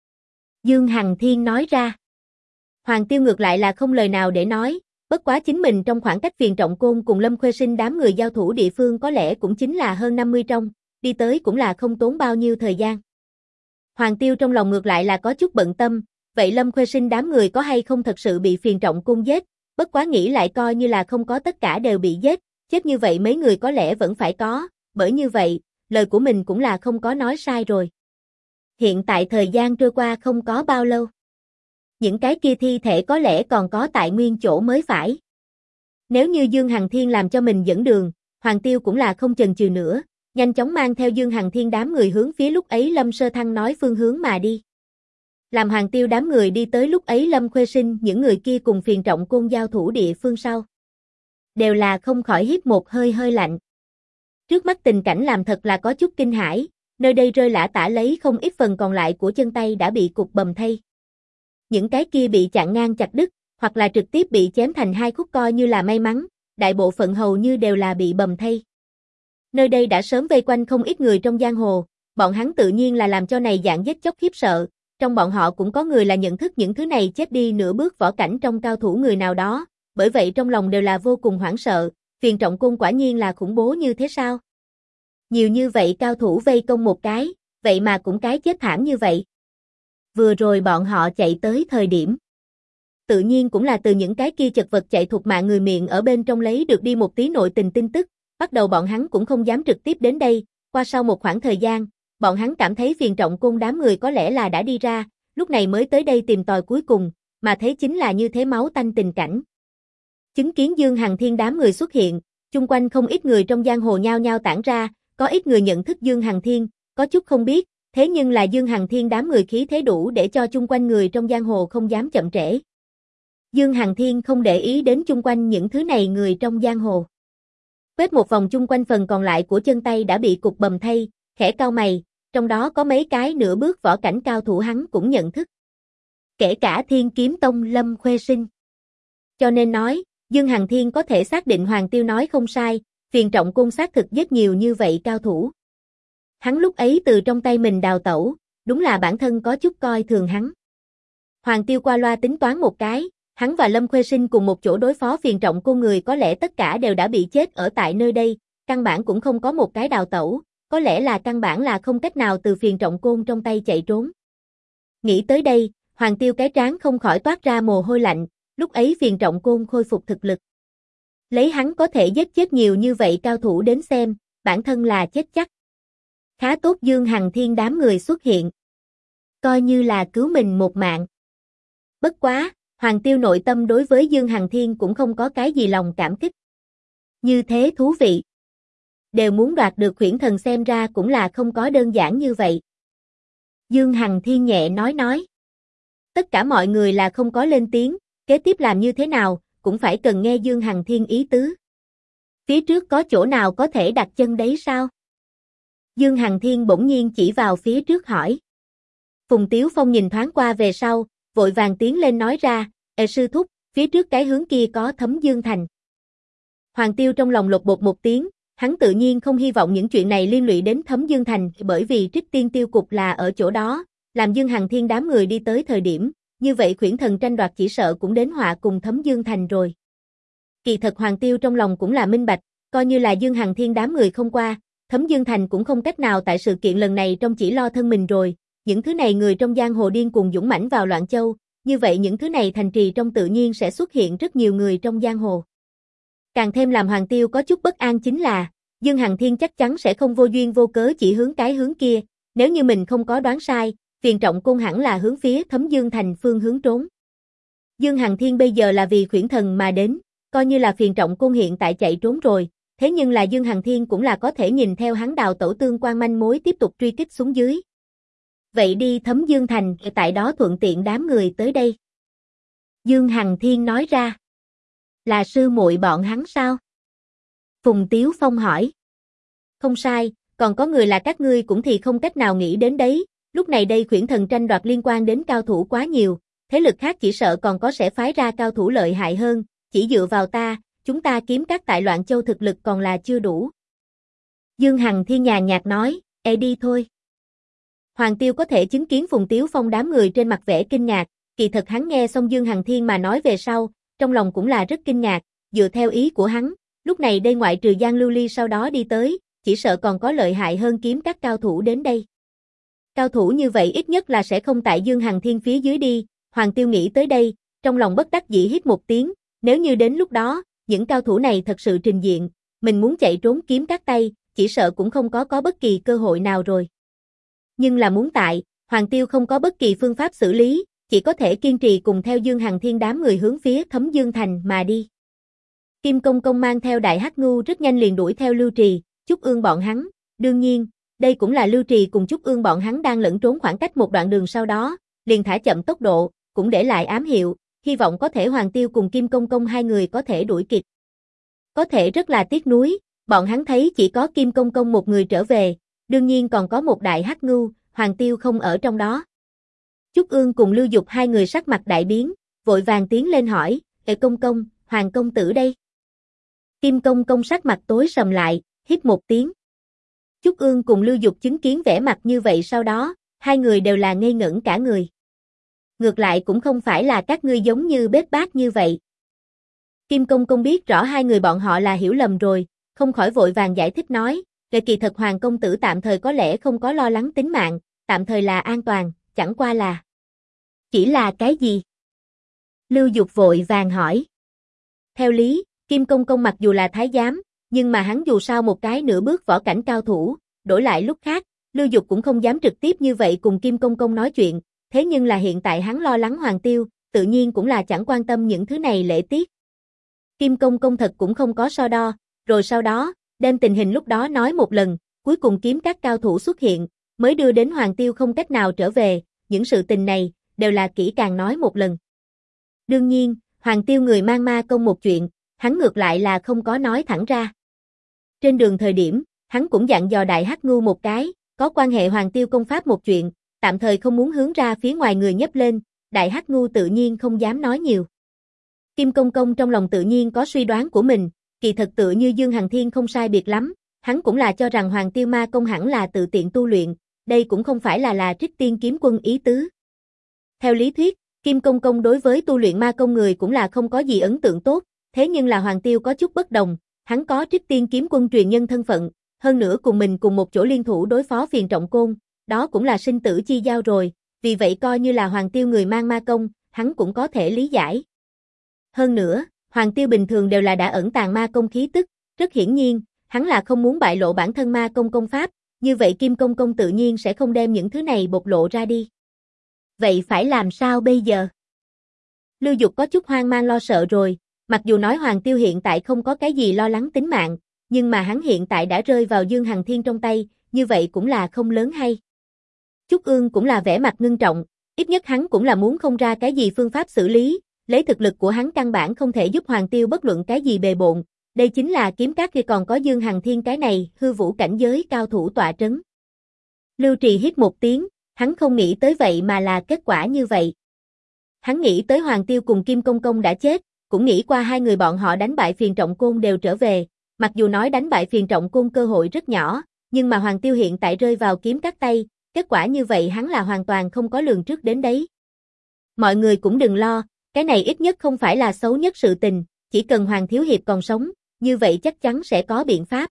Dương Hằng Thiên nói ra. Hoàng Tiêu ngược lại là không lời nào để nói, bất quá chính mình trong khoảng cách Phiền Trọng Côn cùng Lâm Khuê Sinh đám người giao thủ địa phương có lẽ cũng chính là hơn 50 trong, đi tới cũng là không tốn bao nhiêu thời gian. Hoàng Tiêu trong lòng ngược lại là có chút bận tâm, vậy Lâm Khuê Sinh đám người có hay không thật sự bị Phiền Trọng Côn giết, bất quá nghĩ lại coi như là không có tất cả đều bị giết, chết như vậy mấy người có lẽ vẫn phải có, bởi như vậy, lời của mình cũng là không có nói sai rồi. Hiện tại thời gian trôi qua không có bao lâu. Những cái kia thi thể có lẽ còn có tại nguyên chỗ mới phải. Nếu như Dương Hằng Thiên làm cho mình dẫn đường, Hoàng Tiêu cũng là không chần chừ nữa, nhanh chóng mang theo Dương Hằng Thiên đám người hướng phía lúc ấy Lâm Sơ Thăng nói phương hướng mà đi. Làm Hoàng Tiêu đám người đi tới lúc ấy Lâm Khuê Sinh những người kia cùng Phiền Trọng Côn giao thủ địa phương sau. Đều là không khỏi hít một hơi hơi lạnh. Trước mắt tình cảnh làm thật là có chút kinh hãi, nơi đây rơi lả tả lấy không ít phần còn lại của chân tay đã bị cục bầm thây. Những cái kia bị chặn ngang chặt đứt, hoặc là trực tiếp bị chém thành hai khúc coi như là may mắn, đại bộ phận hầu như đều là bị bầm thây. Nơi đây đã sớm vây quanh không ít người trong giang hồ, bọn hắn tự nhiên là làm cho này dạng giết chóc khiếp sợ, trong bọn họ cũng có người là nhận thức những thứ này chết đi nửa bước võ cảnh trong cao thủ người nào đó, bởi vậy trong lòng đều là vô cùng hoảng sợ, Phiền Trọng Côn quả nhiên là khủng bố như thế sao? Nhiều như vậy cao thủ vây công một cái, vậy mà cũng cái chết thảm như vậy. Vừa rồi bọn họ chạy tới thời điểm. Tự nhiên cũng là từ những cái kia chật vật chạy thuộc mạng người miệng ở bên trong lấy được đi một tí nội tình tin tức, bắt đầu bọn hắn cũng không dám trực tiếp đến đây, qua sau một khoảng thời gian, bọn hắn cảm thấy Phiền Trọng Côn đám người có lẽ là đã đi ra, lúc này mới tới đây tìm tòi cuối cùng, mà thấy chính là như thế máu tanh tình cảnh. Chứng kiến Dương Hằng Thiên đám người xuất hiện, chung quanh không ít người trong giang hồ nhao nhao tản ra, có ít người nhận thức Dương Hằng Thiên, có chút không biết, thế nhưng là Dương Hằng Thiên đám người khí thế đủ để cho chung quanh người trong giang hồ không dám chậm trễ. Dương Hằng Thiên không để ý đến chung quanh những thứ này người trong giang hồ. Quét một vòng chung quanh phần còn lại của chân tay đã bị cục bầm thây, khẽ cau mày, trong đó có mấy cái nửa bước võ cảnh cao thủ hắn cũng nhận thức. Kể cả Thiên Kiếm Tông Lâm Khuê Sinh. Cho nên nói, Dương Hằng Thiên có thể xác định Hoàng Tiêu nói không sai, Phiền Trọng Côn xác thực rất nhiều như vậy cao thủ. Hắn lúc ấy từ trong tay mình đào tẩu, đúng là bản thân có chút coi thường hắn. Hoàng Tiêu qua loa tính toán một cái, hắn và Lâm Khuê Sinh cùng một chỗ đối phó Phiền Trọng Côn người có lẽ tất cả đều đã bị chết ở tại nơi đây, căn bản cũng không có một cái đào tẩu, có lẽ là căn bản là không cách nào từ Phiền Trọng Côn trong tay chạy trốn. Nghĩ tới đây, Hoàng Tiêu cái trán không khỏi toát ra mồ hôi lạnh, lúc ấy Phiền Trọng Côn khôi phục thực lực. Lấy hắn có thể giết chết nhiều như vậy cao thủ đến xem, bản thân là chết chắc. Khá tốt Dương Hằng Thiên đám người xuất hiện. Coi như là cứu mình một mạng. Bất quá, Hoàng Tiêu nội tâm đối với Dương Hằng Thiên cũng không có cái gì lòng cảm kích. Như thế thú vị. Đều muốn đoạt được Huyễn Thần xem ra cũng là không có đơn giản như vậy. Dương Hằng Thiên nhẹ nói. Tất cả mọi người là không có lên tiếng, kế tiếp làm như thế nào, cũng phải cần nghe Dương Hằng Thiên ý tứ. Phía trước có chỗ nào có thể đặt chân đấy sao? Dương Hằng Thiên bỗng nhiên chỉ vào phía trước hỏi. Phùng Tiếu Phong nhìn thoáng qua về sau, vội vàng tiến lên nói ra, sư thúc, phía trước cái hướng kia có Thấm Dương Thành. Hoàng Tiêu trong lòng lột bột một tiếng, hắn tự nhiên không hy vọng những chuyện này liên lụy đến Thấm Dương Thành bởi vì Trích Tiên Tiêu Cục là ở chỗ đó, làm Dương Hằng Thiên đám người đi tới thời điểm, như vậy Huyễn Thần tranh đoạt chỉ sợ cũng đến họa cùng Thấm Dương Thành rồi. Kỳ thật Hoàng Tiêu trong lòng cũng là minh bạch, coi như là Dương Hằng Thiên đám người không qua, Thấm Dương Thành cũng không cách nào tại sự kiện lần này trong chỉ lo thân mình rồi, những thứ này người trong giang hồ điên cuồng dũng mãnh vào Loạn Châu, như vậy những thứ này thành trì trong tự nhiên sẽ xuất hiện rất nhiều người trong giang hồ. Càng thêm làm Hoàng Tiêu có chút bất an chính là, Dương Hằng Thiên chắc chắn sẽ không vô duyên vô cớ chỉ hướng cái hướng kia, nếu như mình không có đoán sai, Phiền Trọng Côn hẳn là hướng phía Thấm Dương Thành phương hướng trốn. Dương Hằng Thiên bây giờ là vì Huyễn Thần mà đến, coi như là Phiền Trọng Côn hiện tại chạy trốn rồi, thế nhưng là Dương Hằng Thiên cũng là có thể nhìn theo hắn đào tẩu tương quan manh mối tiếp tục truy kích xuống dưới. Vậy đi Thấm Dương Thành, tại đó thuận tiện đám người tới đây. Dương Hằng Thiên nói ra. Là sư muội bọn hắn sao? Phùng Tiếu Phong hỏi. Không sai, còn có người là các ngươi cũng thì không cách nào nghĩ đến đấy, lúc này đây Huyễn Thần tranh đoạt liên quan đến cao thủ quá nhiều, thế lực khác chỉ sợ còn có sẽ phái ra cao thủ lợi hại hơn, chỉ dựa vào ta, chúng ta kiếm các tại Loạn Châu thực lực còn là chưa đủ. Dương Hằng Thiên nhàn nhạt nói, đi thôi. Hoàng Tiêu có thể chứng kiến Phùng Tiếu Phong đám người trên mặt vẻ kinh ngạc, kỳ thật hắn nghe xong Dương Hằng Thiên mà nói về sau, trong lòng cũng là rất kinh ngạc, dựa theo ý của hắn, lúc này đây ngoại trừ Giang Lưu Ly sau đó đi tới, chỉ sợ còn có lợi hại hơn kiếm các cao thủ đến đây. Cao thủ như vậy ít nhất là sẽ không tại Dương Hằng Thiên phía dưới đi, Hoàng Tiêu nghĩ tới đây, trong lòng bất đắc dĩ hít một tiếng, nếu như đến lúc đó, những cao thủ này thật sự trình diện, mình muốn chạy trốn kiếm các tay, chỉ sợ cũng không có bất kỳ cơ hội nào rồi. Nhưng là muốn tại, Hoàng Tiêu không có bất kỳ phương pháp xử lý, chỉ có thể kiên trì cùng theo Dương Hằng Thiên đám người hướng phía Thấm Dương Thành mà đi. Kim Công Công mang theo Đại Hắc Ngưu rất nhanh liền đuổi theo Lưu Trì, Trúc Ương bọn hắn, đương nhiên, đây cũng là Lưu Trì cùng Trúc Ương bọn hắn đang lẫn trốn khoảng cách một đoạn đường sau đó, liền thả chậm tốc độ, cũng để lại ám hiệu, hy vọng có thể Hoàng Tiêu cùng Kim Công Công hai người có thể đuổi kịp. Có thể rất là tiếc nuối, bọn hắn thấy chỉ có Kim Công Công một người trở về, đương nhiên còn có một Đại Hắc Ngưu, Hoàng Tiêu không ở trong đó. Trúc Ương cùng Lưu Dục hai người sắc mặt đại biến, vội vàng tiến lên hỏi, Công Công, Hoàng Công Tử đây. Kim Công Công sắc mặt tối sầm lại, hít một tiếng. Trúc Ương cùng Lưu Dục chứng kiến vẻ mặt như vậy sau đó, hai người đều là ngây ngẩn cả người. Ngược lại cũng không phải là các ngươi giống như bếp bát như vậy. Kim Công Công biết rõ hai người bọn họ là hiểu lầm rồi, không khỏi vội vàng giải thích nói, kỳ thật Hoàng Công Tử tạm thời có lẽ không có lo lắng tính mạng, tạm thời là an toàn, chẳng qua là. Chỉ là cái gì? Lưu Dục vội vàng hỏi. Theo lý, Kim Công Công mặc dù là thái giám, nhưng mà hắn dù sao một cái nửa bước võ cảnh cao thủ, đổi lại lúc khác, Lưu Dục cũng không dám trực tiếp như vậy cùng Kim Công Công nói chuyện, thế nhưng là hiện tại hắn lo lắng Hoàng Tiêu, tự nhiên cũng là chẳng quan tâm những thứ này lễ tiết. Kim Công Công thật cũng không có so đo, rồi sau đó, đem tình hình lúc đó nói một lần, cuối cùng kiếm các cao thủ xuất hiện, mới đưa đến Hoàng Tiêu không cách nào trở về, những sự tình này, đều là kỹ càng nói một lần. Đương nhiên, Hoàng Tiêu người mang ma công một chuyện, hắn ngược lại là không có nói thẳng ra. Trên đường thời điểm, hắn cũng dặn dò Đại Hắc Ngưu một cái, có quan hệ Hoàng Tiêu công pháp một chuyện, tạm thời không muốn hướng ra phía ngoài người nhấc lên, Đại Hắc Ngưu tự nhiên không dám nói nhiều. Kim Công Công trong lòng tự nhiên có suy đoán của mình, kỳ thật tựa như Dương Hằng Thiên không sai biệt lắm, hắn cũng là cho rằng Hoàng Tiêu ma công hẳn là tự tiện tu luyện, đây cũng không phải là Trích Tiên Kiếm Quân ý tứ. Theo lý thuyết, Kim Công Công đối với tu luyện ma công người cũng là không có gì ấn tượng tốt, thế nhưng là Hoàng Tiêu có chút bất đồng, hắn có Trích Tiên Kiếm Quân truyền nhân thân phận, hơn nữa cùng mình cùng một chỗ liên thủ đối phó Phiền Trọng Côn, đó cũng là sinh tử chi giao rồi, vì vậy coi như là Hoàng Tiêu người mang ma công, hắn cũng có thể lý giải. Hơn nữa, Hoàng Tiêu bình thường đều là đã ẩn tàng ma công khí tức, rất hiển nhiên, hắn là không muốn bại lộ bản thân ma công công pháp, như vậy Kim Công Công tự nhiên sẽ không đem những thứ này bộc lộ ra đi. Vậy phải làm sao bây giờ? Lưu Dục có chút hoang mang lo sợ rồi, mặc dù nói Hoàng Tiêu hiện tại không có cái gì lo lắng tính mạng, nhưng mà hắn hiện tại đã rơi vào Dương Hằng Thiên trong tay, như vậy cũng là không lớn hay. Trúc Ương cũng là vẻ mặt ngưng trọng, ít nhất hắn cũng là muốn không ra cái gì phương pháp xử lý, lấy thực lực của hắn căn bản không thể giúp Hoàng Tiêu bất luận cái gì bề bộn, đây chính là kiếm các kia còn có Dương Hằng Thiên cái này, hư vũ cảnh giới cao thủ tọa trấn. Lưu Trì hít một tiếng, hắn không nghĩ tới vậy mà là kết quả như vậy. Hắn nghĩ tới Hoàng Tiêu cùng Kim Công Công đã chết, cũng nghĩ qua hai người bọn họ đánh bại Phiền Trọng Côn đều trở về, mặc dù nói đánh bại Phiền Trọng Côn cơ hội rất nhỏ, nhưng mà Hoàng Tiêu hiện tại rơi vào kiếm các tay, kết quả như vậy hắn là hoàn toàn không có lường trước đến đấy. Mọi người cũng đừng lo, cái này ít nhất không phải là xấu nhất sự tình, chỉ cần Hoàng Thiếu Hiệp còn sống, như vậy chắc chắn sẽ có biện pháp.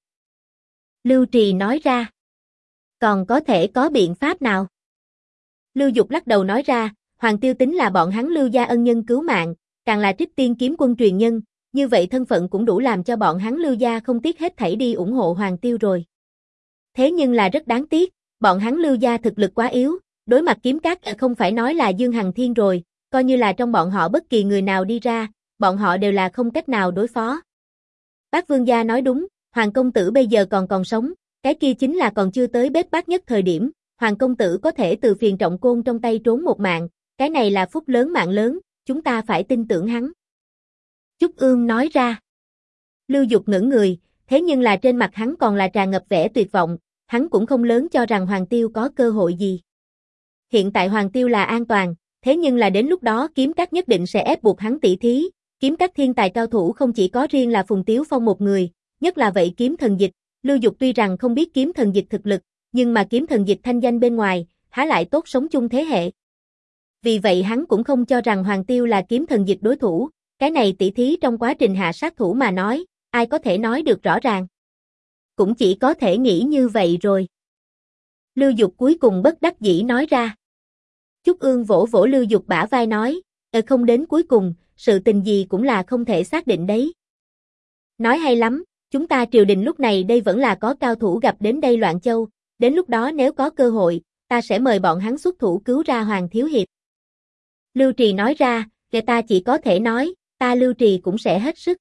Lưu Trì nói ra. Còn có thể có biện pháp nào? Lưu Dục lắc đầu nói ra, Hoàng Tiêu tính là bọn hắn Lưu gia ân nhân cứu mạng, càng là Trích Tiên Kiếm Quân truyền nhân, như vậy thân phận cũng đủ làm cho bọn hắn Lưu gia không tiếc hết thảy đi ủng hộ Hoàng Tiêu rồi. Thế nhưng là rất đáng tiếc, bọn hắn Lưu gia thực lực quá yếu, đối mặt kiếm các không phải nói là Dương Hằng Thiên rồi, coi như là trong bọn họ bất kỳ người nào đi ra, bọn họ đều là không cách nào đối phó. Bác Vương gia nói đúng, Hoàng công tử bây giờ còn sống, cái kia chính là còn chưa tới bết bát nhất thời điểm, Hoàng công tử có thể từ Phiền Trọng Côn trong tay trốn một mạng, cái này là phúc lớn mạng lớn, chúng ta phải tin tưởng hắn. Trúc Ương nói ra. Lưu Dục ngẩn người, thế nhưng là trên mặt hắn còn là tràn ngập vẻ tuyệt vọng, hắn cũng không lớn cho rằng Hoàng Tiêu có cơ hội gì. Hiện tại Hoàng Tiêu là an toàn, thế nhưng là đến lúc đó kiếm các nhất định sẽ ép buộc hắn tỷ thí, kiếm các thiên tài cao thủ không chỉ có riêng là Phùng Tiếu Phong một người, nhất là vậy kiếm thần dịch, Lưu Dục tuy rằng không biết kiếm thần dịch thực lực, nhưng mà kiếm thần dịch thanh danh bên ngoài, há lại tốt sống chung thế hệ. Vì vậy hắn cũng không cho rằng Hoàng Tiêu là kiếm thần dịch đối thủ, cái này tỷ thí trong quá trình hạ sát thủ mà nói, ai có thể nói được rõ ràng. Cũng chỉ có thể nghĩ như vậy rồi. Lưu Dục cuối cùng bất đắc dĩ nói ra. Trúc Ương vỗ vỗ Lưu Dục bả vai nói, không đến cuối cùng, sự tình gì cũng là không thể xác định đấy. Nói hay lắm, Chúng ta triều đình lúc này đây vẫn là có cao thủ gặp đến đây Loạn Châu, đến lúc đó nếu có cơ hội, ta sẽ mời bọn hắn xuất thủ cứu ra Hoàng Thiếu Hiệp. Lưu Trì nói ra, kẻ ta chỉ có thể nói, ta Lưu Trì cũng sẽ hết sức.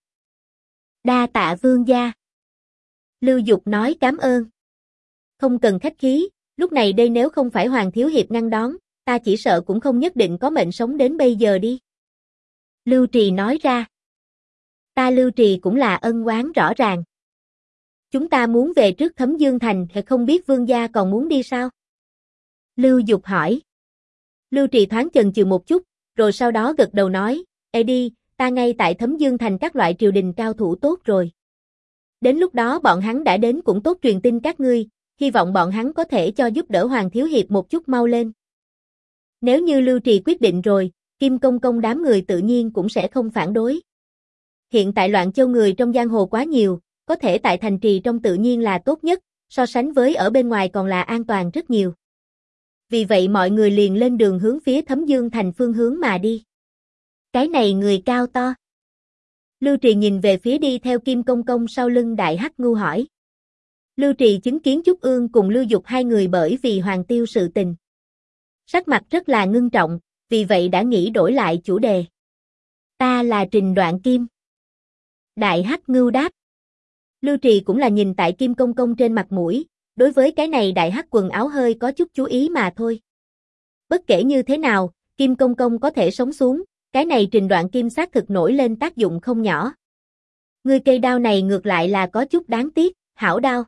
Đa tạ vương gia. Lưu Dục nói cảm ơn. Không cần khách khí, lúc này đây nếu không phải Hoàng Thiếu Hiệp ngăn đón, ta chỉ sợ cũng không nhất định có mệnh sống đến bây giờ đi. Lưu Trì nói ra. Ta Lưu Trì cũng là ân oán rõ ràng. Chúng ta muốn về trước Thấm Dương Thành, không biết vương gia còn muốn đi sao? Lưu Dục hỏi. Lưu Trì thoáng chần chừ một chút, rồi sau đó gật đầu nói, ê đi, ta ngay tại Thấm Dương Thành các loại triều đình cao thủ tốt rồi. Đến lúc đó bọn hắn đã đến cũng tốt truyền tin các ngươi, hy vọng bọn hắn có thể cho giúp đỡ Hoàng Thiếu Hiệp một chút mau lên. Nếu như Lưu Trì quyết định rồi, Kim Công Công đám người tự nhiên cũng sẽ không phản đối. Hiện tại Loạn Châu người trong giang hồ quá nhiều, có thể tại thành trì trong tự nhiên là tốt nhất, so sánh với ở bên ngoài còn là an toàn rất nhiều. Vì vậy mọi người liền lên đường hướng phía Thấm Dương Thành phương hướng mà đi. Cái này người cao to. Lưu Trì nhìn về phía đi theo Kim Công Công sau lưng Đại Hắc Ngưu hỏi. Lưu Trì chứng kiến Trúc Ương cùng Lưu Dục hai người bởi vì Hoàng Tiêu sự tình. Sắc mặt rất là ngưng trọng, vì vậy đã nghĩ đổi lại chủ đề. Ta là Trình Đoạn Kim. Đại Hắc Ngưu đáp. Lưu Trì cũng là nhìn tại Kim Công Công trên mặt mũi, đối với cái này Đại Hắc quần áo hơi có chút chú ý mà thôi. Bất kể như thế nào, Kim Công Công có thể sống xuống, cái này Trình Đoạn Kim xác thực nổi lên tác dụng không nhỏ. Ngươi cây đao này ngược lại là có chút đáng tiếc, hảo đao.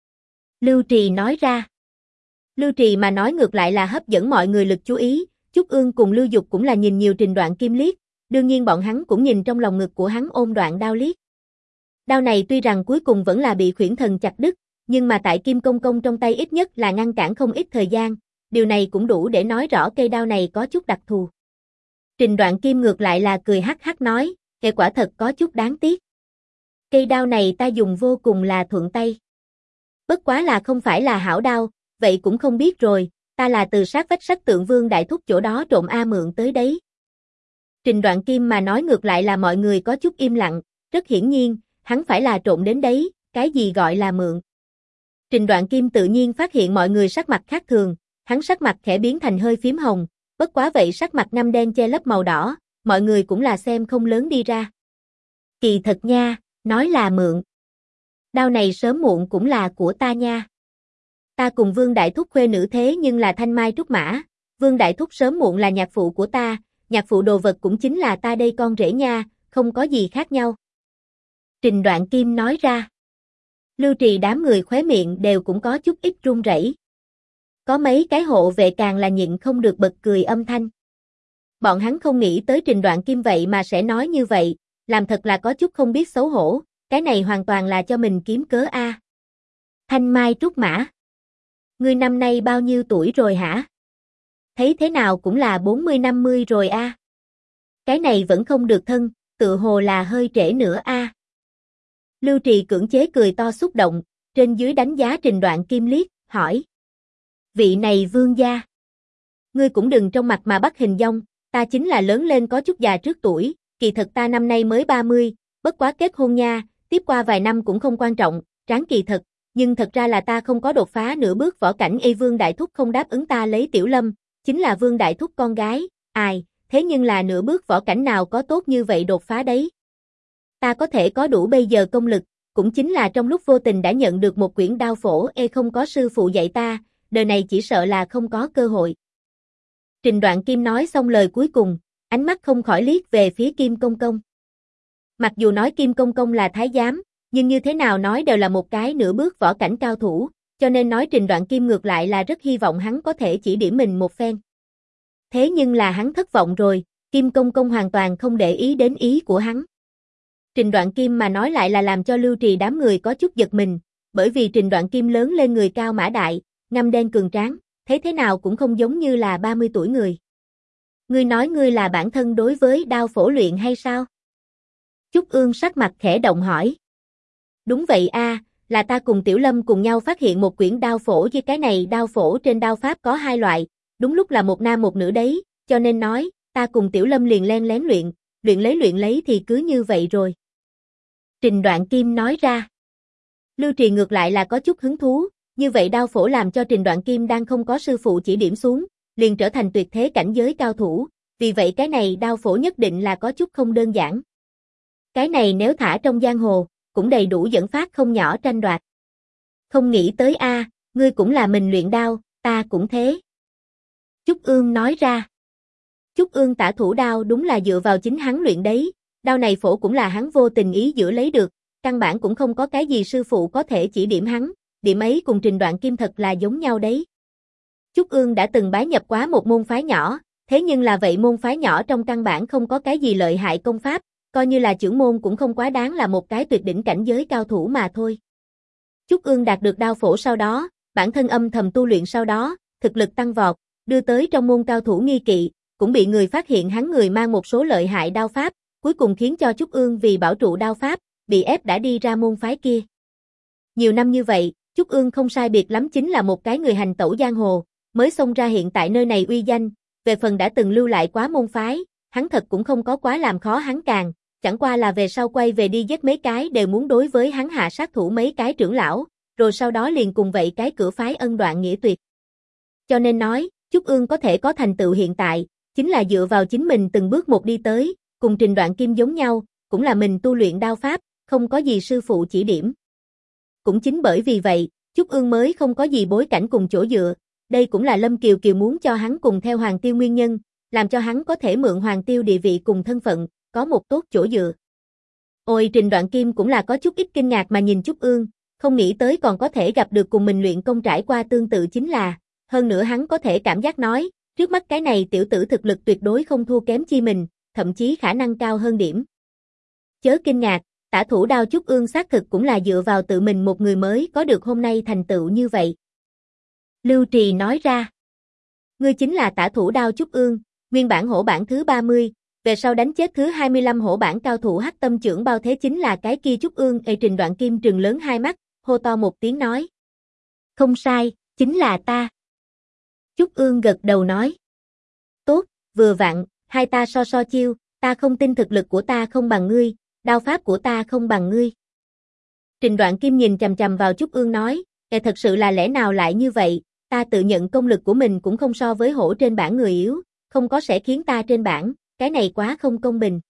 Lưu Trì nói ra. Lưu Trì mà nói ngược lại là hấp dẫn mọi người lực chú ý, Trúc Ương cùng Lưu Dục cũng là nhìn nhiều Trình Đoạn Kim liếc, đương nhiên bọn hắn cũng nhìn trong lòng ngực của hắn ôm đoạn đao liếc. Đao này tuy rằng cuối cùng vẫn là bị Khuyển Thần chặt đứt, nhưng mà tại Kim Công Công trong tay ít nhất là ngăn cản không ít thời gian, điều này cũng đủ để nói rõ cây đao này có chút đặc thù. Trình Đoạn Kim ngược lại là cười hắc hắc nói, cây quả thật có chút đáng tiếc. Cây đao này ta dùng vô cùng là thuận tay. Bất quá là không phải là hảo đao, vậy cũng không biết rồi, ta là từ sát vách Sách Tượng Vương đại thúc chỗ đó trộm mượn tới đấy. Trình Đoạn Kim mà nói ngược lại là mọi người có chút im lặng, rất hiển nhiên, hắn phải là trộm đến đấy, cái gì gọi là mượn. Trình Đoạn Kim tự nhiên phát hiện mọi người sắc mặt khác thường, hắn sắc mặt khẽ biến thành hơi phím hồng, bất quá vậy sắc mặt ngăm đen che lấp màu đỏ, mọi người cũng là xem không lớn đi ra. Kỳ thật nha, nói là mượn. Đao này sớm muộn cũng là của ta nha. Ta cùng Vương Đại Thúc khuê nữ thế nhưng là thanh mai trúc mã, Vương Đại Thúc sớm muộn là nhạc phụ của ta, nhạc phụ đồ vật cũng chính là ta đây con rể nha, không có gì khác nhau. Trình Đoạn Kim nói ra. Lưu Trì đám người khóe miệng đều cũng có chút ít run rẩy. Có mấy cái hộ vệ càng là nhịn không được bật cười âm thanh. Bọn hắn không nghĩ tới Trình Đoạn Kim vậy mà sẽ nói như vậy, làm thật là có chút không biết xấu hổ, cái này hoàn toàn là cho mình kiếm cớ a. Thanh Mai Trúc Mã. Ngươi năm nay bao nhiêu tuổi rồi hả? Thấy thế nào cũng là 40-50 rồi a. Cái này vẫn không được thân, tự hồ là hơi trễ nữa a. Lưu Trì cưỡng chế cười to xúc động, trên dưới đánh giá Trình Đoạn Kim liếc, hỏi. Vị này vương gia. Ngươi cũng đừng trong mặt mà bắt hình dong, ta chính là lớn lên có chút già trước tuổi, kỳ thật ta năm nay mới 30, bất quá kết hôn nha, tiếp qua vài năm cũng không quan trọng, tráng kỳ thật, nhưng thật ra là ta không có đột phá nửa bước võ cảnh. Vương Đại Thúc không đáp ứng ta lấy Tiểu Lâm, chính là Vương Đại Thúc con gái, ai, thế nhưng là nửa bước võ cảnh nào có tốt như vậy đột phá đấy. Ta có thể có đủ bây giờ công lực, cũng chính là trong lúc vô tình đã nhận được một quyển đao phổ. Không có sư phụ dạy ta, đời này chỉ sợ là không có cơ hội. Trình Đoạn Kim nói xong lời cuối cùng, ánh mắt không khỏi liếc về phía Kim Công Công. Mặc dù nói Kim Công Công là thái giám, nhưng như thế nào nói đều là một cái nửa bước võ cảnh cao thủ, cho nên nói Trình Đoạn Kim ngược lại là rất hy vọng hắn có thể chỉ điểm mình một phen. Thế nhưng là hắn thất vọng rồi, Kim Công Công hoàn toàn không để ý đến ý của hắn. Trình Đoạn Kim mà nói lại là làm cho Lưu Trì đám người có chút giật mình, bởi vì Trình Đoạn Kim lớn lên người cao mã đại, ngăm đen cường tráng, thấy thế nào cũng không giống như là 30 tuổi người. Ngươi nói ngươi là bản thân đối với đao phổ luyện hay sao? Trúc Ương sắc mặt khẽ động hỏi. Đúng vậy a, là ta cùng Tiểu Lâm cùng nhau phát hiện một quyển đao phổ. Với cái này đao phổ trên đao pháp có hai loại, đúng lúc là một nam một nữ đấy, cho nên nói, ta cùng Tiểu Lâm liền len lén luyện lấy thì cứ như vậy rồi. Trình Đoạn Kim nói ra. Lưu Trì ngược lại là có chút hứng thú, như vậy đao phổ làm cho Trình Đoạn Kim đang không có sư phụ chỉ điểm xuống, liền trở thành tuyệt thế cảnh giới cao thủ, vì vậy cái này đao phổ nhất định là có chút không đơn giản. Cái này nếu thả trong giang hồ, cũng đầy đủ dẫn phát không nhỏ tranh đoạt. Không nghĩ tới ngươi cũng là mình luyện đao, ta cũng thế. Trúc Ương nói ra. Trúc Ương tả thủ đao đúng là dựa vào chính hắn luyện đấy, đao này phổ cũng là hắn vô tình ý giữa lấy được, căn bản cũng không có cái gì sư phụ có thể chỉ điểm hắn, điểm ấy cùng Trình Đoạn Kim thật là giống nhau đấy. Trúc Ương đã từng bái nhập quá một môn phái nhỏ, thế nhưng là vậy môn phái nhỏ trong căn bản không có cái gì lợi hại công pháp, coi như là trưởng môn cũng không quá đáng là một cái tuyệt đỉnh cảnh giới cao thủ mà thôi. Trúc Ương đạt được đao phổ sau đó, bản thân âm thầm tu luyện sau đó, thực lực tăng vọt, đưa tới trong môn cao thủ nghi kỵ, cũng bị người phát hiện hắn người mang một số lợi hại đao pháp, cuối cùng khiến cho Trúc Ương vì bảo trụ đao pháp, bị ép đã đi ra môn phái kia. Nhiều năm như vậy, Trúc Ương không sai biệt lắm chính là một cái người hành tẩu giang hồ, mới xông ra hiện tại nơi này uy danh, về phần đã từng lưu lại quá môn phái, hắn thật cũng không có quá làm khó hắn càng, chẳng qua là về sau quay về đi giết mấy cái đều muốn đối với hắn hạ sát thủ mấy cái trưởng lão, rồi sau đó liền cùng vậy cái cửa phái ân đoạn nghĩa tuyệt. Cho nên nói, Trúc Ương có thể có thành tựu hiện tại, chính là dựa vào chính mình từng bước một đi tới, cùng Trình Đoạn Kim giống nhau, cũng là mình tu luyện đao pháp, không có gì sư phụ chỉ điểm. Cũng chính bởi vì vậy, Trúc Ương mới không có gì bối cảnh cùng chỗ dựa, đây cũng là Lâm Kiều Kiều muốn cho hắn cùng theo Hoàng Tiêu nguyên nhân, làm cho hắn có thể mượn Hoàng Tiêu địa vị cùng thân phận, có một tốt chỗ dựa. Ôi Trình Đoạn Kim cũng là có chút ít kinh ngạc mà nhìn Trúc Ương, không nghĩ tới còn có thể gặp được cùng mình luyện công trải qua tương tự chính là, hơn nữa hắn có thể cảm giác nói, trước mắt cái này tiểu tử thực lực tuyệt đối không thua kém chi mình, thậm chí khả năng cao hơn điểm. Chớ kinh ngạc, tả thủ đao Trúc Ương xác thực cũng là dựa vào tự mình một người mới có được hôm nay thành tựu như vậy. Lưu Trì nói ra, ngươi chính là tả thủ đao Trúc Ương, nguyên bản hổ bản thứ 30, về sau đánh chết thứ 25 hổ bản cao thủ Hắc Tâm Chưởng Bao Thế chính là cái kia Trúc Ương. Trình Đoạn Kim trừng lớn hai mắt, hô to một tiếng nói. Không sai, chính là ta. Trúc Ương gật đầu nói. Tốt, vừa vặn, hai ta so chiêu, ta không tin thực lực của ta không bằng ngươi, đao pháp của ta không bằng ngươi. Trình Đoạn Kim nhìn chằm chằm vào Trúc Ương nói, thật sự là lẽ nào lại như vậy, ta tự nhận công lực của mình cũng không so với hổ trên bảng người yếu, không có sẽ khiến ta trên bảng, cái này quá không công bình.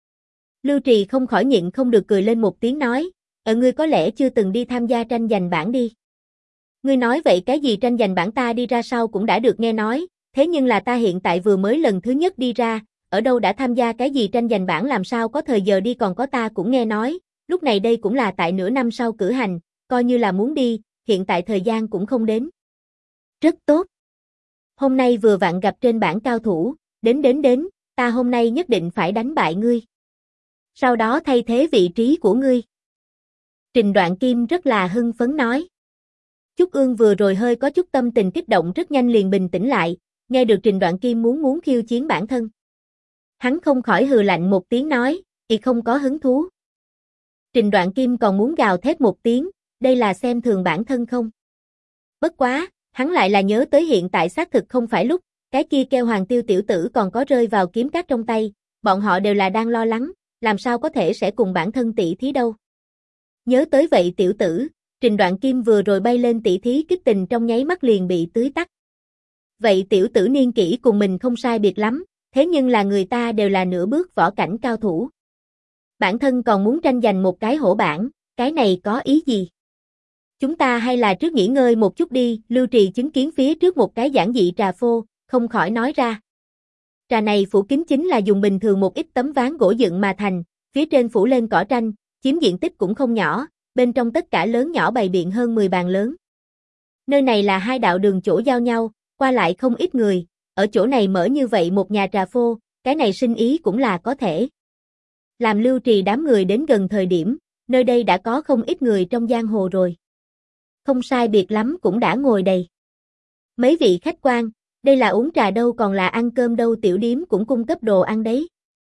Lưu Trì không khỏi nhịn không được cười lên một tiếng nói, ngươi có lẽ chưa từng đi tham gia tranh giành bảng đi. Ngươi nói vậy cái gì tranh giành bảng ta đi ra sau cũng đã được nghe nói, thế nhưng là ta hiện tại vừa mới lần thứ nhất đi ra, ở đâu đã tham gia cái gì tranh giành bảng làm sao có thời giờ đi còn có ta cũng nghe nói, lúc này đây cũng là tại nửa năm sau cử hành, coi như là muốn đi, hiện tại thời gian cũng không đến. Rất tốt. Hôm nay vừa vặn gặp trên bảng cao thủ, đến, ta hôm nay nhất định phải đánh bại ngươi. Sau đó thay thế vị trí của ngươi. Trình Đoạn Kim rất là hưng phấn nói. Trúc Ương vừa rồi hơi có chút tâm tình kích động rất nhanh liền bình tĩnh lại, nghe được Trình Đoạn Kim muốn khiêu chiến bản thân. Hắn không khỏi hừ lạnh một tiếng nói, không có hứng thú. Trình Đoạn Kim còn muốn gào thét một tiếng, đây là xem thường bản thân không? Bất quá, hắn lại là nhớ tới hiện tại xác thực không phải lúc, cái kia kêu Hoàng Tiêu tiểu tử còn có rơi vào kiếm cát trong tay, bọn họ đều là đang lo lắng, làm sao có thể sẽ cùng bản thân tỷ thí đâu. Nhớ tới vậy tiểu tử, Trình Đoạn Kim vừa rồi bay lên tỷ thí kích tình trong nháy mắt liền bị tưới tắt. Vậy tiểu tử niên kỷ cùng mình không sai biệt lắm, thế nhưng là người ta đều là nửa bước võ cảnh cao thủ. Bản thân còn muốn tranh giành một cái hổ bảng, cái này có ý gì? Chúng ta hay là trước nghỉ ngơi một chút đi, Lưu Trì chứng kiến phía trước một cái giản dị trà phô, không khỏi nói ra. Trà này phủ kính chính là dùng bình thường một ít tấm ván gỗ dựng mà thành, phía trên phủ lên cỏ tranh, chiếm diện tích cũng không nhỏ, bên trong tất cả lớn nhỏ bày biện hơn 10 bàn lớn. Nơi này là hai đạo đường chỗ giao nhau, qua lại không ít người, ở chỗ này mở như vậy một nhà trà phô, cái này sinh ý cũng là có thể. Làm Lưu Trì đám người đến gần thời điểm, nơi đây đã có không ít người trong giang hồ rồi. Không sai biệt lắm cũng đã ngồi đầy. Mấy vị khách quan, đây là uống trà đâu còn là ăn cơm đâu, tiểu điếm cũng cung cấp đồ ăn đấy.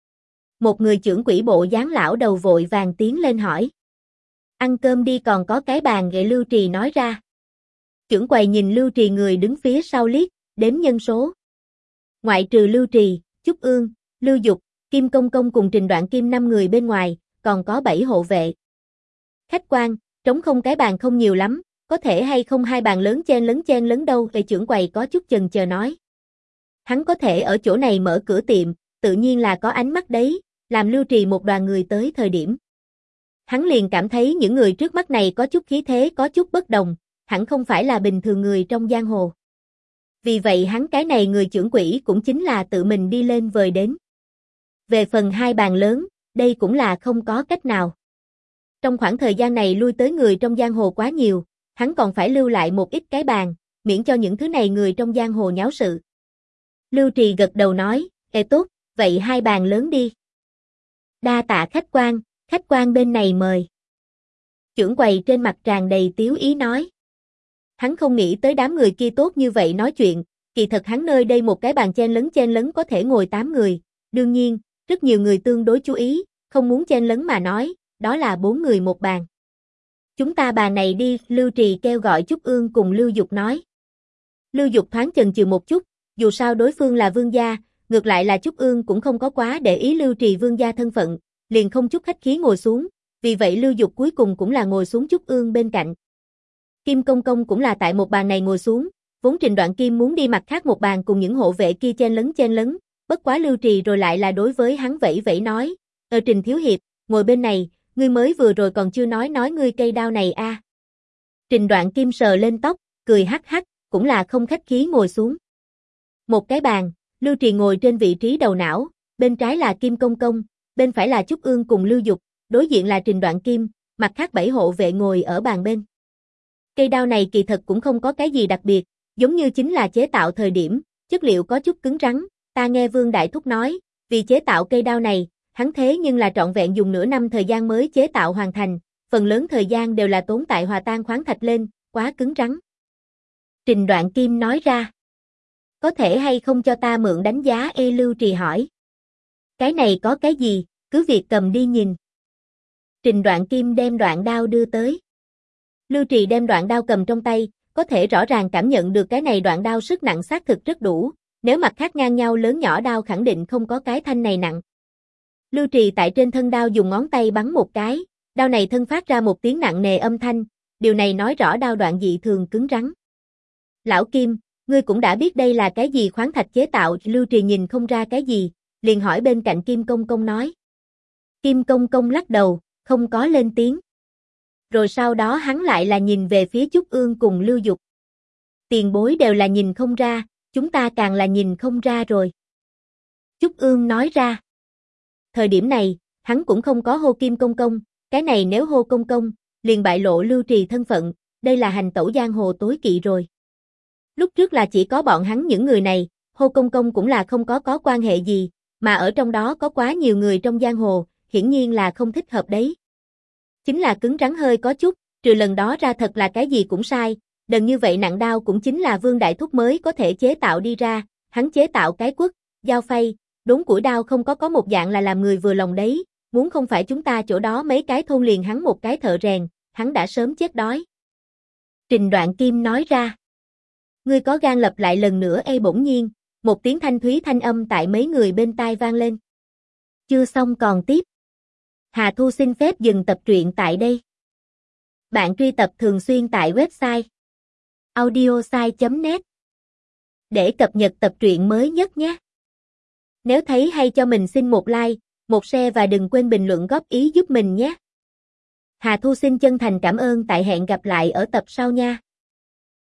Một người trưởng quỹ bộ dáng lão đầu vội vàng tiến lên hỏi. Ăn cơm đi, còn có cái bàn ghệ, Lưu Trì nói ra. Trưởng quầy nhìn Lưu Trì người đứng phía sau liếc, đếm nhân số. Ngoại trừ Lưu Trì, Trúc Ương, Lưu Dục, Kim Công Công cùng Trình Đoạn Kim 5 người bên ngoài, còn có 7 hộ vệ. Khách quan, Trống không cái bàn không nhiều lắm, có thể hay không hai bàn lớn chen lấn đâu, về trưởng quầy có chút chần chờ nói. Hắn có thể ở chỗ này mở cửa tiệm, tự nhiên là có ánh mắt đấy, làm Lưu Trì một đoàn người tới thời điểm. Hắn liền cảm thấy những người trước mắt này có chút khí thế, có chút bất đồng, hẳn không phải là bình thường người trong giang hồ. Vì vậy hắn cái này người trưởng quỹ cũng chính là tự mình đi lên vời đến. Về phần hai bàn lớn, đây cũng là không có cách nào. Trong khoảng thời gian này lui tới người trong giang hồ quá nhiều, hắn còn phải lưu lại một ít cái bàn, miễn cho những thứ này người trong giang hồ nháo sự. Lưu Trì gật đầu nói, tốt, vậy hai bàn lớn đi. Đa tạ khách quan bên này mời. Trưởng quầy trên mặt tràn đầy tiếu ý nói. Hắn không nghĩ tới đám người kia tốt như vậy nói chuyện, kỳ thật hắn nơi đây một cái bàn chen lấn có thể ngồi 8 người, đương nhiên, rất nhiều người tương đối chú ý, không muốn chen lấn mà nói, đó là 4 người một bàn. Chúng ta bàn này đi, Lưu Trì kêu gọi Trúc Ương cùng Lưu Dục nói. Lưu Dục thoáng chần chừ một chút, dù sao đối phương là vương gia, ngược lại là Trúc Ương cũng không có quá để ý Lưu Trì vương gia thân phận, liền không chút khách khí ngồi xuống, vì vậy Lưu Dục cuối cùng cũng là ngồi xuống Trúc Ương bên cạnh. Kim Công Công cũng là tại một bàn này ngồi xuống, vốn Trình Đoạn Kim muốn đi mặt khác một bàn cùng những hộ vệ kia chen lấn, bất quá Lưu Trì rồi lại là đối với hắn vẫy vẫy nói, Trình thiếu hiệp, ngồi bên này, ngươi mới vừa rồi còn chưa nói ngươi cây đao này a. Trình Đoạn Kim sờ lên tóc, cười hắc hắc, cũng là không khách khí ngồi xuống. Một cái bàn, Lưu Trì ngồi trên vị trí đầu não, bên trái là Kim Công Công, bên phải là Trúc Ương cùng Lưu Dục, đối diện là Trình Đoạn Kim, mặt khác 7 hộ vệ ngồi ở bàn bên. Cây đao này kỳ thật cũng không có cái gì đặc biệt, giống như chính là chế tạo thời điểm, chất liệu có chút cứng rắn, ta nghe Vương Đại Thúc nói, vì chế tạo cây đao này, hắn thế nhưng là trọn vẹn dùng nửa năm thời gian mới chế tạo hoàn thành, phần lớn thời gian đều là tốn tại hòa tan khoáng thạch lên, quá cứng rắn. Trình Đoạn Kim nói ra, có thể hay không cho ta mượn đánh giá? Lưu Trì hỏi. Cái này có cái gì, cứ việc cầm đi nhìn. Trình Đoạn Kim đem đoạn đao đưa tới. Lưu Trì đem đoạn đao cầm trong tay, có thể rõ ràng cảm nhận được cái này đoạn đao sức nặng xác thực rất đủ, nếu mặt khác ngang nhau lớn nhỏ đao khẳng định không có cái thanh này nặng. Lưu Trì tại trên thân đao dùng ngón tay bắn một cái, đao này thân phát ra một tiếng nặng nề âm thanh, điều này nói rõ đao đoạn dị thường cứng rắn. Lão Kim, ngươi cũng đã biết đây là cái gì khoáng thạch chế tạo? Lưu Trì nhìn không ra cái gì, liền hỏi bên cạnh Kim Công Công nói. Kim Công Công lắc đầu, không có lên tiếng. Rồi sau đó hắn lại là nhìn về phía Trúc Ương cùng Lưu Dục. Tiền bối đều là nhìn không ra, chúng ta càng là nhìn không ra rồi. Trúc Ương nói ra. Thời điểm này, hắn cũng không có hô Kim Công Công, cái này nếu hô Công Công, liền bại lộ Lưu Trì thân phận, đây là hành tẩu giang hồ tối kỵ rồi. Lúc trước là chỉ có bọn hắn những người này, hô Công Công cũng là không có quan hệ gì, mà ở trong đó có quá nhiều người trong giang hồ, hiển nhiên là không thích hợp đấy. Chính là cứng rắn hơi có chút, trừ lần đó ra thật là cái gì cũng sai, đần như vậy nặng đao cũng chính là Vương Đại Thúc mới có thể chế tạo đi ra, hắn chế tạo cái quất, dao phay, đốn củi đao không có một dạng là làm người vừa lòng đấy, muốn không phải chúng ta chỗ đó mấy cái thôn liền hắn một cái thợ rèn, hắn đã sớm chết đói. Trình Đoạn Kim nói ra. Ngươi có gan lập lại lần nữa? Bỗng nhiên, một tiếng thanh thúy thanh âm tại mấy người bên tai vang lên. Chưa xong còn tiếp. Hà Thu xin phép dừng tập truyện tại đây. Bạn truy cập thường xuyên tại website audiosai.net để cập nhật tập truyện mới nhất nhé. Nếu thấy hay cho mình xin một like, một share và đừng quên bình luận góp ý giúp mình nhé. Hà Thu xin chân thành cảm ơn, tại hẹn gặp lại ở tập sau nha.